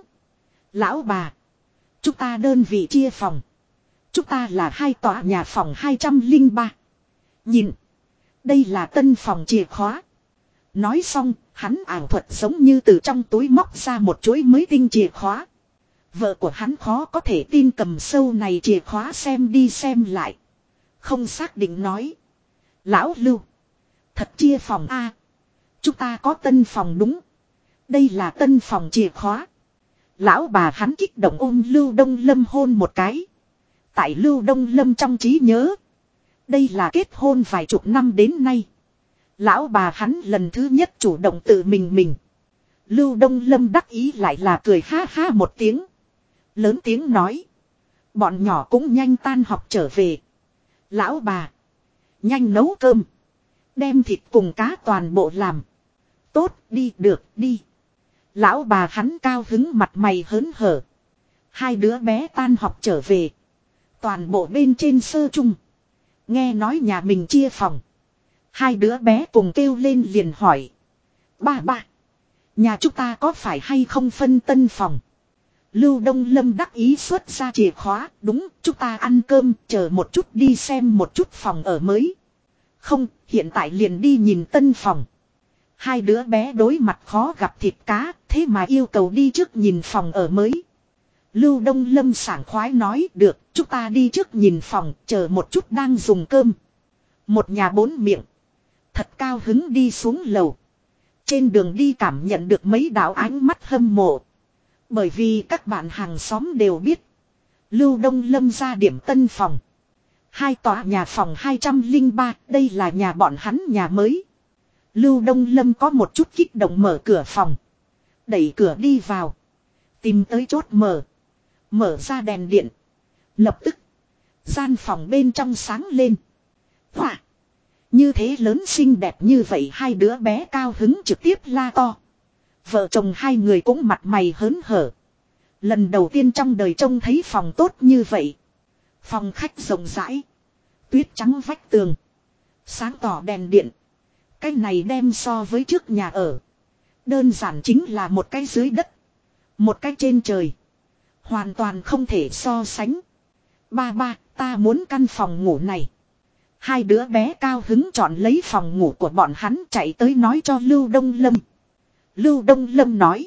Lão bà. Chúng ta đơn vị chia phòng. Chúng ta là 2 tòa nhà phòng 203. Nhìn. Đây là tân phòng chìa khóa. Nói xong, hắn ảo thuật giống như từ trong túi móc ra một chuỗi mới tinh chìa khóa. Vợ của hắn khó có thể tin cầm sâu này chìa khóa xem đi xem lại. Không xác định nói. Lão Lưu. Thật chia phòng A. Chúng ta có tân phòng đúng. Đây là tân phòng chìa khóa. Lão bà hắn kích động ôm Lưu Đông Lâm hôn một cái. Tại Lưu Đông Lâm trong trí nhớ. Đây là kết hôn vài chục năm đến nay. Lão bà hắn lần thứ nhất chủ động tự mình. Lưu Đông Lâm đắc ý lại là cười ha ha một tiếng. Lớn tiếng nói. Bọn nhỏ cũng nhanh tan học trở về. Lão bà. Nhanh nấu cơm. Đem thịt cùng cá toàn bộ làm. Tốt đi được đi. Lão bà hắn cao hứng mặt mày hớn hở. Hai đứa bé tan học trở về. Toàn bộ bên trên sơ chung. Nghe nói nhà mình chia phòng. Hai đứa bé cùng kêu lên liền hỏi. Ba. Nhà chúng ta có phải hay không phân tân phòng? Lưu Đông Lâm đắc ý xuất ra chìa khóa. Đúng, chúng ta ăn cơm, chờ một chút đi xem một chút phòng ở mới. Không, hiện tại liền đi nhìn tân phòng. Hai đứa bé đối mặt khó gặp thịt cá, thế mà yêu cầu đi trước nhìn phòng ở mới. Lưu Đông Lâm sảng khoái nói được, chúng ta đi trước nhìn phòng, chờ một chút đang dùng cơm. Một nhà bốn miệng. Thật cao hứng đi xuống lầu. Trên đường đi cảm nhận được mấy đạo ánh mắt hâm mộ. Bởi vì các bạn hàng xóm đều biết. Lưu Đông Lâm ra điểm tân phòng. Hai tòa nhà phòng 203, đây là nhà bọn hắn nhà mới. Lưu Đông Lâm có một chút kích động mở cửa phòng. Đẩy cửa đi vào. Tìm tới chốt mở. Mở ra đèn điện. Lập tức. Gian phòng bên trong sáng lên. Hỏa. Như thế lớn xinh đẹp như vậy hai đứa bé cao hứng trực tiếp la to. Vợ chồng hai người cũng mặt mày hớn hở. Lần đầu tiên trong đời trông thấy phòng tốt như vậy. Phòng khách rộng rãi. Tuyết trắng vách tường. Sáng tỏ đèn điện. Cái này đem so với trước nhà ở. Đơn giản chính là một cái dưới đất. Một cái trên trời. Hoàn toàn không thể so sánh. Ba, ta muốn căn phòng ngủ này. Hai đứa bé cao hứng chọn lấy phòng ngủ của bọn hắn chạy tới nói cho Lưu Đông Lâm. Lưu Đông Lâm nói.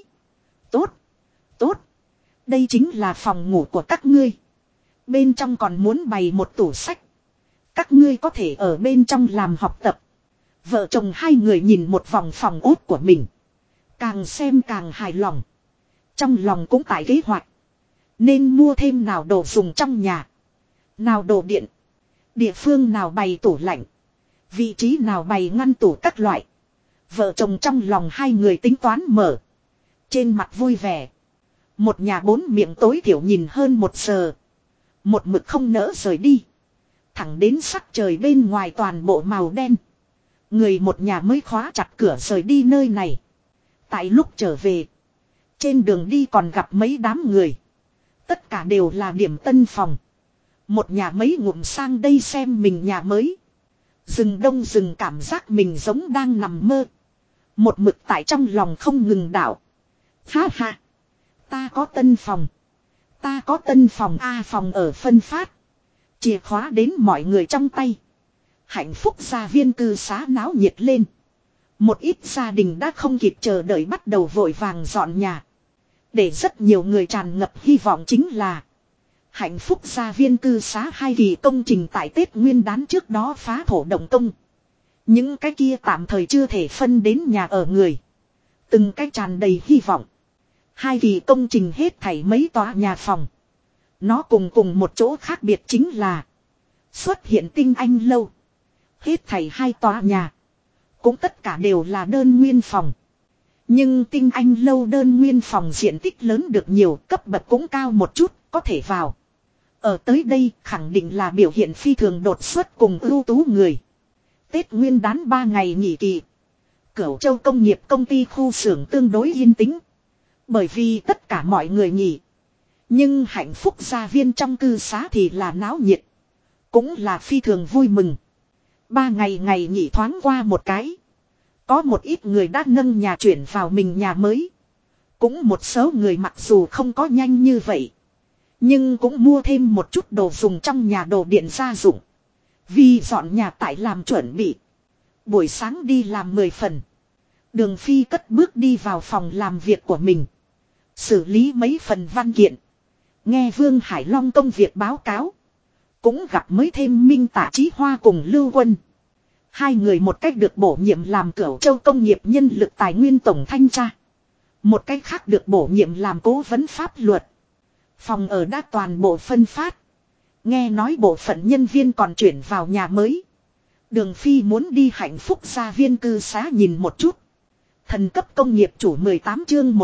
Tốt. Đây chính là phòng ngủ của các ngươi. Bên trong còn muốn bày một tủ sách. Các ngươi có thể ở bên trong làm học tập. Vợ chồng hai người nhìn một vòng phòng ốt của mình. Càng xem càng hài lòng. Trong lòng cũng tại kế hoạch. Nên mua thêm nào đồ dùng trong nhà. Nào đồ điện. Địa phương nào bày tủ lạnh. Vị trí nào bày ngăn tủ các loại. Vợ chồng trong lòng hai người tính toán mở. Trên mặt vui vẻ. Một nhà bốn miệng tối thiểu nhìn hơn 1 giờ. Một mực không nỡ rời đi. Thẳng đến sắc trời bên ngoài toàn bộ màu đen. Người một nhà mới khóa chặt cửa rời đi nơi này. Tại lúc trở về. Trên đường đi còn gặp mấy đám người. Tất cả đều là điểm tân phòng. Một nhà mấy ngụm sang đây xem mình nhà mới. Rừng đông rừng cảm giác mình giống đang nằm mơ. Một mực tại trong lòng không ngừng đảo. Ha ha. Ta có tân phòng. Ta có tân phòng A phòng ở phân phát. Chìa khóa đến mọi người trong tay. Hạnh phúc gia viên cư xá náo nhiệt lên. Một ít gia đình đã không kịp chờ đợi bắt đầu vội vàng dọn nhà. Để rất nhiều người tràn ngập hy vọng chính là hạnh phúc gia viên cư xá 2 kỳ công trình tại Tết Nguyên đán trước đó phá thổ động công. Những cái kia tạm thời chưa thể phân đến nhà ở người. Từng cái tràn đầy hy vọng. 2 kỳ công trình hết thảy mấy tòa nhà phòng. Nó cùng một chỗ khác biệt chính là xuất hiện tinh anh lâu. Hết thảy 2 tòa nhà. Cũng tất cả đều là đơn nguyên phòng. Nhưng tinh anh lâu đơn nguyên phòng diện tích lớn được nhiều, cấp bậc cũng cao một chút, có thể vào. Ở tới đây khẳng định là biểu hiện phi thường đột xuất cùng ưu tú người. Tết Nguyên đán 3 ngày nghỉ kỳ. Cửu Châu công nghiệp công ty khu xưởng tương đối yên tĩnh. Bởi vì tất cả mọi người nghỉ. Nhưng hạnh phúc gia viên trong cư xá thì là náo nhiệt. Cũng là phi thường vui mừng. 3 ngày ngày nghỉ thoáng qua một cái. Có một ít người đã nâng nhà chuyển vào mình nhà mới. Cũng một số người mặc dù không có nhanh như vậy. Nhưng cũng mua thêm một chút đồ dùng trong nhà đồ điện gia dụng. Vì dọn nhà tại làm chuẩn bị. Buổi sáng đi làm 10 phần. Đường Phi cất bước đi vào phòng làm việc của mình. Xử lý mấy phần văn kiện. Nghe Vương Hải Long công việc báo cáo. Cũng gặp mới thêm Minh Tạ Chí Hoa cùng Lưu Quân. Hai người một cách được bổ nhiệm làm Cửu Châu công nghiệp nhân lực tài nguyên tổng thanh tra. Một cách khác được bổ nhiệm làm cố vấn pháp luật. Phòng ở đã toàn bộ phân phát. Nghe nói bộ phận nhân viên còn chuyển vào nhà mới. Đường Phi muốn đi hạnh phúc gia viên cư xá nhìn một chút. Thần cấp công nghiệp chủ 18 chương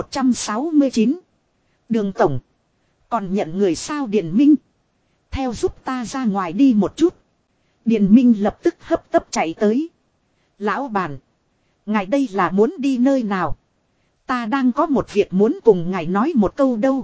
169. Đường Tổng. Còn nhận người sao Điền Minh. Theo giúp ta ra ngoài đi một chút. Điền Minh lập tức hấp tấp chạy tới. Lão bản. Ngài đây là muốn đi nơi nào? Ta đang có một việc muốn cùng ngài nói một câu đâu.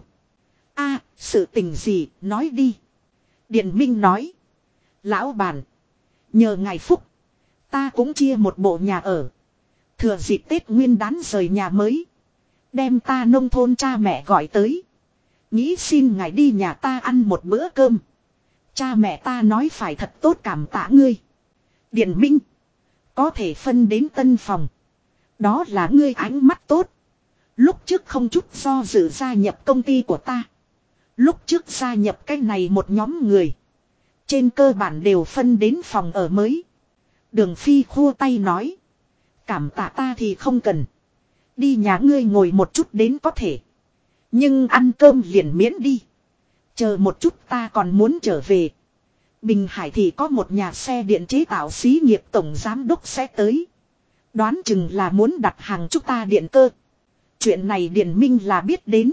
A, sự tình gì, nói đi. Điền Minh nói. Lão bản. Nhờ ngài phúc. Ta cũng chia một bộ nhà ở. Thừa dịp Tết Nguyên Đán rời nhà mới. Đem ta nông thôn cha mẹ gọi tới. Nghĩ xin ngài đi nhà ta ăn một bữa cơm. Cha mẹ ta nói phải thật tốt cảm tạ ngươi. Điền Minh. Có thể phân đến tân phòng. Đó là ngươi ánh mắt tốt. Lúc trước không chút do dự gia nhập công ty của ta. Lúc trước gia nhập cái này một nhóm người. Trên cơ bản đều phân đến phòng ở mới. Đường Phi khua tay nói. Cảm tạ ta thì không cần. Đi nhà ngươi ngồi một chút đến có thể. Nhưng ăn cơm liền miễn đi. Chờ một chút ta còn muốn trở về. Bình Hải thì có một nhà xe điện chế tạo xí nghiệp tổng giám đốc sẽ tới. Đoán chừng là muốn đặt hàng chúng ta điện cơ. Chuyện này Điền Minh là biết đến.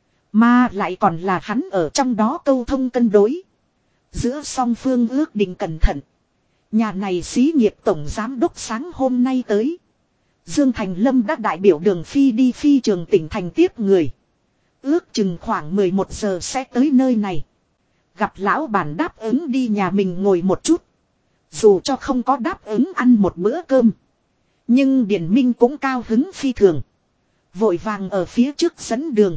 Mà lại còn là hắn ở trong đó câu thông cân đối. Giữa song phương ước định cẩn thận. Nhà này xí nghiệp tổng giám đốc sáng hôm nay tới. Dương Thành Lâm đã đại biểu Đường Phi đi phi trường tỉnh thành tiếp người. Ước chừng khoảng 11 giờ sẽ tới nơi này. Gặp lão bản đáp ứng đi nhà mình ngồi một chút. Dù cho không có đáp ứng ăn một bữa cơm. Nhưng Điền Minh cũng cao hứng phi thường. Vội vàng ở phía trước dẫn đường.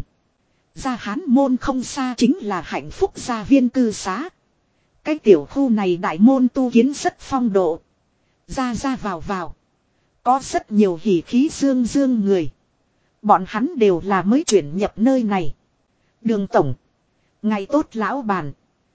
Ra Hán Môn không xa chính là hạnh phúc gia viên cư xá. Cái tiểu khu này đại môn tu kiến rất phong độ. Ra ra vào vào. Có rất nhiều hỉ khí dương dương người. Bọn hắn đều là mới chuyển nhập nơi này. Đường Tổng. Ngày tốt lão bản.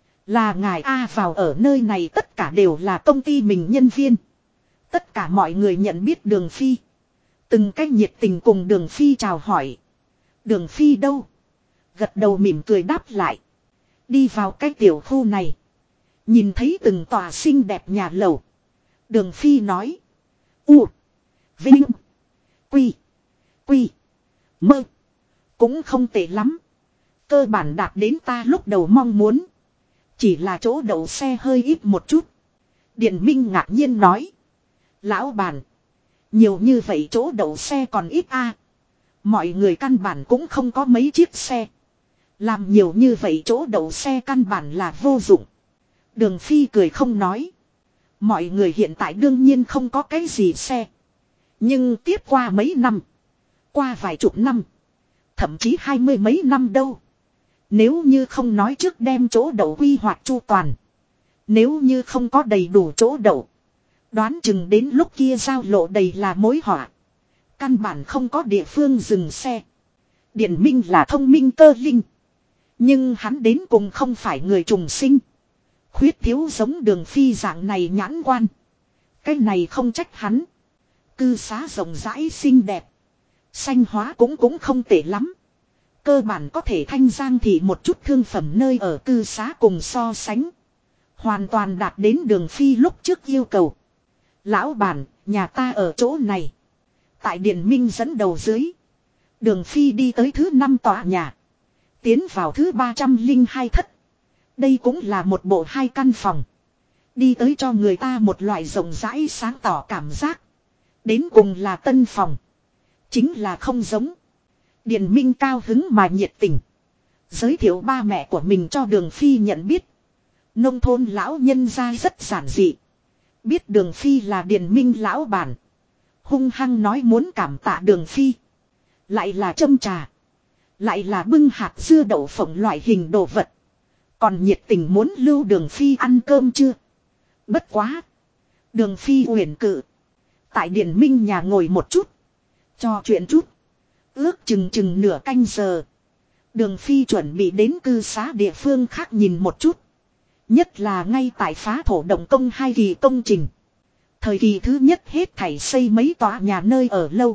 Là ngài A vào ở nơi này tất cả đều là công ty mình nhân viên. Tất cả mọi người nhận biết Đường Phi. Từng cách nhiệt tình cùng Đường Phi chào hỏi. Đường Phi đâu? Gật đầu mỉm cười đáp lại. Đi vào cái tiểu khu này. Nhìn thấy từng tòa xinh đẹp nhà lầu. Đường Phi nói. U. Vinh. Quy. Quy. Mơ. Cũng không tệ lắm. Cơ bản đạt đến ta lúc đầu mong muốn. Chỉ là chỗ đậu xe hơi ít một chút. Điền Minh ngạc nhiên nói. Lão bản. Nhiều như vậy chỗ đậu xe còn ít a. Mọi người căn bản cũng không có mấy chiếc xe. Làm nhiều như vậy chỗ đậu xe căn bản là vô dụng. Đường Phi cười không nói. Mọi người hiện tại đương nhiên không có cái gì xe. Nhưng tiếp qua mấy năm. Qua vài chục năm. Thậm chí 20 mấy năm đâu. Nếu như không nói trước đem chỗ đậu quy hoạch chu toàn. Nếu như không có đầy đủ chỗ đậu. Đoán chừng đến lúc kia giao lộ đầy là mối họa. Căn bản không có địa phương dừng xe. Điền Minh là thông minh cơ linh. Nhưng hắn đến cùng không phải người trùng sinh. Khuyết thiếu giống Đường Phi dạng này nhãn quan. Cái này không trách hắn. Cư xá rộng rãi xinh đẹp. Xanh hóa cũng không tệ lắm. Cơ bản có thể thanh giang thì một chút thương phẩm nơi ở cư xá cùng so sánh. Hoàn toàn đạt đến Đường Phi lúc trước yêu cầu. Lão bản, nhà ta ở chỗ này. Tại Điền Minh dẫn đầu dưới. Đường Phi đi tới thứ 5 tòa nhà. Tiến vào thứ 302 thất. Đây cũng là một bộ 2 căn phòng. Đi tới cho người ta một loại rộng rãi sáng tỏ cảm giác. Đến cùng là tân phòng. Chính là không giống. Điền Minh cao hứng mà nhiệt tình. Giới thiệu ba mẹ của mình cho Đường Phi nhận biết. Nông thôn lão nhân gia rất giản dị. Biết Đường Phi là Điền Minh lão bản. Hung hăng nói muốn cảm tạ Đường Phi. Lại là châm trà. Lại là bưng hạt dưa đậu phộng loại hình đồ vật. Còn nhiệt tình muốn lưu Đường Phi ăn cơm chưa? Bất quá. Đường Phi uyển cự. Tại Điền Minh nhà ngồi một chút. Trò chuyện chút. Ước chừng nửa canh giờ. Đường Phi chuẩn bị đến cư xá địa phương khác nhìn một chút. Nhất là ngay tại phá thổ động công 2 kỳ công trình. Thời kỳ thứ nhất hết thảy xây mấy tòa nhà nơi ở lâu.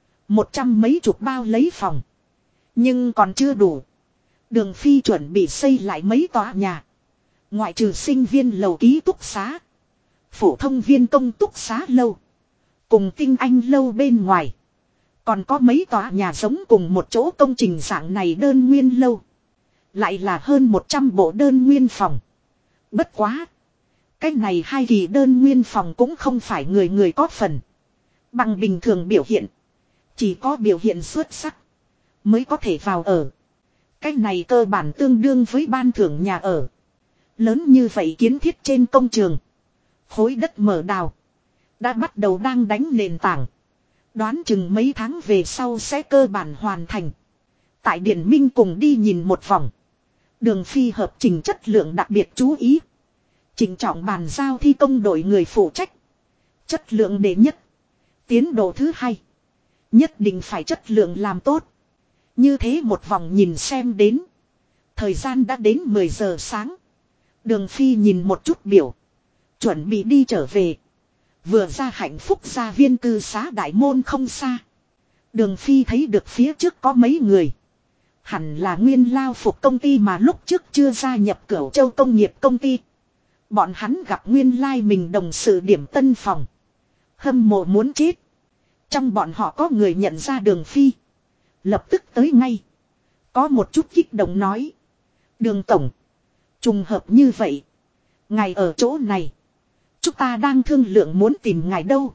100 mấy chục bao lấy phòng. Nhưng còn chưa đủ. Đường Phi chuẩn bị xây lại mấy tòa nhà. Ngoại trừ sinh viên lầu ký túc xá. Phổ thông viên công túc xá lâu. Cùng tinh anh lâu bên ngoài. Còn có mấy tòa nhà giống cùng một chỗ công trình dạng này đơn nguyên lâu. Lại là hơn 100 bộ đơn nguyên phòng. Bất quá. Cái này 2 kỳ đơn nguyên phòng cũng không phải người người có phần. Bằng bình thường biểu hiện. Chỉ có biểu hiện xuất sắc. Mới có thể vào ở. Cái này cơ bản tương đương với ban thưởng nhà ở. Lớn như vậy kiến thiết trên công trường. Khối đất mở đào. Đã bắt đầu đang đánh nền tảng. Đoán chừng mấy tháng về sau sẽ cơ bản hoàn thành. Tại Điển Minh cùng đi nhìn một vòng. Đường Phi hợp trình chất lượng đặc biệt chú ý. Chỉnh trọng bàn giao thi công đội người phụ trách. Chất lượng đệ nhất. Tiến độ thứ hai. Nhất định phải chất lượng làm tốt. Như thế một vòng nhìn xem đến. Thời gian đã đến 10 giờ sáng. Đường Phi nhìn một chút biểu. Chuẩn bị đi trở về. Vừa ra hạnh phúc gia viên cư xá đại môn không xa. Đường Phi thấy được phía trước có mấy người. Hẳn là nguyên lao phục công ty mà lúc trước chưa gia nhập Cửu Châu công nghiệp công ty. Bọn hắn gặp nguyên lai mình đồng sự điểm tân phòng. Hâm mộ muốn chết. Trong bọn họ có người nhận ra Đường Phi. Lập tức tới ngay. Có một chút kích động nói. Đường tổng. Trùng hợp như vậy. Ngài ở chỗ này. Chúng ta đang thương lượng muốn tìm ngài đâu.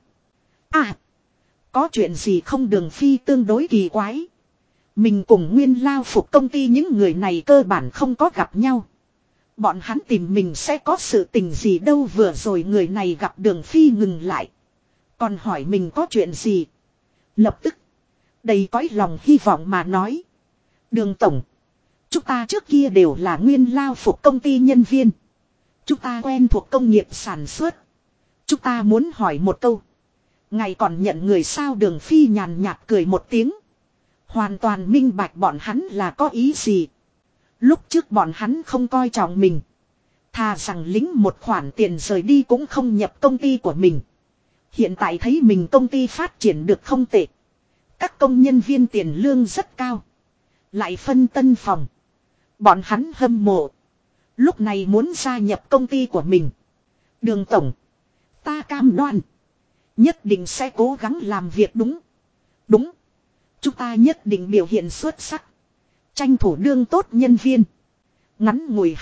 À. Có chuyện gì không? Đường Phi tương đối kỳ quái. Mình cùng nguyên lao phục công ty những người này cơ bản không có gặp nhau. Bọn hắn tìm mình sẽ có sự tình gì đâu. Vừa rồi người này gặp Đường Phi ngừng lại. Còn hỏi mình có chuyện gì. Lập tức. Đầy cõi lòng hy vọng mà nói. Đường tổng. Chúng ta trước kia đều là nguyên lao phục công ty nhân viên. Chúng ta quen thuộc công nghiệp sản xuất. Chúng ta muốn hỏi một câu. Ngài còn nhận người sao? Đường Phi nhàn nhạt cười một tiếng. Hoàn toàn minh bạch bọn hắn là có ý gì. Lúc trước bọn hắn không coi trọng mình. Thà rằng lính một khoản tiền rời đi cũng không nhập công ty của mình. Hiện tại thấy mình công ty phát triển được không tệ. Các công nhân viên tiền lương rất cao. Lại phân tân phòng. Bọn hắn hâm mộ. Lúc này muốn gia nhập công ty của mình. Đường tổng. Ta cam đoan. Nhất định sẽ cố gắng làm việc đúng. Đúng. Chúng ta nhất định biểu hiện xuất sắc. Tranh thủ đương tốt nhân viên. Ngắn ngủi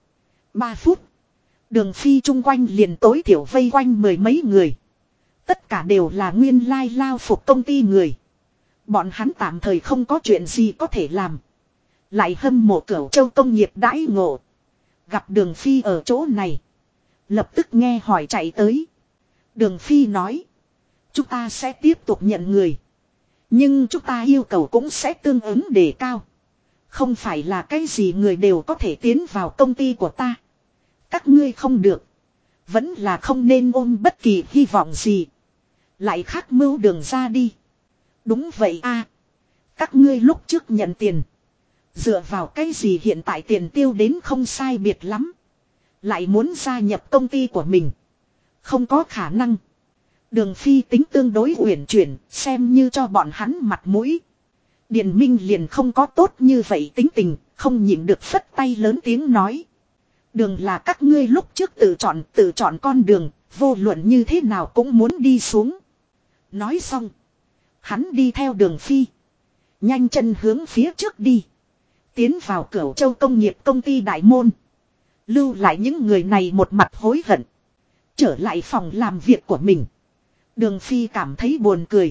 2-3 phút. Đường Phi chung quanh liền tối thiểu vây quanh 10 mấy người. Tất cả đều là nguyên lai lao phục công ty người. Bọn hắn tạm thời không có chuyện gì có thể làm. Lại hâm mộ Cửu Châu công nghiệp đãi ngộ. Gặp Đường Phi ở chỗ này. Lập tức nghe hỏi chạy tới. Đường Phi nói. Chúng ta sẽ tiếp tục nhận người. Nhưng chúng ta yêu cầu cũng sẽ tương ứng đề cao. Không phải là cái gì người đều có thể tiến vào công ty của ta. Các ngươi không được. Vẫn là không nên ôm bất kỳ hy vọng gì. Lại khác mưu đường ra đi. Đúng vậy a. Các ngươi lúc trước nhận tiền. Dựa vào cái gì hiện tại tiền tiêu đến không sai biệt lắm. Lại muốn gia nhập công ty của mình. Không có khả năng. Đường Phi tính tương đối uyển chuyển, xem như cho bọn hắn mặt mũi. Điền Minh liền không có tốt như vậy tính tình, không nhịn được phất tay lớn tiếng nói. Đường là các ngươi lúc trước tự chọn con đường, vô luận như thế nào cũng muốn đi xuống. Nói xong. Hắn đi theo Đường Phi. Nhanh chân hướng phía trước đi. Tiến vào Cửu Châu công nghiệp công ty đại môn. Lưu lại những người này một mặt hối hận. Trở lại phòng làm việc của mình. Đường Phi cảm thấy buồn cười.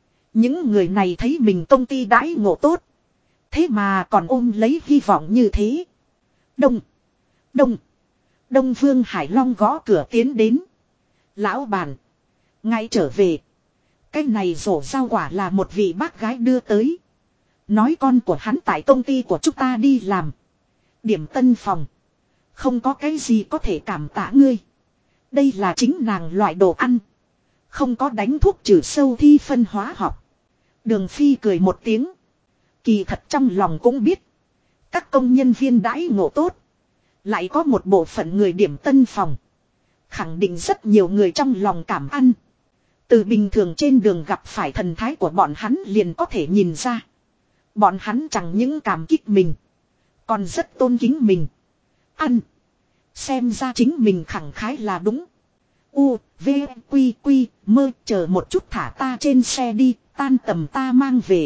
Những người này thấy mình công ty đãi ngộ tốt. Thế mà còn ôm lấy hy vọng như thế. Đông Vương Hải Long gõ cửa tiến đến. Lão bản. Ngay trở về. Cái này rổ rau quả là một vị bác gái đưa tới. Nói con của hắn tại công ty của chúng ta đi làm. Điểm tân phòng. Không có cái gì có thể cảm tạ ngươi. Đây là chính nàng loại đồ ăn. Không có đánh thuốc trừ sâu thi phân hóa học. Đường Phi cười một tiếng. Kỳ thật trong lòng cũng biết. Các công nhân viên đãi ngộ tốt. Lại có một bộ phận người điểm tân phòng. Khẳng định rất nhiều người trong lòng cảm ăn. Từ bình thường trên đường gặp phải thần thái của bọn hắn liền có thể nhìn ra. Bọn hắn chẳng những cảm kích mình. Còn rất tôn kính mình. Ăn. Xem ra chính mình khẳng khái là đúng. U, V, Quy, Quy, mơ, chờ một chút thả ta trên xe đi, tan tầm ta mang về.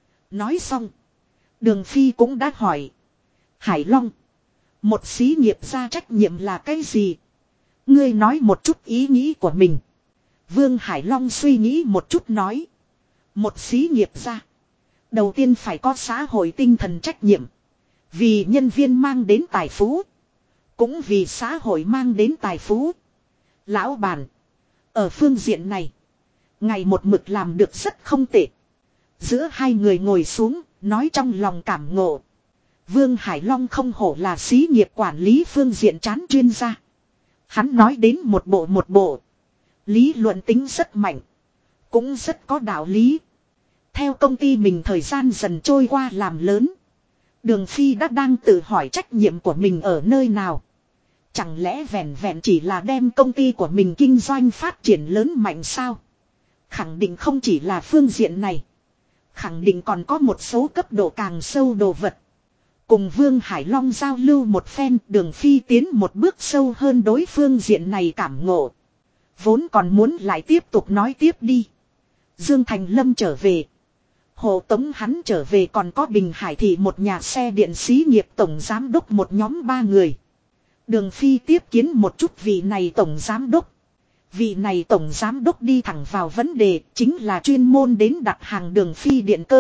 Nói xong. Đường Phi cũng đã hỏi. Hải Long. Một xí nghiệp gia trách nhiệm là cái gì? Ngươi nói một chút ý nghĩ của mình. Vương Hải Long suy nghĩ một chút nói. Một xí nghiệp gia. Đầu tiên phải có xã hội tinh thần trách nhiệm. Vì nhân viên mang đến tài phú. Cũng vì xã hội mang đến tài phú. Lão bản. Ở phương diện này. Ngày một mực làm được rất không tệ. Giữa hai người ngồi xuống. Nói trong lòng cảm ngộ. Vương Hải Long không hổ là xí nghiệp quản lý phương diện chán chuyên gia. Hắn nói đến một bộ. Lý luận tính rất mạnh. Cũng rất có đạo lý. Theo công ty mình thời gian dần trôi qua làm lớn. Đường Phi đã đang tự hỏi trách nhiệm của mình ở nơi nào. Chẳng lẽ vẹn vẹn chỉ là đem công ty của mình kinh doanh phát triển lớn mạnh sao? Khẳng định không chỉ là phương diện này. Khẳng định còn có một số cấp độ càng sâu đồ vật. Cùng Vương Hải Long giao lưu một phen, Đường Phi tiến một bước sâu hơn đối phương diện này cảm ngộ. Vốn còn muốn lại tiếp tục nói tiếp đi. Dương Thành Lâm trở về. Hộ tống hắn trở về còn có Bình Hải Thị một nhà xe điện xí nghiệp tổng giám đốc một nhóm 3 người. Đường Phi tiếp kiến một chút vị này tổng giám đốc. Vị này tổng giám đốc đi thẳng vào vấn đề, chính là chuyên môn đến đặt hàng Đường Phi điện cơ.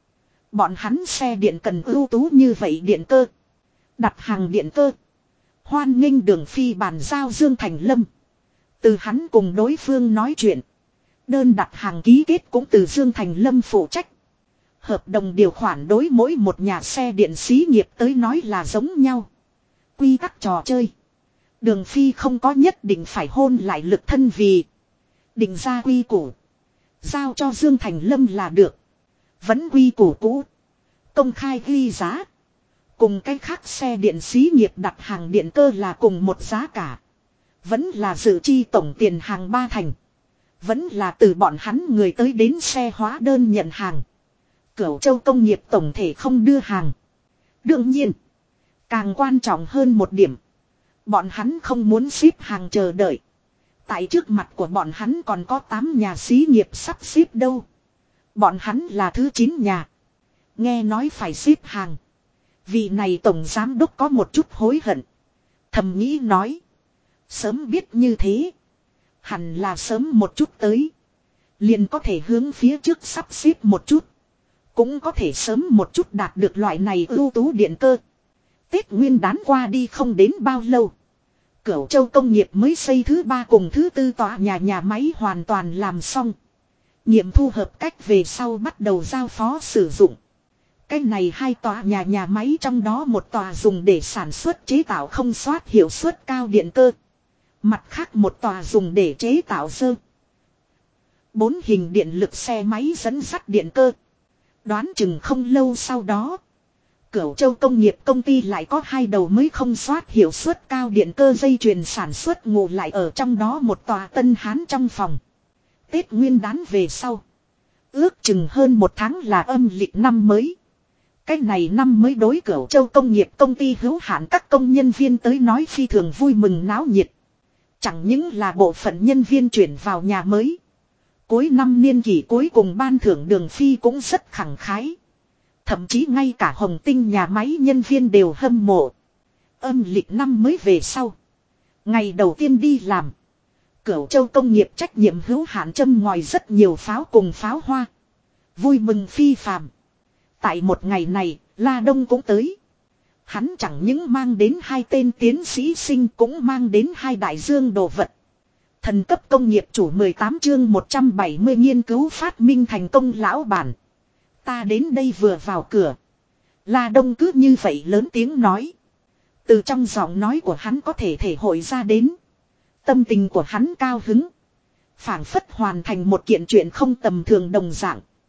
Bọn hắn xe điện cần ưu tú như vậy điện cơ. Đặt hàng điện cơ. Hoan nghênh Đường Phi bàn giao Dương Thành Lâm. Từ hắn cùng đối phương nói chuyện. Đơn đặt hàng ký kết cũng từ Dương Thành Lâm phụ trách. Hợp đồng điều khoản đối mỗi một nhà xe điện xí nghiệp tới nói là giống nhau. Quy tắc trò chơi. Đường Phi không có nhất định phải hôn lại lực thân vì. Định ra quy củ. Giao cho Dương Thành Lâm là được. Vẫn quy củ cũ. Công khai ghi giá. Cùng cách khác xe điện xí nghiệp đặt hàng điện cơ là cùng một giá cả. Vẫn là dự chi tổng tiền hàng 3 thành. Vẫn là từ bọn hắn người tới đến xe hóa đơn nhận hàng. Cửu Châu công nghiệp tổng thể không đưa hàng. Đương nhiên. Càng quan trọng hơn một điểm. Bọn hắn không muốn ship hàng chờ đợi. Tại trước mặt của bọn hắn còn có 8 nhà xí nghiệp sắp ship đâu. Bọn hắn là thứ 9 nhà. Nghe nói phải ship hàng. Vị này tổng giám đốc có một chút hối hận. Thầm nghĩ nói. Sớm biết như thế. Hẳn là sớm một chút tới. Liền có thể hướng phía trước sắp xếp một chút. Cũng có thể sớm một chút đạt được loại này ưu tú điện cơ. Tết Nguyên đán qua đi không đến bao lâu. Cửu Châu công nghiệp mới xây thứ 3 cùng thứ 4 tòa nhà máy hoàn toàn làm xong. Nghiệm thu hợp cách về sau bắt đầu giao phó sử dụng. Cái này 2 tòa nhà máy trong đó một tòa dùng để sản xuất chế tạo không xoát hiệu suất cao điện cơ. Mặt khác một tòa dùng để chế tạo sơ 4 hình điện lực xe máy dẫn dắt điện cơ. Đoán chừng không lâu sau đó. Cửu Châu công nghiệp công ty lại có 2 đầu mới không xoát hiệu suất cao điện cơ dây chuyền sản xuất ngủ lại ở trong đó một tòa Tân Hán trong phòng. Tết Nguyên đán về sau. Ước chừng hơn 1 tháng là âm lịch năm mới. Cái này năm mới đối Cửu Châu công nghiệp công ty hữu hạn các công nhân viên tới nói phi thường vui mừng náo nhiệt. Chẳng những là bộ phận nhân viên chuyển vào nhà mới. Cuối năm niên kỷ cuối cùng ban thưởng Đường Phi cũng rất khẳng khái. Thậm chí ngay cả Hồng Tinh nhà máy nhân viên đều hâm mộ. Âm lịch năm mới về sau. Ngày đầu tiên đi làm. Cửu Châu công nghiệp trách nhiệm hữu hạn châm ngòi rất nhiều pháo cùng pháo hoa. Vui mừng phi phàm. Tại một ngày này, La Đông cũng tới. Hắn chẳng những mang đến 2 tên tiến sĩ sinh cũng mang đến 2 đại dương đồ vật. Thần cấp công nghiệp chủ 18 chương 170 nghiên cứu phát minh thành công lão bản. Ta đến đây vừa vào cửa. La Đông cứ như vậy lớn tiếng nói. Từ trong giọng nói của hắn có thể thể hội ra đến. Tâm tình của hắn cao hứng. Phảng phất hoàn thành một kiện chuyện không tầm thường đồng dạng.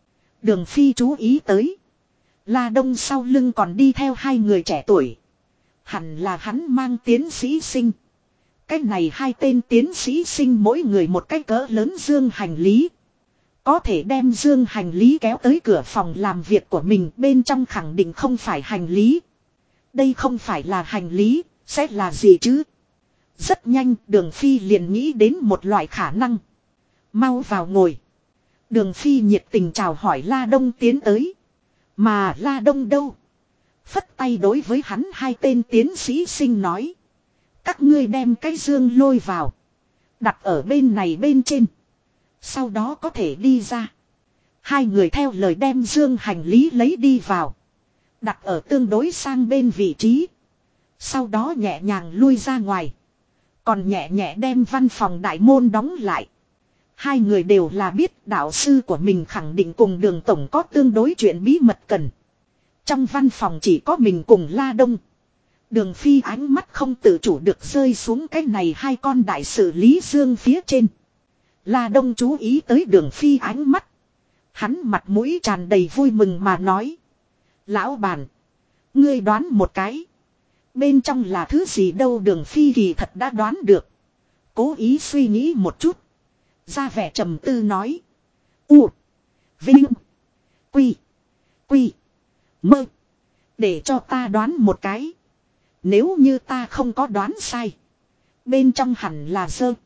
Đường Phi chú ý tới. La Đông sau lưng còn đi theo hai người trẻ tuổi. Hẳn là hắn mang tiến sĩ sinh. Cái này hai tên tiến sĩ sinh mỗi người một cái cỡ lớn dương hành lý. Có thể đem dương hành lý kéo tới cửa phòng làm việc của mình, bên trong khẳng định không phải hành lý. Đây không phải là hành lý, sẽ là gì chứ? Rất nhanh Đường Phi liền nghĩ đến một loại khả năng. Mau vào ngồi. Đường Phi nhiệt tình chào hỏi La Đông tiến tới. Mà La Đông đâu? Phất tay đối với hắn hai tên tiến sĩ sinh nói. Các ngươi đem cái dương lôi vào. Đặt ở bên này bên trên. Sau đó có thể đi ra. Hai người theo lời đem dương hành lý lấy đi vào. Đặt ở tương đối sang bên vị trí. Sau đó nhẹ nhàng lui ra ngoài. Còn nhẹ nhẹ đem văn phòng đại môn đóng lại. Hai người đều là biết đạo sư của mình khẳng định cùng Đường tổng có tương đối chuyện bí mật cần. Trong văn phòng chỉ có mình cùng La Đông. Đường Phi ánh mắt không tự chủ được rơi xuống cái này hai con đại sử Lý Dương phía trên. La Đông chú ý tới Đường Phi ánh mắt. Hắn mặt mũi tràn đầy vui mừng mà nói. Lão bản. Ngươi đoán một cái. Bên trong là thứ gì đâu? Đường Phi kỳ thật đã đoán được. Cố ý suy nghĩ một chút. Ra vẻ trầm tư nói. U. Vinh. Quy. Quy. Mơ. Để cho ta đoán một cái. Nếu như ta không có đoán sai. Bên trong hẳn là dơ.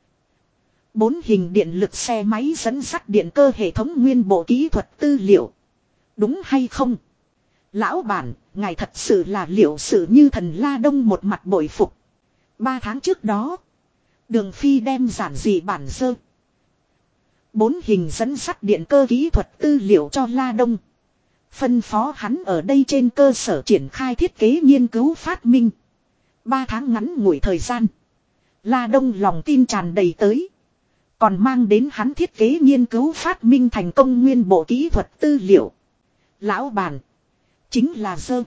4 hình điện lực xe máy dẫn sắt điện cơ hệ thống nguyên bộ kỹ thuật tư liệu. Đúng hay không? Lão bản, ngài thật sự là liệu sự như thần. La Đông một mặt bội phục. 3 tháng trước đó. Đường Phi đem giản dị bản dơ. 4 hình dẫn sắt điện cơ kỹ thuật tư liệu cho La Đông. Phân phó hắn ở đây trên cơ sở triển khai thiết kế nghiên cứu phát minh. 3 tháng ngắn ngủi thời gian. La Đông lòng tin tràn đầy tới. Còn mang đến hắn thiết kế nghiên cứu phát minh thành công nguyên bộ kỹ thuật tư liệu. Lão bản. Chính là dơ.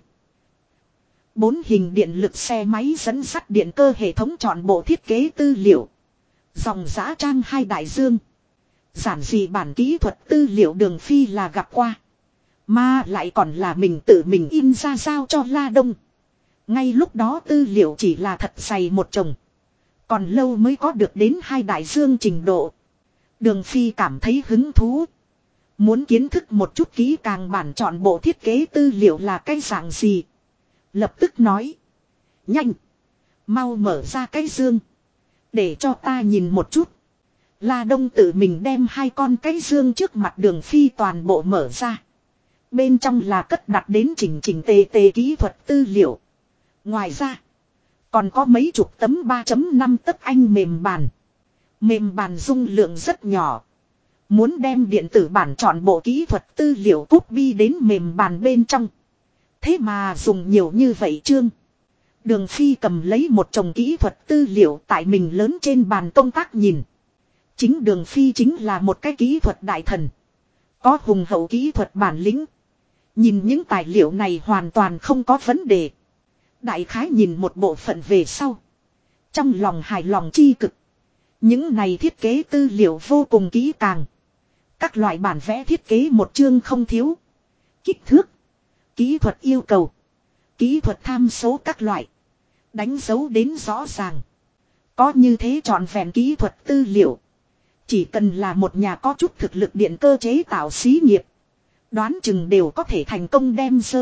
4 hình điện lực xe máy dẫn sắt điện cơ hệ thống chọn bộ thiết kế tư liệu. Dòng giã trang 2 đại dương. Giản dị bản kỹ thuật tư liệu Đường Phi là gặp qua. Mà lại còn là mình tự mình in ra giao cho La Đông. Ngay lúc đó tư liệu chỉ là thật dày một chồng. Còn lâu mới có được đến 2 đại dương trình độ. Đường Phi cảm thấy hứng thú. Muốn kiến thức một chút kỹ càng bản chọn bộ thiết kế tư liệu là cái dạng gì. Lập tức nói. Nhanh. Mau mở ra cái dương. Để cho ta nhìn một chút. La Đông tự mình đem 2 con cái dương trước mặt Đường Phi toàn bộ mở ra. Bên trong là cất đặt đến chỉnh chỉnh tề tề kỹ thuật tư liệu. Ngoài ra. Còn có mấy chục tấm 3.5 tấc anh mềm bàn. Mềm bàn dung lượng rất nhỏ. Muốn đem điện tử bản chọn bộ kỹ thuật tư liệu copy đến mềm bàn bên trong. Thế mà dùng nhiều như vậy chương. Đường Phi cầm lấy một chồng kỹ thuật tư liệu tại mình lớn trên bàn công tác nhìn. Chính Đường Phi chính là một cái kỹ thuật đại thần. Có hùng hậu kỹ thuật bản lĩnh. Nhìn những tài liệu này hoàn toàn không có vấn đề. Đại khái nhìn một bộ phận về sau. Trong lòng hài lòng chi cực. Những này thiết kế tư liệu vô cùng kỹ càng. Các loại bản vẽ thiết kế một chương không thiếu. Kích thước. Kỹ thuật yêu cầu. Kỹ thuật tham số các loại. Đánh dấu đến rõ ràng. Có như thế trọn vẹn kỹ thuật tư liệu. Chỉ cần là một nhà có chút thực lực điện cơ chế tạo xí nghiệp. Đoán chừng đều có thể thành công đem sơ.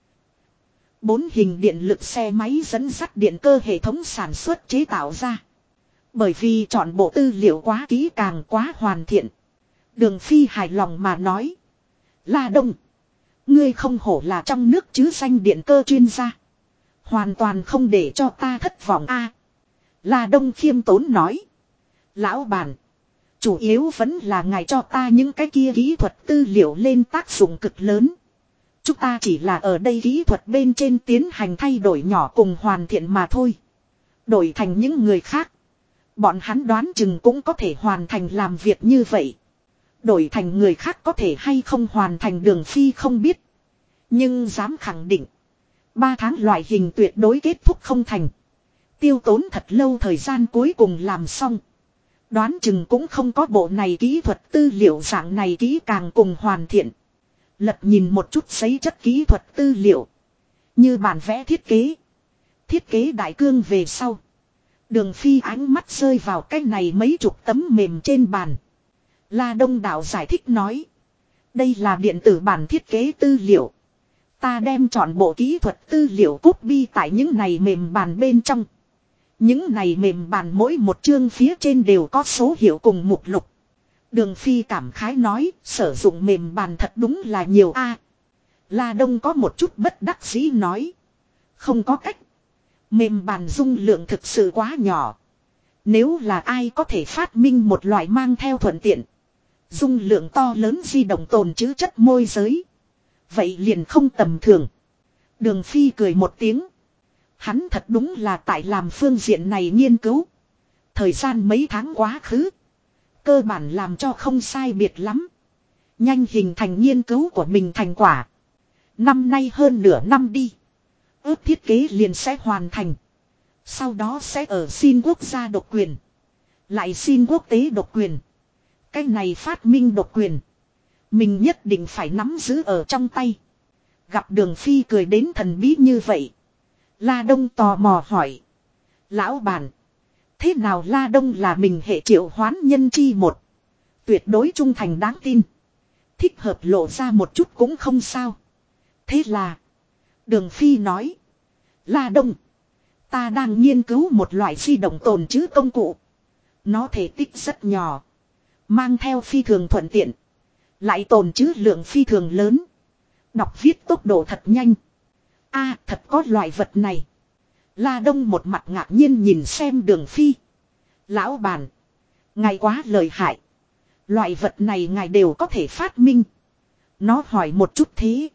4 hình điện lực xe máy dẫn dắt điện cơ hệ thống sản xuất chế tạo ra. Bởi vì chọn bộ tư liệu quá kỹ càng quá hoàn thiện. Đường Phi hài lòng mà nói. La Đông. Ngươi không hổ là trong nước chứ danh điện cơ chuyên gia. Hoàn toàn không để cho ta thất vọng a. La Đông khiêm tốn nói. Lão bản. Chủ yếu vẫn là ngài cho ta những cái kia kỹ thuật tư liệu lên tác dụng cực lớn. Chúng ta chỉ là ở đây kỹ thuật bên trên tiến hành thay đổi nhỏ cùng hoàn thiện mà thôi. Đổi thành những người khác. Bọn hắn đoán chừng cũng có thể hoàn thành làm việc như vậy. Đổi thành người khác có thể hay không hoàn thành Đường Phi không biết. Nhưng dám khẳng định. 3 tháng loại hình tuyệt đối kết thúc không thành. Tiêu tốn thật lâu thời gian cuối cùng làm xong. Đoán chừng cũng không có bộ này kỹ thuật tư liệu dạng này kỹ càng cùng hoàn thiện. Lật nhìn một chút giấy chất kỹ thuật tư liệu. Như bản vẽ thiết kế. Thiết kế đại cương về sau. Đường Phi ánh mắt rơi vào cái này mấy chục tấm mềm trên bàn. La Đông Đạo giải thích nói. Đây là điện tử bản thiết kế tư liệu. Ta đem chọn bộ kỹ thuật tư liệu copy tại những này mềm bàn bên trong. Những này mềm bàn mỗi một chương phía trên đều có số hiệu cùng mục lục. Đường Phi cảm khái nói, sử dụng mềm bàn thật đúng là nhiều a. La Đông có một chút bất đắc dĩ nói. Không có cách. Mềm bàn dung lượng thực sự quá nhỏ. Nếu là ai có thể phát minh một loại mang theo thuận tiện. Dung lượng to lớn di động tồn trữ chất môi giới. Vậy liền không tầm thường. Đường Phi cười một tiếng. Hắn thật đúng là tại làm phương diện này nghiên cứu. Thời gian mấy tháng quá khứ. Cơ bản làm cho không sai biệt lắm. Nhanh hình thành nghiên cứu của mình thành quả. Năm nay hơn nửa năm đi. Ước thiết kế liền sẽ hoàn thành. Sau đó sẽ ở xin quốc gia độc quyền. Lại xin quốc tế độc quyền. Cái này phát minh độc quyền. Mình nhất định phải nắm giữ ở trong tay. Gặp Đường Phi cười đến thần bí như vậy. La Đông tò mò hỏi. Lão bản. Thế nào La Đông là mình hệ triệu hoán nhân chi một. Tuyệt đối trung thành đáng tin. Thích hợp lộ ra một chút cũng không sao. Thế là. Đường Phi nói. La Đông. Ta đang nghiên cứu một loại di động tồn trữ công cụ. Nó thể tích rất nhỏ. Mang theo phi thường thuận tiện. Lại tồn trữ lượng phi thường lớn. Đọc viết tốc độ thật nhanh. A, thật có loại vật này. La Đông một mặt ngạc nhiên nhìn xem Đường Phi. Lão bản. Ngài quá lợi hại. Loại vật này ngài đều có thể phát minh. Nó hỏi một chút thế.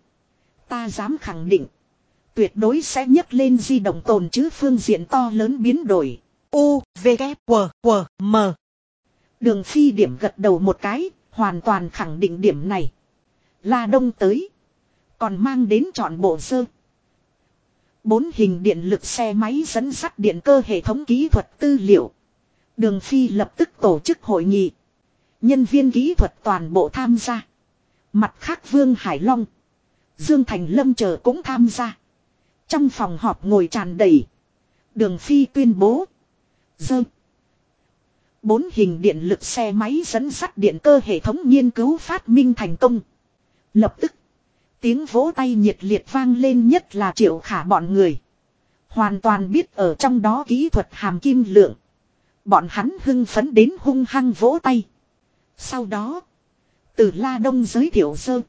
Ta dám khẳng định. Tuyệt đối sẽ nhấc lên di động tồn trữ phương diện to lớn biến đổi. U, V, K, W, W, M. Đường Phi điểm gật đầu một cái. Hoàn toàn khẳng định điểm này. La Đông tới. Còn mang đến trọn bộ sơ. 4 hình điện lực xe máy dẫn dắt điện cơ hệ thống kỹ thuật tư liệu. Đường Phi lập tức tổ chức hội nghị. Nhân viên kỹ thuật toàn bộ tham gia. Mặt khác Vương Hải Long. Dương Thành Lâm chờ cũng tham gia. Trong phòng họp ngồi tràn đầy. Đường Phi tuyên bố. Dơ. 4 hình điện lực xe máy dẫn dắt điện cơ hệ thống nghiên cứu phát minh thành công. Lập tức. Tiếng vỗ tay nhiệt liệt vang lên, nhất là Triệu Khả bọn người. Hoàn toàn biết ở trong đó kỹ thuật hàm kim lượng. Bọn hắn hưng phấn đến hung hăng vỗ tay. Sau đó. Từ La Đông giới thiệu sơ.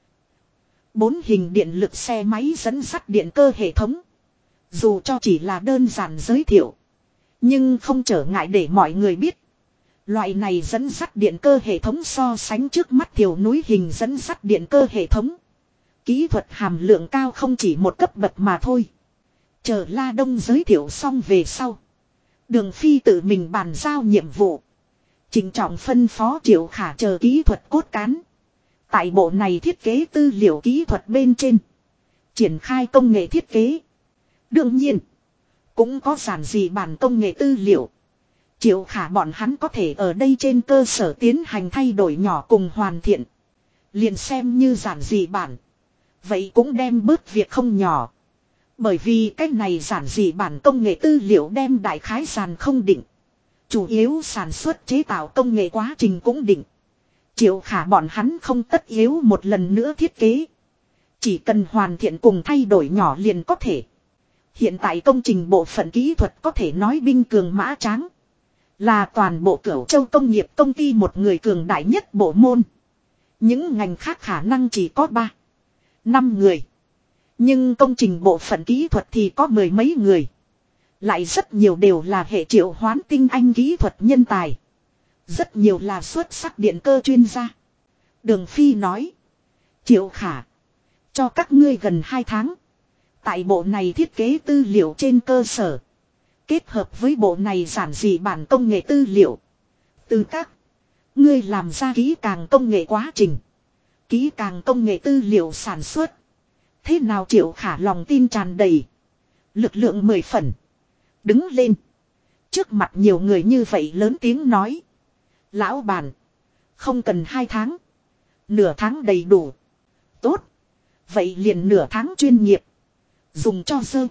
4 hình điện lực xe máy dẫn dắt điện cơ hệ thống. Dù cho chỉ là đơn giản giới thiệu. Nhưng không trở ngại để mọi người biết. Loại này dẫn dắt điện cơ hệ thống so sánh trước mắt thiểu núi hình dẫn dắt điện cơ hệ thống. Kỹ thuật hàm lượng cao không chỉ một cấp bậc mà thôi. Chờ La Đông giới thiệu xong về sau. Đường Phi tự mình bàn giao nhiệm vụ. Trịnh trọng phân phó Triệu Khả chờ kỹ thuật cốt cán. Tại bộ này thiết kế tư liệu kỹ thuật bên trên. Triển khai công nghệ thiết kế. Đương nhiên. Cũng có giản dị bản công nghệ tư liệu. Triệu Khả bọn hắn có thể ở đây trên cơ sở tiến hành thay đổi nhỏ cùng hoàn thiện. Liền xem như giản dị bản. Vậy cũng đem bớt việc không nhỏ. Bởi vì cái này giản dị bản công nghệ tư liệu đem đại khái sàn không định. Chủ yếu sản xuất chế tạo công nghệ quá trình cũng định. Triệu Khả bọn hắn không tất yếu một lần nữa thiết kế. Chỉ cần hoàn thiện cùng thay đổi nhỏ liền có thể. Hiện tại công trình bộ phận kỹ thuật có thể nói binh cường mã tráng. Là toàn bộ Cửu Châu công nghiệp công ty một người cường đại nhất bộ môn. Những ngành khác khả năng chỉ có 3-5 người. Nhưng công trình bộ phận kỹ thuật thì có 10 mấy người. Lại rất nhiều đều là hệ triệu hoán tinh anh kỹ thuật nhân tài. Rất nhiều là xuất sắc điện cơ chuyên gia. Đường Phi nói. Triệu Khả. Cho các ngươi gần 2 tháng. Tại bộ này thiết kế tư liệu trên cơ sở. Kết hợp với bộ này giản dị bản công nghệ tư liệu. Từ các. Ngươi làm ra kỹ càng công nghệ quá trình. Kỹ càng công nghệ tư liệu sản xuất. Thế nào Triệu Khả lòng tin tràn đầy. Lực lượng 10 phần. Đứng lên. Trước mặt nhiều người như vậy lớn tiếng nói. Lão bản. Không cần 2 tháng. Nửa tháng đầy đủ. Tốt. Vậy liền nửa tháng chuyên nghiệp. Dùng cho dơ.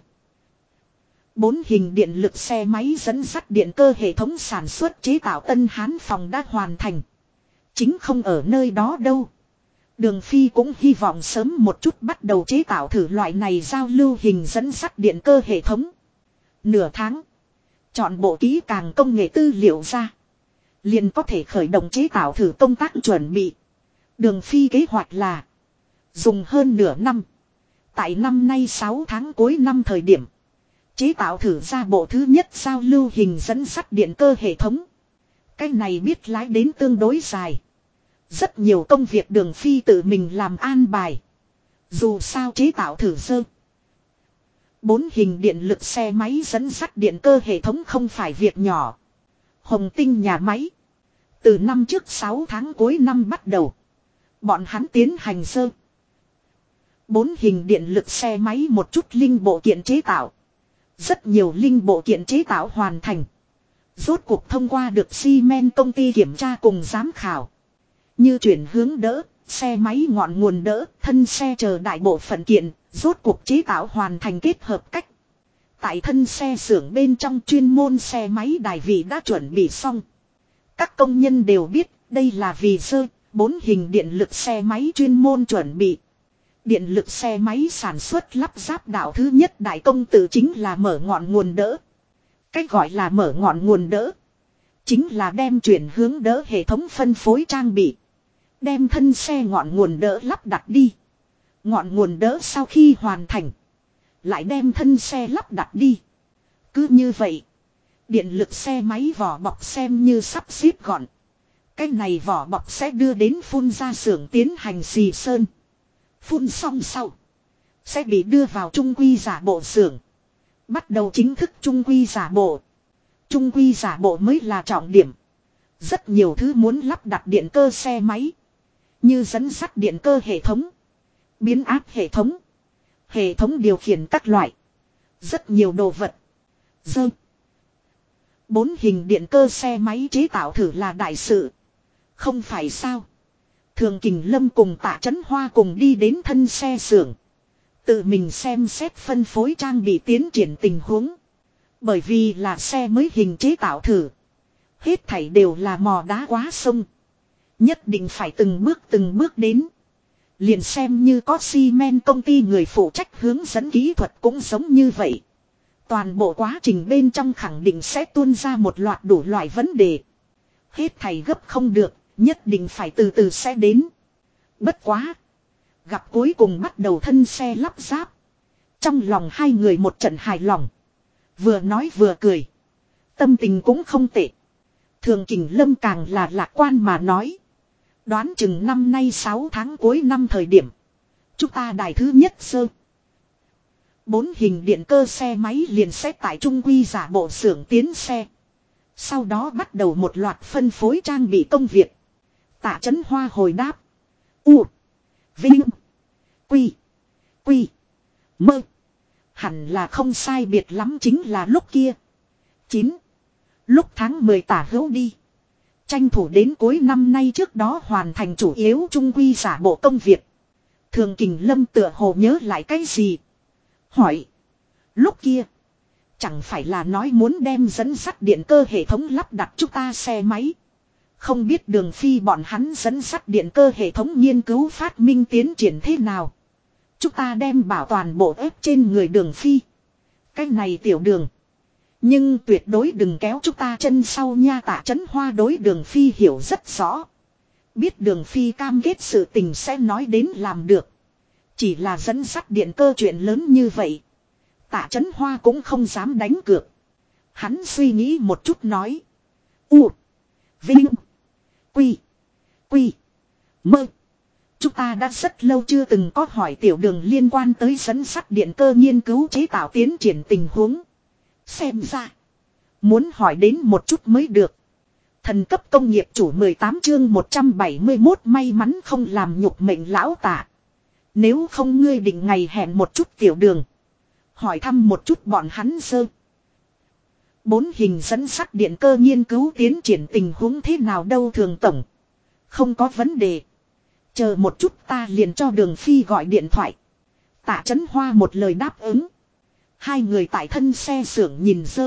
4 hình điện lực xe máy dẫn dắt điện cơ hệ thống sản xuất chế tạo Tân Hán phòng đã hoàn thành. Chính không ở nơi đó đâu. Đường Phi cũng hy vọng sớm một chút bắt đầu chế tạo thử loại này giao lưu hình dẫn dắt điện cơ hệ thống. Nửa tháng. Chọn bộ kỹ càng công nghệ tư liệu ra. Liền có thể khởi động chế tạo thử công tác chuẩn bị. Đường Phi kế hoạch là dùng hơn nửa năm. Tại năm nay 6 tháng cuối năm thời điểm. Chế tạo thử ra bộ thứ nhất giao lưu hình dẫn dắt điện cơ hệ thống. Cái này biết lái đến tương đối dài. Rất nhiều công việc Đường Phi tự mình làm an bài. Dù sao chế tạo thử sơ. 4 hình điện lực xe máy dẫn dắt điện cơ hệ thống không phải việc nhỏ. Hồng Tinh nhà máy. Từ năm trước 6 tháng cuối năm bắt đầu. Bọn hắn tiến hành sơ. 4 hình điện lực xe máy một chút linh bộ kiện chế tạo. Rất nhiều linh bộ kiện chế tạo hoàn thành. Rốt cuộc thông qua được xi men công ty kiểm tra cùng giám khảo. Như chuyển hướng đỡ, xe máy ngọn nguồn đỡ, thân xe chờ đại bộ phận kiện, rốt cuộc chế tạo hoàn thành kết hợp cách. Tại thân xe xưởng bên trong chuyên môn xe máy đài vị đã chuẩn bị xong. Các công nhân đều biết đây là vì sơ, 4 hình điện lực xe máy chuyên môn chuẩn bị. Điện lực xe máy sản xuất lắp ráp đạo thứ nhất đại công tử chính là mở ngọn nguồn đỡ. Cách gọi là mở ngọn nguồn đỡ. Chính là đem chuyển hướng đỡ hệ thống phân phối trang bị. Đem thân xe ngọn nguồn đỡ lắp đặt đi. Ngọn nguồn đỡ sau khi hoàn thành. Lại đem thân xe lắp đặt đi. Cứ như vậy. Điện lực xe máy vỏ bọc xem như sắp xếp gọn. Cái này vỏ bọc sẽ đưa đến phun ra xưởng tiến hành xì sơn. Phun xong sau. Sẽ bị đưa vào trung quy giả bộ xưởng. Bắt đầu chính thức trung quy giả bộ. Trung quy giả bộ mới là trọng điểm. Rất nhiều thứ muốn lắp đặt điện cơ xe máy. Như dẫn dắt điện cơ hệ thống. Biến áp hệ thống. Hệ thống điều khiển các loại. Rất nhiều đồ vật. Dơ. 4 hình điện cơ xe máy chế tạo thử là đại sự. Không phải sao. Thường Kình Lâm cùng Tạ Chấn Hoa cùng đi đến thân xe xưởng. Tự mình xem xét phân phối trang bị tiến triển tình huống. Bởi vì là xe mới hình chế tạo thử. Hết thảy đều là mò đá quá sông. Nhất định phải từng bước đến. Liền xem như có xi men công ty người phụ trách hướng dẫn kỹ thuật cũng giống như vậy. Toàn bộ quá trình bên trong khẳng định sẽ tuôn ra một loạt đủ loại vấn đề. Hết thảy gấp không được, nhất định phải từ từ sẽ đến. Bất quá. Gặp cuối cùng bắt đầu thân xe lắp ráp. Trong lòng hai người một trận hài lòng. Vừa nói vừa cười. Tâm tình cũng không tệ. Thường Kình Lâm càng là lạc quan mà nói. Đoán chừng năm nay 6 tháng cuối năm thời điểm. Chúng ta đài thứ nhất sơ. 4 hình điện cơ xe máy liền xét tại trung quy giả bộ xưởng tiến xe. Sau đó bắt đầu một loạt phân phối trang bị công việc. Tạ Chấn Hoa hồi đáp. U. Vinh. Quy. Quy. Mơ. Hẳn là không sai biệt lắm chính là lúc kia. 9. Lúc tháng 10 tả hữu đi. Tranh thủ đến cuối năm nay trước đó hoàn thành chủ yếu trung quy giả bộ công việc. Thường Kình Lâm tựa hồ nhớ lại cái gì. Hỏi. Lúc kia. Chẳng phải là nói muốn đem dẫn dắt điện cơ hệ thống lắp đặt chúng ta xe máy. Không biết Đường Phi bọn hắn dẫn dắt điện cơ hệ thống nghiên cứu phát minh tiến triển thế nào. Chúng ta đem bảo toàn bộ ép trên người Đường Phi. Cái này tiểu Đường. Nhưng tuyệt đối đừng kéo chúng ta chân sau nha. Tạ Chấn Hoa đối Đường Phi hiểu rất rõ. Biết Đường Phi cam kết sự tình sẽ nói đến làm được. Chỉ là dẫn dắt điện cơ chuyện lớn như vậy. Tạ Chấn Hoa cũng không dám đánh cược. Hắn suy nghĩ một chút nói. U. Vinh. Quy. Quy. Mơ. Chúng ta đã rất lâu chưa từng có hỏi tiểu Đường liên quan tới dẫn dắt điện cơ nghiên cứu chế tạo tiến triển tình huống. Xem ra. Muốn hỏi đến một chút mới được. Thần cấp công nghiệp chủ 18 chương 171 may mắn không làm nhục mệnh lão Tạ. Nếu không ngươi định ngày hẹn một chút tiểu Đường. Hỏi thăm một chút bọn hắn sơ. 4 hình dẫn dắt điện cơ nghiên cứu tiến triển tình huống thế nào đâu Thường tổng. Không có vấn đề. Chờ một chút ta liền cho Đường Phi gọi điện thoại. Tạ Chấn Hoa một lời đáp ứng. Hai người tại thân xe xưởng nhìn dơ.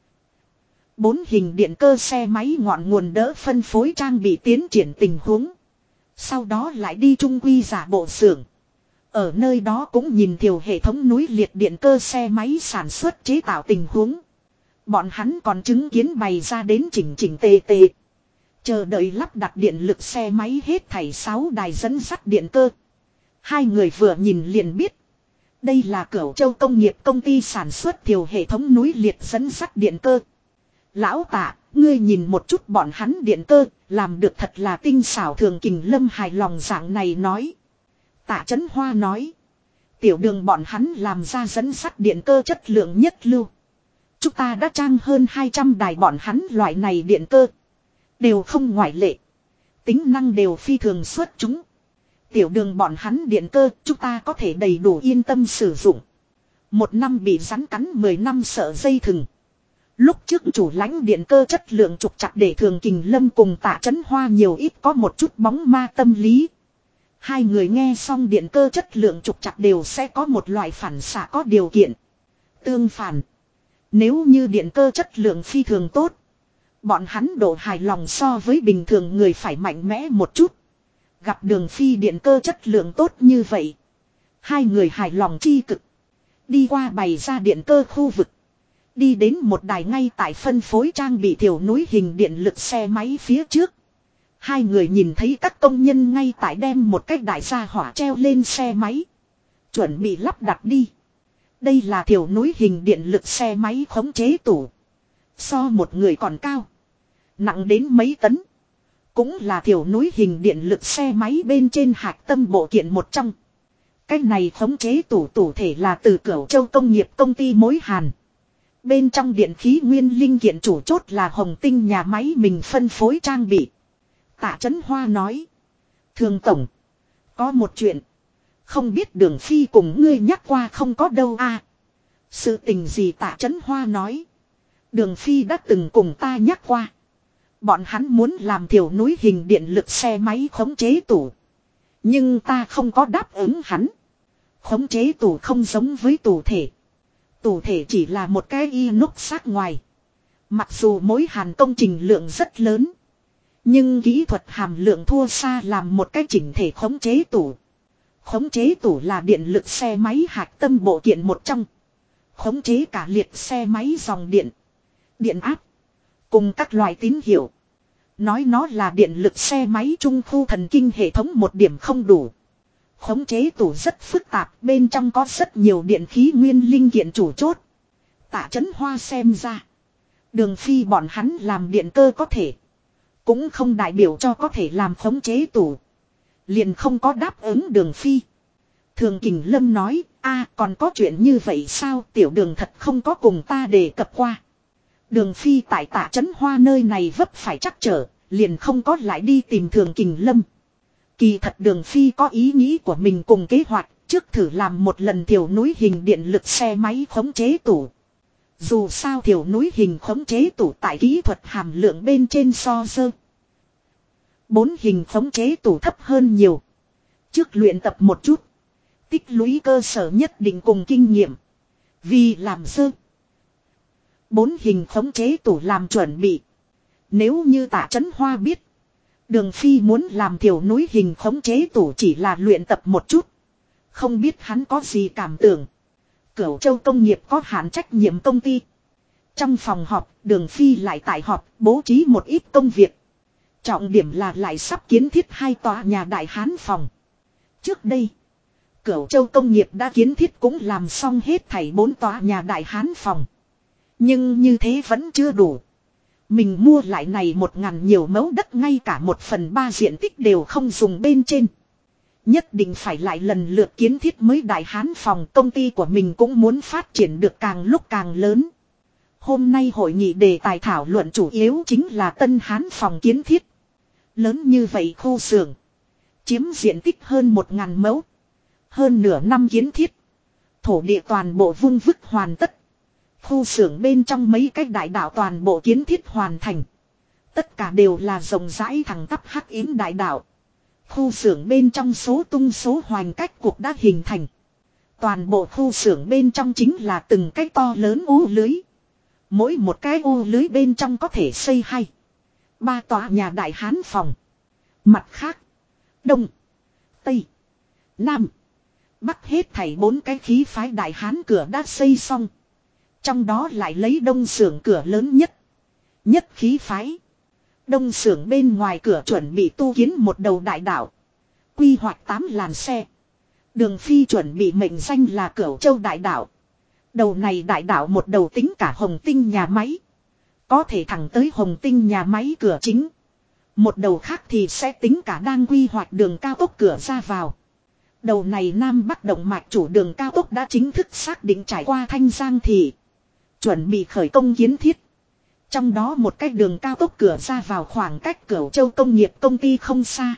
4 hình điện cơ xe máy ngọn nguồn đỡ phân phối trang bị tiến triển tình huống. Sau đó lại đi trung quy giả bộ xưởng. Ở nơi đó cũng nhìn thiểu hệ thống núi liệt điện cơ xe máy sản xuất chế tạo tình huống. Bọn hắn còn chứng kiến bày ra đến chỉnh chỉnh tề tề. Chờ đợi lắp đặt điện lực xe máy hết thảy 6 đài dẫn sắt điện cơ. Hai người vừa nhìn liền biết. Đây là Cửu Châu công nghiệp công ty sản xuất thiểu hệ thống núi liệt dẫn sắt điện cơ. Lão Tạ, ngươi nhìn một chút bọn hắn điện cơ, làm được thật là tinh xảo. Thường Kình Lâm hài lòng dạng này nói. Tạ Chấn Hoa nói. Tiểu Đường bọn hắn làm ra dẫn sắt điện cơ chất lượng nhất lưu. Chúng ta đã trang hơn 200 đài bọn hắn loại này điện cơ. Đều không ngoại lệ. Tính năng đều phi thường xuất chúng. Tiểu Đường bọn hắn điện cơ chúng ta có thể đầy đủ yên tâm sử dụng. 1 năm bị rắn cắn 10 năm sợ dây thừng. Lúc trước chủ lãnh điện cơ chất lượng trục chặt để Thường Kình Lâm cùng Tạ Chấn Hoa nhiều ít có một chút bóng ma tâm lý. Hai người nghe xong điện cơ chất lượng trục chặt đều sẽ có một loại phản xạ có điều kiện. Tương phản. Nếu như điện cơ chất lượng phi thường tốt. Bọn hắn độ hài lòng so với bình thường người phải mạnh mẽ một chút. Gặp Đường Phi điện cơ chất lượng tốt như vậy. Hai người hài lòng chi cực. Đi qua bày ra điện cơ khu vực. Đi đến một đài ngay tại phân phối trang bị thiểu núi hình điện lực xe máy phía trước. Hai người nhìn thấy các công nhân ngay tại đem một cái đại gia hỏa treo lên xe máy. Chuẩn bị lắp đặt đi. Đây là thiểu núi hình điện lực xe máy khống chế tủ. So một người còn cao. Nặng đến mấy tấn. Cũng là thiểu núi hình điện lực xe máy bên trên hạch tâm bộ kiện một trong. Cái này khống chế tủ thể là từ Cửu Châu công nghiệp công ty mối hàn. Bên trong điện khí nguyên linh kiện chủ chốt là Hồng Tinh nhà máy mình phân phối trang bị. Tạ Chấn Hoa nói. Thường tổng. Có một chuyện. Không biết Đường Phi cùng ngươi nhắc qua không có đâu à. Sự tình gì Tạ Chấn Hoa nói. Đường Phi đã từng cùng ta nhắc qua. Bọn hắn muốn làm thiểu núi hình điện lực xe máy khống chế tủ. Nhưng ta không có đáp ứng hắn. Khống chế tủ không giống với tủ thể. Tủ thể chỉ là một cái inox sát ngoài. Mặc dù mối hàn công trình lượng rất lớn. Nhưng kỹ thuật hàm lượng thua xa làm một cái chỉnh thể khống chế tủ. Khống chế tủ là điện lực xe máy hạch tâm bộ kiện một trong. Khống chế cả liệt xe máy dòng điện. Điện áp. Cùng các loại tín hiệu. Nói nó là điện lực xe máy trung khu thần kinh hệ thống một điểm không đủ. Khống chế tủ rất phức tạp, bên trong có rất nhiều điện khí nguyên linh kiện chủ chốt. Tạ Chấn Hoa xem ra. Đường Phi bọn hắn làm điện cơ có thể. Cũng không đại biểu cho có thể làm khống chế tủ. Liền không có đáp ứng Đường Phi. Thường Kình Lâm nói, còn có chuyện như vậy sao, Tiểu Đường thật không có cùng ta đề cập qua. Đường Phi tại Tạ Chấn Hoa nơi này vấp phải trắc trở, liền không có lại đi tìm Thường Kình Lâm. Kỳ thật Đường Phi có ý nghĩ của mình cùng kế hoạch, trước thử làm một lần thiểu núi hình điện lực xe máy khống chế tủ. Dù sao thiểu núi hình khống chế tủ tại kỹ thuật hàm lượng bên trên so dơ. 4 hình khống chế tủ thấp hơn nhiều. Trước luyện tập một chút. Tích lũy cơ sở nhất định cùng kinh nghiệm. Vì làm dơ. 4 hình khống chế tủ làm chuẩn bị. Nếu như Tạ Chấn Hoa biết. Đường Phi muốn làm thiểu núi hình khống chế tủ chỉ là luyện tập một chút. Không biết hắn có gì cảm tưởng. Cửu Châu công nghiệp có hạn trách nhiệm công ty. Trong phòng họp, Đường Phi lại tại họp, bố trí một ít công việc. Trọng điểm là lại sắp kiến thiết 2 tòa nhà đại hán phòng. Trước đây, Cửu Châu công nghiệp đã kiến thiết cũng làm xong hết thảy 4 tòa nhà đại hán phòng. Nhưng như thế vẫn chưa đủ. Mình mua lại này 1.000 nhiều mẫu đất ngay cả 1/3 diện tích đều không dùng bên trên. Nhất định phải lại lần lượt kiến thiết mới đại hán phòng, công ty của mình cũng muốn phát triển được càng lúc càng lớn. Hôm nay hội nghị đề tài thảo luận chủ yếu chính là tân hán phòng kiến thiết. Lớn như vậy khu xưởng. Chiếm diện tích hơn 1.000 mẫu. Hơn nửa năm kiến thiết. Thổ địa toàn bộ vung vức hoàn tất. Khu xưởng bên trong mấy cái đại đạo toàn bộ kiến thiết hoàn thành. Tất cả đều là rộng rãi thẳng tắp hắc yến đại đạo. Khu xưởng bên trong số tung số hoành cách cuộc đã hình thành. Toàn bộ khu xưởng bên trong chính là từng cái to lớn ô lưới. Mỗi một cái ô lưới bên trong có thể xây 2-3 tòa nhà đại hán phòng. Mặt khác, Đông, Tây, Nam, Bắc hết thảy 4 cái khí phái đại hán cửa đã xây xong. Trong đó lại lấy Đông xưởng cửa lớn nhất khí phái. Đông xưởng bên ngoài cửa chuẩn bị tu kiến một đầu đại đạo. Quy hoạch 8 làn xe. Đường Phi chuẩn bị mệnh danh là Cửu Châu đại đạo. Đầu này đại đạo một đầu tính cả Hồng Tinh nhà máy. Có thể thẳng tới Hồng Tinh nhà máy cửa chính. Một đầu khác thì sẽ tính cả đang quy hoạch đường cao tốc cửa ra vào. Đầu này Nam Bắc động mạch chủ đường cao tốc đã chính thức xác định trải qua Thanh Giang thị. Chuẩn bị khởi công kiến thiết. Trong đó một cái đường cao tốc cửa ra vào khoảng cách Cửu Châu công nghiệp công ty không xa.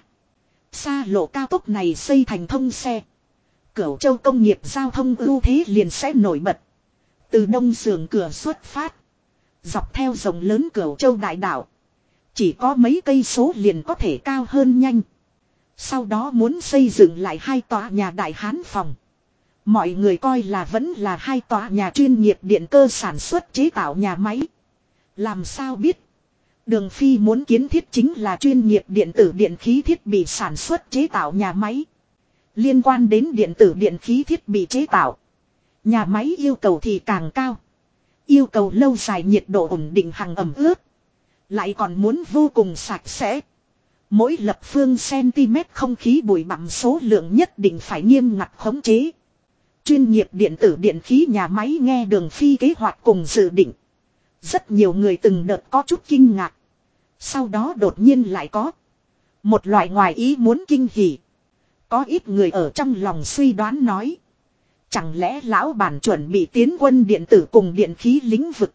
Xa lộ cao tốc này xây thành thông xe. Cửu Châu công nghiệp giao thông ưu thế liền sẽ nổi bật. Từ Đông xưởng cửa xuất phát. Dọc theo rộng lớn Cửu Châu đại đạo. Chỉ có mấy cây số liền có thể cao hơn nhanh. Sau đó muốn xây dựng lại 2 tòa nhà đại hán phòng. Mọi người coi là vẫn là 2 tòa nhà chuyên nghiệp điện cơ sản xuất chế tạo nhà máy. Làm sao biết? Đường Phi muốn kiến thiết chính là chuyên nghiệp điện tử điện khí thiết bị sản xuất chế tạo nhà máy. Liên quan đến điện tử điện khí thiết bị chế tạo. Nhà máy yêu cầu thì càng cao. Yêu cầu lâu dài nhiệt độ ổn định hằng ẩm ướt. Lại còn muốn vô cùng sạch sẽ. Mỗi lập phương cm không khí bụi bặm số lượng nhất định phải nghiêm ngặt khống chế. Chuyên nghiệp điện tử điện khí nhà máy nghe Đường Phi kế hoạch cùng dự định. Rất nhiều người từng đợt có chút kinh ngạc. Sau đó đột nhiên lại có một loại ngoài ý muốn kinh hỉ. Có ít người ở trong lòng suy đoán nói. Chẳng lẽ lão bản chuẩn bị tiến quân điện tử cùng điện khí lĩnh vực.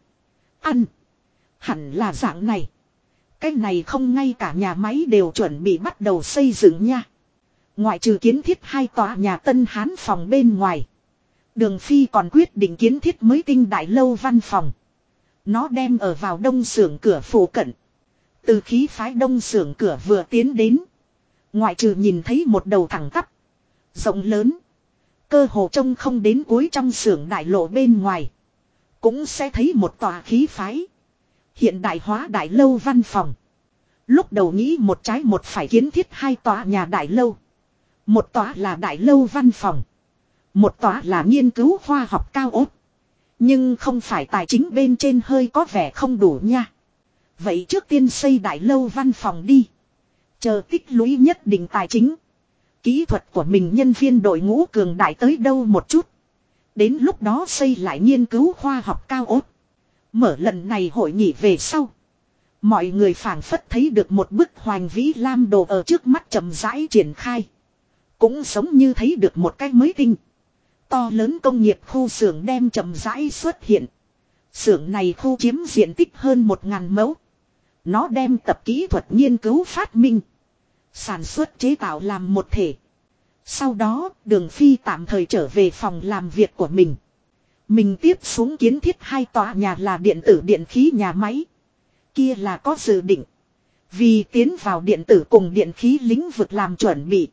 Hẳn là dạng này. Cái này không ngay cả nhà máy đều chuẩn bị bắt đầu xây dựng nha. Ngoại trừ kiến thiết 2 tòa nhà Tân Hán phòng bên ngoài. Đường Phi còn quyết định kiến thiết mới tinh đại lâu văn phòng. Nó đem ở vào Đông xưởng cửa phủ cận. Từ khí phái Đông xưởng cửa vừa tiến đến. Ngoại trừ nhìn thấy một đầu thẳng tắp. Rộng lớn. Cơ hồ trông không đến cuối trong xưởng đại lộ bên ngoài. Cũng sẽ thấy một tòa khí phái. Hiện đại hóa đại lâu văn phòng. Lúc đầu nghĩ một trái một phải kiến thiết 2 tòa nhà đại lâu. Một tòa là đại lâu văn phòng. Một tòa là nghiên cứu khoa học cao ốt. Nhưng không phải tài chính bên trên hơi có vẻ không đủ nha. Vậy trước tiên xây đại lâu văn phòng đi. Chờ tích lũy nhất định tài chính. Kỹ thuật của mình nhân viên đội ngũ cường đại tới đâu một chút. Đến lúc đó xây lại nghiên cứu khoa học cao ốt. Mở lần này hội nghị về sau. Mọi người phảng phất thấy được một bức hoành vĩ lam đồ ở trước mắt chậm rãi triển khai. Cũng giống như thấy được một cái mới tinh. To lớn công nghiệp khu xưởng đem chậm rãi xuất hiện. Xưởng này khu chiếm diện tích hơn 1000 mẫu. Nó đem tập kỹ thuật nghiên cứu phát minh. Sản xuất chế tạo làm một thể. Sau đó Đường Phi tạm thời trở về phòng làm việc của mình. Mình tiếp xuống kiến thiết 2 tòa nhà là điện tử điện khí nhà máy. Kia là có dự định. Vì tiến vào điện tử cùng điện khí lĩnh vực làm chuẩn bị.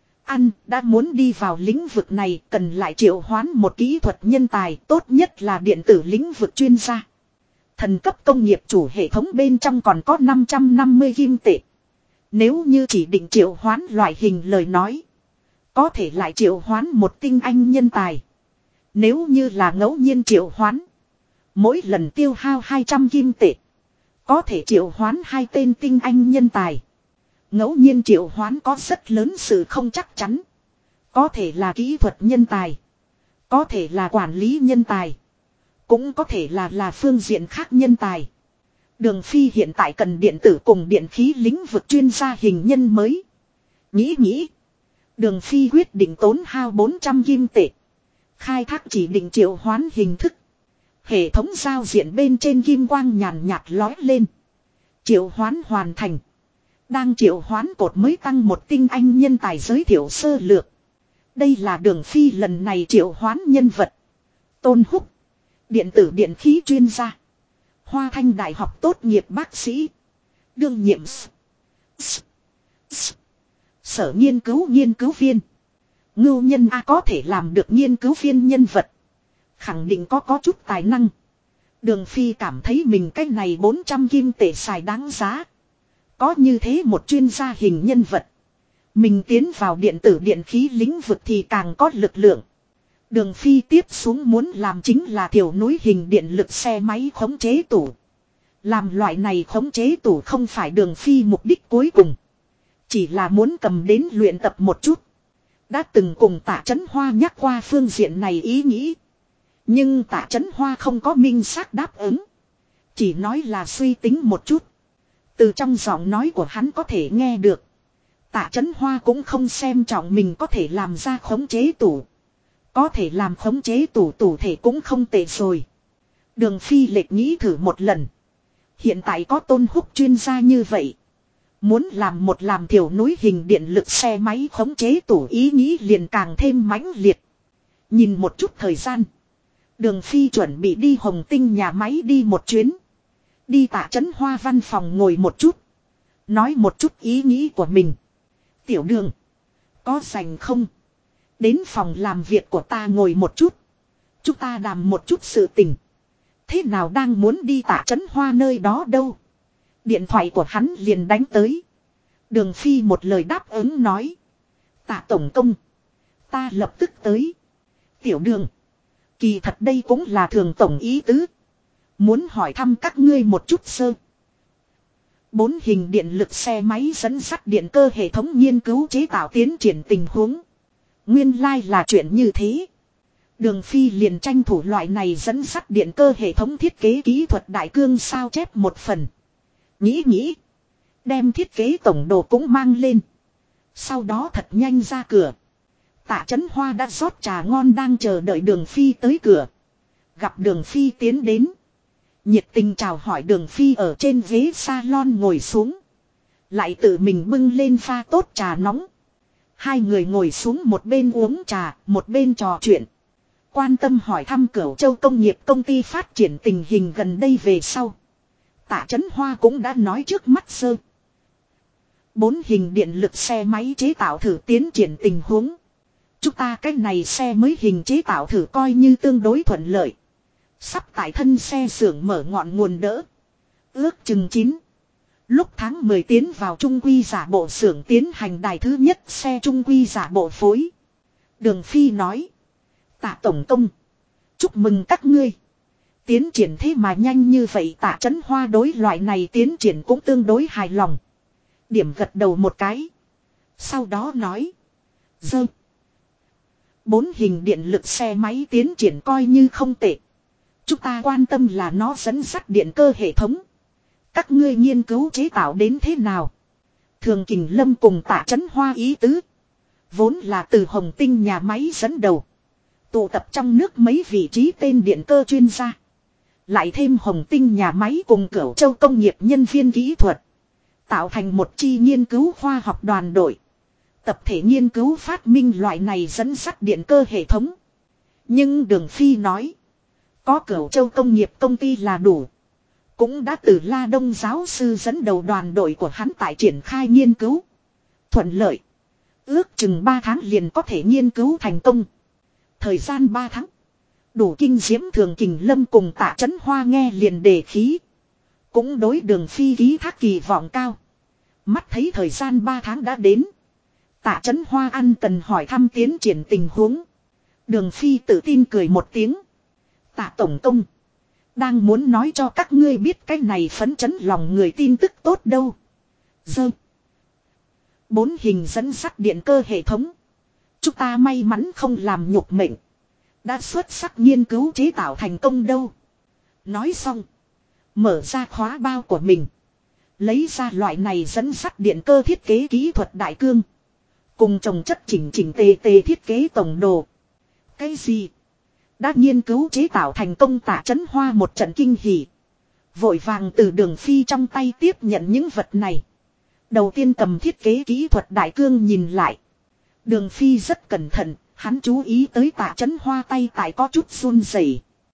Đã muốn đi vào lĩnh vực này cần lại triệu hoán một kỹ thuật nhân tài tốt nhất là điện tử lĩnh vực chuyên gia. Thần cấp công nghiệp chủ hệ thống bên trong còn có 550 kim tệ. Nếu như chỉ định triệu hoán loại hình lời nói. Có thể lại triệu hoán một tinh anh nhân tài. Nếu như là ngẫu nhiên triệu hoán. Mỗi lần tiêu hao 200 kim tệ. Có thể triệu hoán 2 tên tinh anh nhân tài. Ngẫu nhiên triệu hoán có rất lớn sự không chắc chắn. Có thể là kỹ thuật nhân tài. Có thể là quản lý nhân tài. Cũng có thể là phương diện khác nhân tài. Đường Phi hiện tại cần điện tử cùng điện khí lĩnh vực chuyên gia hình nhân mới. Nghĩ. Đường Phi quyết định tốn hao 400 kim tệ. Khai thác chỉ định triệu hoán hình thức. Hệ thống giao diện bên trên kim quang nhàn nhạt lói lên. Triệu hoán hoàn thành. Đang triệu hoán cột mới tăng một tinh anh nhân tài giới thiệu sơ lược. Đây là Đường Phi lần này triệu hoán nhân vật. Tôn Húc. Điện tử điện khí chuyên gia. Hoa Thanh Đại học tốt nghiệp bác sĩ. Đương nhiệm Sở nghiên cứu viên. Ngưu nhân A có thể làm được nghiên cứu viên nhân vật. Khẳng định có chút tài năng. Đường Phi cảm thấy mình cái này 400 kim tệ xài đáng giá. Có như thế một chuyên gia hình nhân vật. Mình tiến vào điện tử điện khí lĩnh vực thì càng có lực lượng. Đường Phi tiếp xuống muốn làm chính là thiểu núi hình điện lực xe máy khống chế tủ. Làm loại này khống chế tủ không phải Đường Phi mục đích cuối cùng. Chỉ là muốn cầm đến luyện tập một chút. Đã từng cùng Tạ Chấn Hoa nhắc qua phương diện này ý nghĩ. Nhưng Tạ Chấn Hoa không có minh xác đáp ứng. Chỉ nói là suy tính một chút. Từ trong giọng nói của hắn có thể nghe được. Tạ Chấn Hoa cũng không xem trọng mình có thể làm ra khống chế tủ. Có thể làm khống chế tủ thể cũng không tệ rồi. Đường Phi lệch nghĩ thử một lần. Hiện tại có Tôn Húc chuyên gia như vậy. Muốn làm thiểu núi hình điện lực xe máy khống chế tủ ý nghĩ liền càng thêm mãnh liệt. Nhìn một chút thời gian. Đường Phi chuẩn bị đi Hồng Tinh nhà máy đi một chuyến. Đi Tạ Chấn Hoa văn phòng ngồi một chút. Nói một chút ý nghĩ của mình. Tiểu Đường. Có rảnh không? Đến phòng làm việc của ta ngồi một chút. Chúng ta đàm một chút sự tình. Thế nào đang muốn đi Tạ Chấn Hoa nơi đó đâu? Điện thoại của hắn liền đánh tới. Đường Phi một lời đáp ứng nói. Tạ tổng công. Ta lập tức tới. Tiểu Đường. Kỳ thật đây cũng là thường tổng ý tứ. Muốn hỏi thăm các ngươi một chút sơ. 4 hình điện lực xe máy dẫn dắt điện cơ hệ thống nghiên cứu chế tạo tiến triển tình huống. Nguyên lai là chuyện như thế. Đường Phi liền tranh thủ loại này dẫn dắt điện cơ hệ thống thiết kế kỹ thuật đại cương sao chép một phần. Nghĩ. Đem thiết kế tổng đồ cũng mang lên. Sau đó thật nhanh ra cửa. Tạ Chấn Hoa đã rót trà ngon đang chờ đợi Đường Phi tới cửa. Gặp Đường Phi tiến đến. Nhiệt tình chào hỏi Đường Phi ở trên ghế salon ngồi xuống. Lại tự mình bưng lên pha tốt trà nóng. Hai người ngồi xuống một bên uống trà, một bên trò chuyện. Quan tâm hỏi thăm Cửu Châu công nghiệp công ty phát triển tình hình gần đây về sau. Tạ Chấn Hoa cũng đã nói trước mắt sơ. 4 hình điện lực xe máy chế tạo thử tiến triển tình huống. Chúng ta cái này xe mới hình chế tạo thử coi như tương đối thuận lợi. Sắp tại thân xe xưởng mở ngọn nguồn đỡ. Ước chừng 9. Lúc tháng 10 tiến vào trung quy giả bộ xưởng tiến hành đài thứ nhất xe trung quy giả bộ phối. Đường Phi nói. Tạ tổng công. Chúc mừng các ngươi. Tiến triển thế mà nhanh như vậy. Tạ Chấn Hoa đối loại này tiến triển cũng tương đối hài lòng. Điểm gật đầu một cái. Sau đó nói. 4 hình điện lực xe máy tiến triển coi như không tệ. Chúng ta quan tâm là nó dẫn dắt điện cơ hệ thống. Các ngươi nghiên cứu chế tạo đến thế nào? Thường Kình Lâm cùng Tạ Chấn Hoa ý tứ. Vốn là từ Hồng Tinh nhà máy dẫn đầu. Tụ tập trong nước mấy vị trí tên điện cơ chuyên gia. Lại thêm Hồng Tinh nhà máy cùng Cửu Châu công nghiệp nhân viên kỹ thuật. Tạo thành một chi nghiên cứu khoa học đoàn đội. Tập thể nghiên cứu phát minh loại này dẫn dắt điện cơ hệ thống. Nhưng Đường Phi nói. Có Cửu Châu công nghiệp công ty là đủ. Cũng đã từ La Đông giáo sư dẫn đầu đoàn đội của hắn tại triển khai nghiên cứu. Thuận lợi. Ước chừng 3 tháng liền có thể nghiên cứu thành công. Thời gian 3 tháng. Đủ kinh diễm Thường Kình Lâm cùng Tạ Chấn Hoa nghe liền đề khí. Cũng đối Đường Phi ký thác kỳ vọng cao. Mắt thấy thời gian 3 tháng đã đến. Tạ Chấn Hoa ăn cần hỏi thăm tiến triển tình huống. Đường Phi tự tin cười một tiếng. Tạ tổng công. Đang muốn nói cho các ngươi biết cái này phấn chấn lòng người tin tức tốt đâu. 4 hình dẫn dắt điện cơ hệ thống. Chúng ta may mắn không làm nhục mệnh. Đã xuất sắc nghiên cứu chế tạo thành công đâu. Nói xong. Mở ra khóa bao của mình. Lấy ra loại này dẫn dắt điện cơ thiết kế kỹ thuật đại cương. Cùng trồng chất chỉnh tề thiết kế tổng đồ. Cái gì? Đã nghiên cứu chế tạo thành công. Tạ Chấn Hoa một trận kinh hỉ. Vội vàng từ Đường Phi trong tay tiếp nhận những vật này. Đầu tiên cầm thiết kế kỹ thuật đại cương nhìn lại. Đường Phi rất cẩn thận. Hắn chú ý tới Tạ Chấn Hoa tay tại có chút run rẩy.